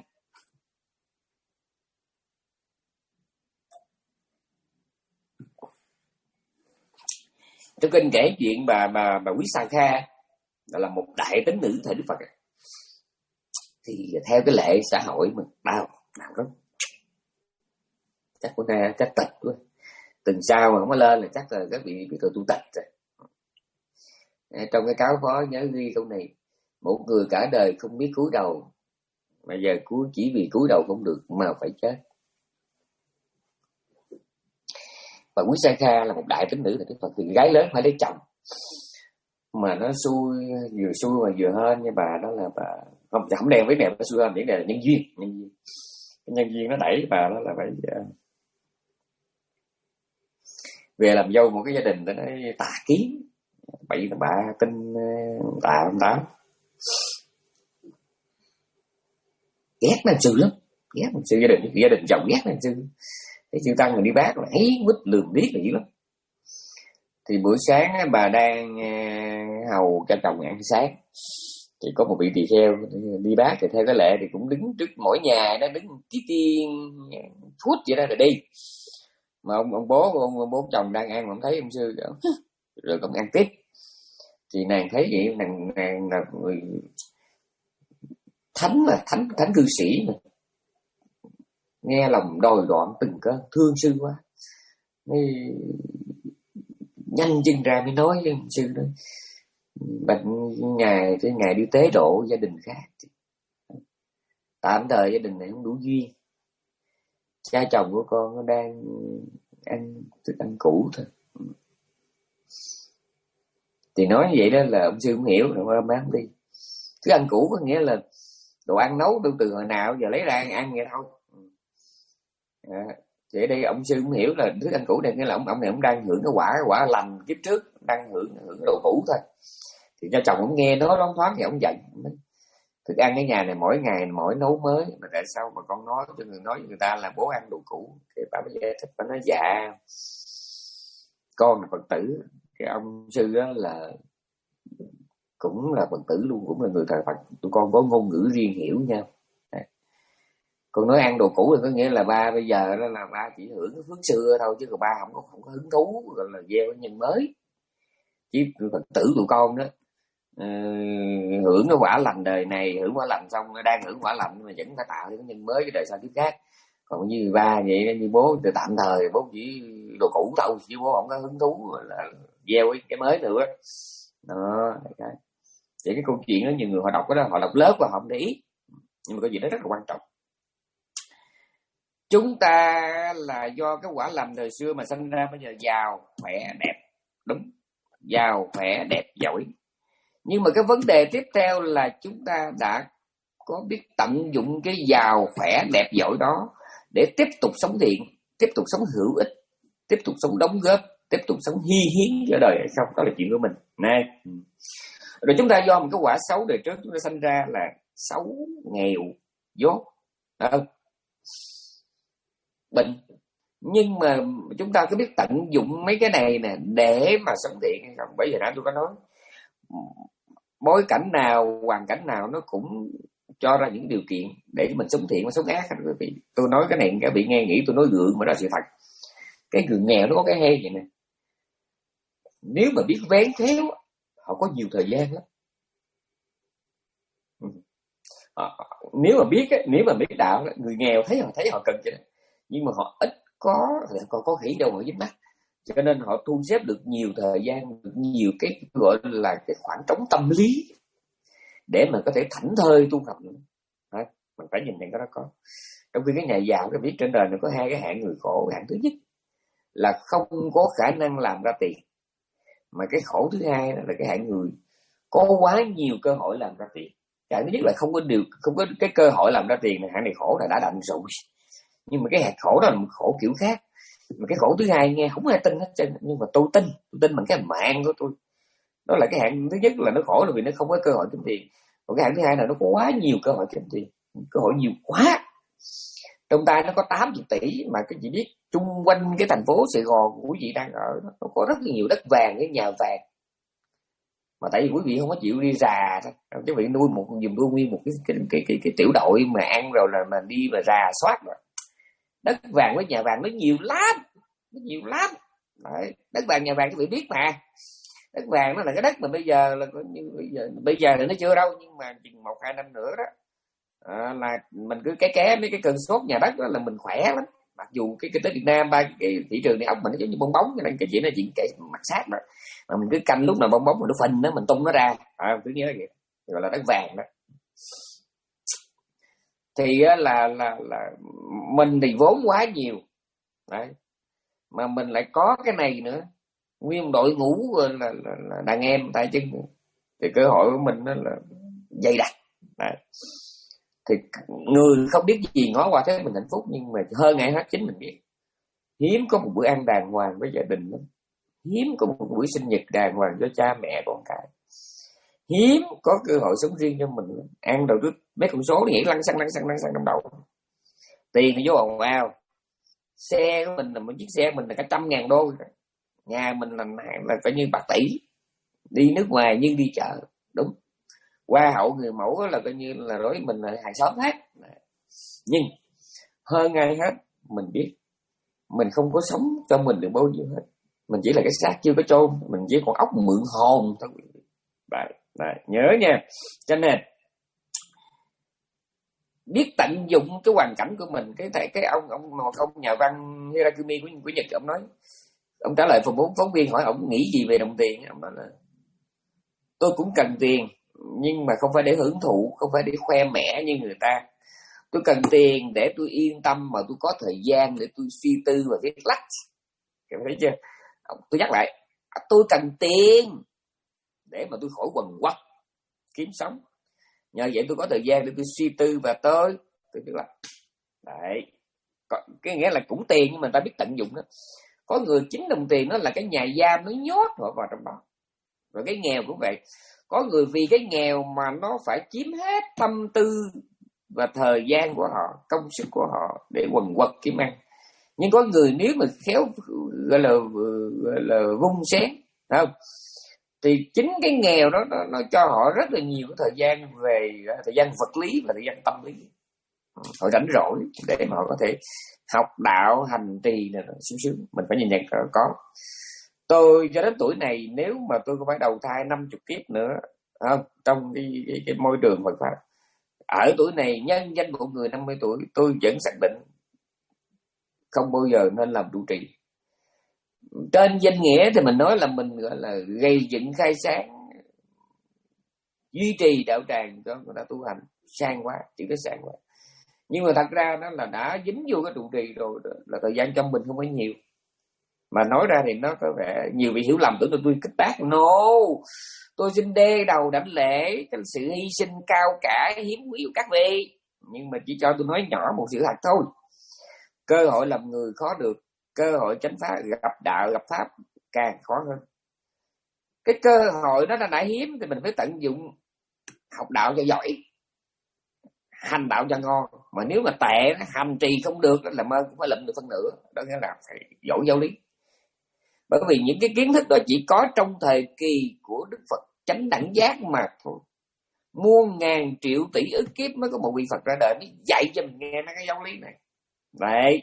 trong kinh kể chuyện bà bà bà Quý Sa Kha, là một đại tín nữ thời Đức Phật. Thì theo cái lệ xã hội mình đau đau lắm, chắc của na chắc tịch quá, từng sao mà không có lên là chắc là các vị bị tu tịch rồi. Trong cái cáo phó nhớ ghi câu này: một người cả đời không biết cúi đầu, mà giờ cúi chỉ vì cúi đầu không được mà phải chết. Và Quý Sa Kha là một đại tín nữ thời Đức Phật, thì gái lớn phải lấy chồng, mà nó xui, vừa xui mà vừa hên nha bà. Đó là bà không không đen với mẹ, nó xui hơn, những này là nhân duyên, nhân duyên cái nhân duyên nó đẩy bà đó là phải uh, về làm dâu một cái gia đình đó, nó tà kiến bậy bà tin uh, tà không táo, ghét nó sư lắm, ghét nó sư. Gia đình gia đình chồng ghét nó sư, cái sư tăng mình đi bác là ấy quýt lườm biết là dữ lắm. Thì buổi sáng bà đang uh, hầu cho chồng ăn sáng, thì có một vị tỳ kheo đi bác, thì theo cái lệ thì cũng đứng trước mỗi nhà, nó đứng tí tiên phút vậy đó rồi đi. Mà ông ông bố ông, ông bố chồng đang ăn mà ông thấy ông sư rồi, rồi ông ăn tiếp. Thì nàng thấy vậy, nàng nàng là người thánh mà, thánh thánh cư sĩ mà, nghe lòng đòi đoạn từng cơn, thương sư quá, mới nhanh chân ra mới nói với ông sư đó: bệnh ngày tới ngày đi tế độ gia đình khác, tạm thời gia đình này không đủ duyên, cha chồng của con nó đang ăn thức ăn cũ thôi. Thì nói như vậy đó là ông sư không hiểu, rồi má không đi. Thức ăn cũ có nghĩa là đồ ăn nấu từ từ hồi nào giờ lấy ra ăn, ăn vậy thôi. À, thì ở đây ông sư không hiểu là thức ăn cũ này nghĩa là ông ông này ông đang hưởng cái quả quả lành kiếp trước, đang hưởng hưởng đồ cũ thôi. Thì cho chồng ông nghe nó loáng thoáng thì ông giận. Thức ăn cái nhà này mỗi ngày mỗi nấu mới, mà tại sao mà con nói cho người nói với người ta là bố ăn đồ cũ? Thì bà mới giải thích, bà nói dạ con là Phật tử. Cái ông sư đó là cũng là Phật tử luôn, cũng là người thờ Phật, tụi con có ngôn ngữ riêng hiểu nhau. Con nói ăn đồ cũ thì có nghĩa là ba bây giờ đó là ba chỉ hưởng cái phước xưa thôi, chứ còn ba không có không có hứng thú gọi là gieo cái nhân mới. Chứ Phật tử tụi con đó uh, hưởng cái quả lành đời này, hưởng quả lành xong đang hưởng quả lành mà vẫn phải tạo cái nhân mới cái đời sau kiếp khác. Còn như ba vậy, như bố từ tạm thời bố chỉ đồ cũ thôi, chứ bố không có hứng thú là gieo cái mới nữa đó. Vậy cái câu chuyện đó nhiều người họ đọc cái đó, họ đọc lớp và họ không để ý, nhưng mà cái gì đó rất là quan trọng. Chúng ta là do cái quả lành thời xưa mà sinh ra bây giờ giàu khỏe đẹp, đúng, giàu khỏe đẹp giỏi. Nhưng mà cái vấn đề tiếp theo là chúng ta đã có biết tận dụng cái giàu khỏe đẹp giỏi đó để tiếp tục sống thiện, tiếp tục sống hữu ích, tiếp tục sống đóng góp, tiếp tục sống hy hiến cho đời hay không? Đó là chuyện của mình. Này, rồi chúng ta do một cái quả xấu đời trước chúng ta sinh ra là xấu, nghèo, dốt, không? Bệnh. Nhưng mà chúng ta cứ biết tận dụng mấy cái này nè để mà sống thiện hay không? Bởi vì nãy tôi có nói bối cảnh nào, hoàn cảnh nào nó cũng cho ra những điều kiện để mình sống thiện và sống ác. Tôi nói cái này các vị nghe nghĩ tôi nói gượng mà đó là sự thật. Cái người nghèo nó có cái hay vậy nè, nếu mà biết vén khéo họ có nhiều thời gian lắm. À, nếu mà biết nếu mà biết đạo, người nghèo thấy họ thấy họ cần cho đó, nhưng mà họ ít có còn có khỉ đâu mà dính mắt, cho nên họ thu xếp được nhiều thời gian, được nhiều cái gọi là cái khoảng trống tâm lý để mà có thể thảnh thơi tu học nữa. Đấy, mình phải nhìn nhận cái đó có. Trong khi cái nhà giàu cái biết trên đời này có hai cái hạng người khổ. Hạng thứ nhất là không có khả năng làm ra tiền, mà cái khổ thứ hai là cái hạng người có quá nhiều cơ hội làm ra tiền. Hạng thứ nhất là không có điều không có cái cơ hội làm ra tiền này, hạng này khổ là đã đành rồi. Nhưng mà cái hạt khổ đó là một khổ kiểu khác. Mà cái khổ thứ hai nghe không ai tin hết trơn, nhưng mà tôi tin, tôi tin bằng cái mạng của tôi. Đó là cái hạng thứ nhất là nó khổ là vì nó không có cơ hội kiếm tiền. Còn cái hạng thứ hai là nó có quá nhiều cơ hội kiếm tiền, cơ hội nhiều quá. Trong tay nó có tám mươi tỷ mà cái chị biết chung quanh cái thành phố Sài Gòn của quý vị đang ở nó có rất là nhiều đất vàng, cái nhà vàng. Mà tại vì quý vị không có chịu đi rà thôi. Quý vị nuôi một dùm nuôi nguyên một cái cái, cái cái cái tiểu đội mà ăn rồi là mà đi mà rà soát rồi. Đất vàng với nhà vàng nó nhiều lắm, nó nhiều lắm. Đấy, đất vàng nhà vàng quý vị biết mà. Đất vàng nó là cái đất mà bây giờ là như bây giờ bây giờ thì nó chưa đâu, nhưng mà chừng một hai năm nữa đó à, là mình cứ cái ké mấy cái cơn sốt nhà đất đó là mình khỏe lắm. Mặc dù cái kinh tế Việt Nam ba cái thị trường này ốc mình nó giống như bong bóng, nên cái chuyện này chuyện cái mặt sát đó, mà mình cứ canh lúc nào bong bóng mình nó phình nó mình tung nó ra, à, cứ nhớ vậy, gọi là đất vàng đó. Thì là là là mình thì vốn quá nhiều đấy, mà mình lại có cái này nữa, nguyên đội ngũ là, là, là đàn em tay chân, thì cơ hội của mình nó là dày đặc đấy. Thì người không biết gì ngó qua thế mình hạnh phúc, nhưng mà hơn ngày hết chính mình biết. Hiếm có một bữa ăn đàng hoàng với gia đình lắm, hiếm có một buổi sinh nhật đàng hoàng cho cha mẹ con cái, hiếm có cơ hội sống riêng cho mình. Ăn rồi cứ mấy con số nghĩ lăn xăng lăn xăng lăn xăng trong đầu, tiền thì vô ồn ào, xe của mình là một chiếc xe mình là cả trăm ngàn đô, nhà mình là là coi như bạc tỷ, đi nước ngoài nhưng đi chợ, đúng, hoa hậu người mẫu là coi như là đối với mình là hàng xóm hết. Nhưng hơn ai hết mình biết mình không có sống cho mình được bao nhiêu hết, mình chỉ là cái xác chưa có chôn, mình chỉ còn ốc mượn hồn thôi. Đấy, đấy, nhớ nha. Cho nên biết tận dụng cái hoàn cảnh của mình. Cái cái ông ông một ông nhà văn Hirakumi của, của Nhật, ông nói, ông trả lời phỏng vấn phóng viên hỏi ông nghĩ gì về đồng tiền, ông nói là tôi cũng cần tiền, nhưng mà không phải để hưởng thụ, không phải để khoe mẽ như người ta. Tôi cần tiền để tôi yên tâm mà tôi có thời gian để tôi suy tư và viết lách. Các bạn thấy chưa? Tôi nhắc lại, tôi cần tiền để mà tôi khỏi quần quật kiếm sống. Nhờ vậy tôi có thời gian để tôi suy tư và tôi tôi viết lách. Đấy, cái nghĩa là cũng tiền nhưng mà ta biết tận dụng đó. Có người chính đồng tiền nó là cái nhà giam, nó nhốt họ vào trong đó. Rồi cái nghèo cũng vậy. Có người vì cái nghèo mà nó phải chiếm hết tâm tư và thời gian của họ, công sức của họ để quần quật kiếm ăn. Nhưng có người nếu mà khéo gọi là, gọi là vung xén, không? Thì chính cái nghèo đó nó, nó cho họ rất là nhiều thời gian về thời gian vật lý và thời gian tâm lý. Họ rảnh rỗi để mà họ có thể học đạo hành trì này sướng sướng. Mình phải nhìn nhận là có. Tôi cho đến tuổi này, nếu mà tôi có phải đầu thai năm mươi kiếp nữa, không, trong cái, cái, cái môi trường Phật pháp, ở tuổi này nhân danh một người năm mươi tuổi, tôi vẫn xác định không bao giờ nên làm trụ trì. Trên danh nghĩa thì mình nói là mình gọi là gây dựng khai sáng, duy trì đạo tràng cho người ta tu hành, sang quá, chỉ có sang quá. Nhưng mà thật ra nó là đã dính vô cái trụ trì rồi, là thời gian trong mình không có nhiều. Mà nói ra thì nó có vẻ nhiều vị hiểu lầm, tưởng là tôi kích bác. No, tôi xin đê đầu đảnh lễ cái sự hy sinh cao cả hiếm quý của các vị, nhưng mà chỉ cho tôi nói nhỏ một sự thật thôi. Cơ hội làm người khó được, cơ hội chánh pháp, gặp đạo gặp pháp càng khó hơn. Cái cơ hội đó đã hiếm thì mình phải tận dụng, học đạo cho giỏi, hành đạo cho ngon. Mà nếu mà tệ, hành trì không được là mơ cũng phải lụm được phân nửa. Đó nghĩa là phải giỏi giáo lý. Bởi vì những cái kiến thức đó chỉ có trong thời kỳ của Đức Phật chánh đẳng giác mà thôi. Muôn ngàn triệu tỷ ức kiếp mới có một vị Phật ra đời mới dạy cho mình nghe mấy cái giáo lý này. Vậy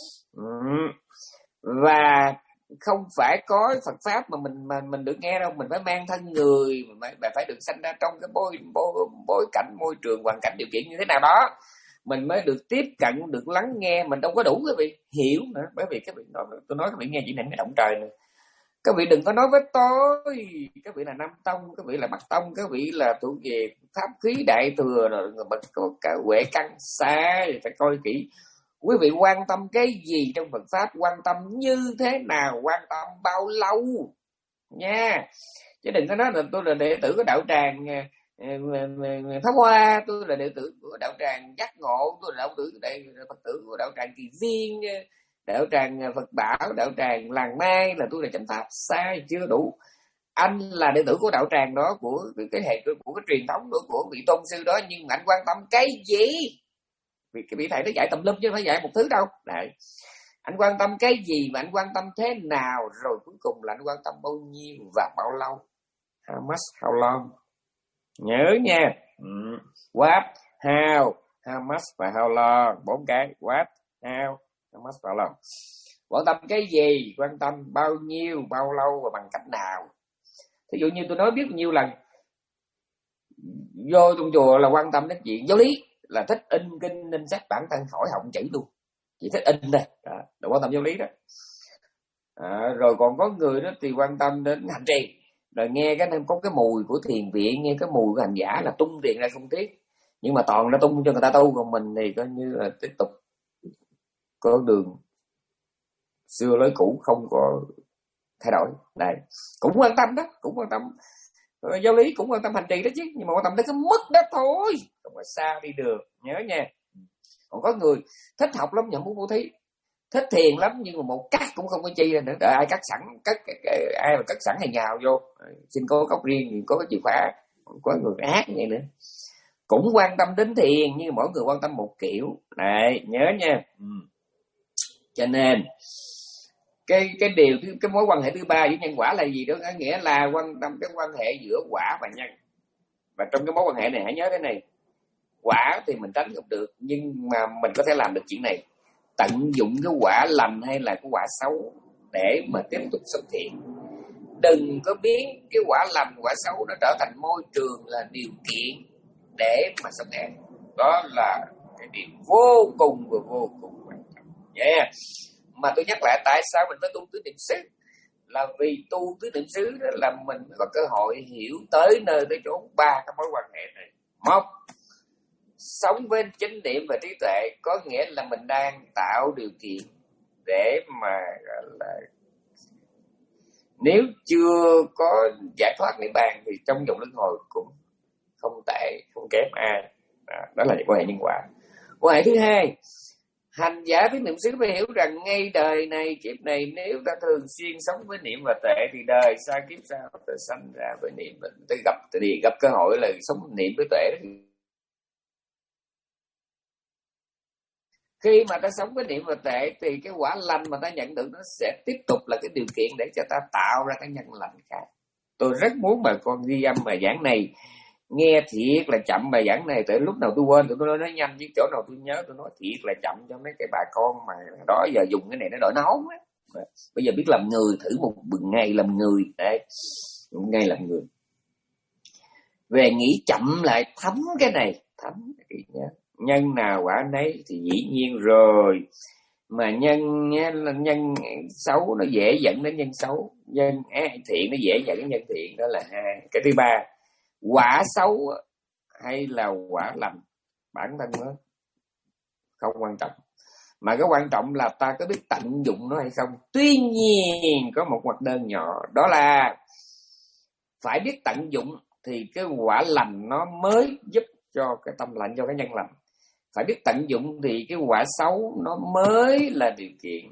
và không phải có Phật pháp mà mình mà mình được nghe đâu. Mình phải mang thân người, mình phải, phải được sanh ra trong cái bối, bối, bối cảnh, môi trường, hoàn cảnh, điều kiện như thế nào đó, mình mới được tiếp cận, được lắng nghe. Mình đâu có đủ cái vị hiểu nữa. Bởi vì cái vị nói, tôi nói các vị nghe chỉ định cái động trời này. Các vị đừng có nói với tôi các vị là Nam Tông, các vị là Bắc Tông, các vị là thuộc về pháp khí đại thừa rồi bậc có cả huệ căn, sai. Phải coi kỹ. Quý vị quan tâm cái gì trong Phật pháp, quan tâm như thế nào, quan tâm bao lâu nha. Chứ đừng có nói là tôi là đệ tử của đạo tràng Pháp Hoa, tôi là đệ tử của đạo tràng Giác Ngộ, tôi là đạo tử đệ Phật tử của đạo tràng Kỳ Viên, đạo tràng Phật Bảo, đạo tràng Làng Mai là tôi là chánh pháp. Sai, chưa đủ. Anh là đệ tử của đạo tràng đó, của cái hệ của, của cái truyền thống đó, của vị tôn sư đó, nhưng mà anh quan tâm cái gì? Vì cái vị thầy nó dạy tùm lum chứ không phải dạy một thứ đâu. Đấy. Anh quan tâm cái gì mà anh quan tâm thế nào, rồi cuối cùng là anh quan tâm bao nhiêu và bao lâu. How much, how long. Nhớ nha. ừ. What, how, how much và how long. Bốn cái. What, how, how much, how long. Quan tâm cái gì, quan tâm bao nhiêu, bao lâu và bằng cách nào. Thí dụ như tôi nói biết nhiêu lần, vô trong chùa là quan tâm đến chuyện giáo lý, là thích in kinh in sách bản thân khỏi họng chữ luôn, chỉ thích in thôi, đó là quan tâm giáo lý đó. À, rồi còn có người đó thì quan tâm đến hành trì, rồi nghe cái có cái mùi của thiền viện, nghe cái mùi của hành giả là tung tiền ra không tiếc, nhưng mà toàn ra tung cho người ta tu, còn mình thì coi như là tiếp tục con đường xưa lối cũ, không có thay đổi. Này cũng quan tâm đó, cũng quan tâm rồi, giáo lý cũng quan tâm hành trì đó chứ, nhưng mà quan tâm tới cái mức đó thôi, không có xa đi được, nhớ nha. Còn có người thích học lắm, nhận muốn bố thí, thích thiền lắm, nhưng mà một cắt cũng không có chi ra nữa. Đợi ai cắt sẵn, cắt ai mà cắt sẵn hay nhào vô, xin có cốc riêng, có cái chìa khóa. Có người ác như vậy nữa, cũng quan tâm đến thiền, nhưng mỗi người quan tâm một kiểu. Này nhớ nha. ừ. Cho nên cái cái điều cái mối quan hệ thứ ba với nhân quả là gì đó, nghĩa là quan tâm cái quan hệ giữa quả và nhân. Và trong cái mối quan hệ này hãy nhớ thế này, quả thì mình tránh không được, nhưng mà mình có thể làm được chuyện này, tận dụng cái quả lành hay là cái quả xấu để mà tiếp tục sống thiện. Đừng có biến cái quả lành quả xấu nó trở thành môi trường là điều kiện để mà sống ác. Đó là cái điều vô cùng và vô cùng quan trọng. Yeah. Mà tôi nhắc lại tại sao mình phải tu tứ niệm xứ. là vì tu tứ niệm xứ đó là mình có cơ hội hiểu tới nơi tới chốn ba cái mối quan hệ này. Một, sống với chánh niệm và trí tuệ có nghĩa là mình đang tạo điều kiện để mà gọi là nếu chưa có giải thoát niết bàn thì trong vòng luân hồi cũng không tệ, không kém ai. Đó, đó là quan hệ nhân quả. Quan hệ thứ hai, hành giả tứ niệm xứ phải hiểu rằng ngay đời này, kiếp này, nếu ta thường xuyên sống với niệm và tuệ thì đời sau kiếp sau ta sanh ra với niệm, ta gặp thì gặp cơ hội là sống niệm với tuệ. Khi mà ta sống với niệm và tuệ thì cái quả lành mà ta nhận được nó sẽ tiếp tục là cái điều kiện để cho ta tạo ra cái nhân lành khác. Tôi rất muốn bà con ghi âm bài giảng này, nghe thiệt là chậm bài giảng này, tới lúc nào tôi quên tôi nói, nói nhanh, với chỗ nào tôi nhớ tôi nói thiệt là chậm cho mấy cái bà con mà đó giờ dùng cái này nó đỡ nấu á. Bây giờ biết làm người, thử một ngày làm người đấy, một ngày làm người. Về nghĩ chậm lại thấm cái này, thấm cái nhớ. Nhân nào quả nấy thì dĩ nhiên rồi, mà nhân nhân xấu nó dễ dẫn đến nhân xấu, nhân thiện nó dễ dẫn đến nhân thiện, đó là hai. Cái thứ ba, quả xấu hay là quả lành bản thân nó không quan trọng, mà cái quan trọng là ta có biết tận dụng nó hay không. Tuy nhiên có một ngoặc đơn nhỏ, đó là phải biết tận dụng thì cái quả lành nó mới giúp cho cái tâm lành, cho cái nhân lành. Phải biết tận dụng thì cái quả xấu nó mới là điều kiện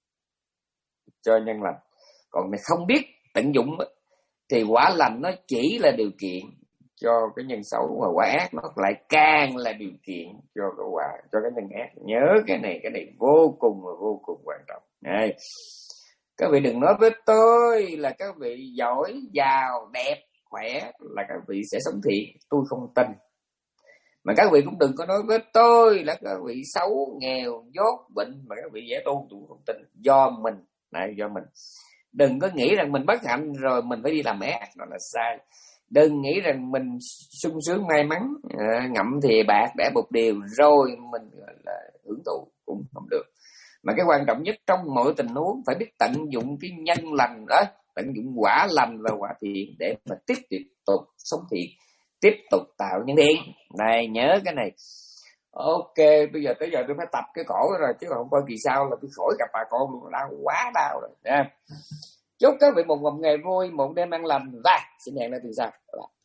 cho nhân lành. Còn này không biết tận dụng thì quả lành nó chỉ là điều kiện cho cái nhân xấu, mà quả ác nó lại càng là điều kiện cho cái quả, cho cái nhân ác. Nhớ cái này, cái này vô cùng và vô cùng quan trọng. Này, các vị đừng nói với tôi là các vị giỏi, giàu, đẹp, khỏe là các vị sẽ sống thiện, tôi không tin. Mà các vị cũng đừng có nói với tôi là các vị xấu, nghèo, dốt, bệnh mà các vị dễ tu, tôi không tin. Do mình, này do mình. Đừng có nghĩ rằng mình bất hạnh rồi mình phải đi làm ác, đó là sai. Đừng nghĩ rằng mình sung sướng may mắn, à, ngậm thìa bạc để một điều rồi mình gọi là hưởng thụ, cũng không được. Mà cái quan trọng nhất trong mọi tình huống phải biết tận dụng cái nhân lành đó, tận dụng quả lành và quả thiện để mà tiếp tục sống thiện, tiếp tục tạo nhân thiện. Này nhớ cái này. Ok, bây giờ tới giờ tôi phải tập cái cổ rồi, chứ không coi kỳ sau là tôi khỏi gặp bà con luôn, đau quá đau rồi. Chúc các vị một ngày vui, một đêm an lành. Và xin hẹn lại từ sau.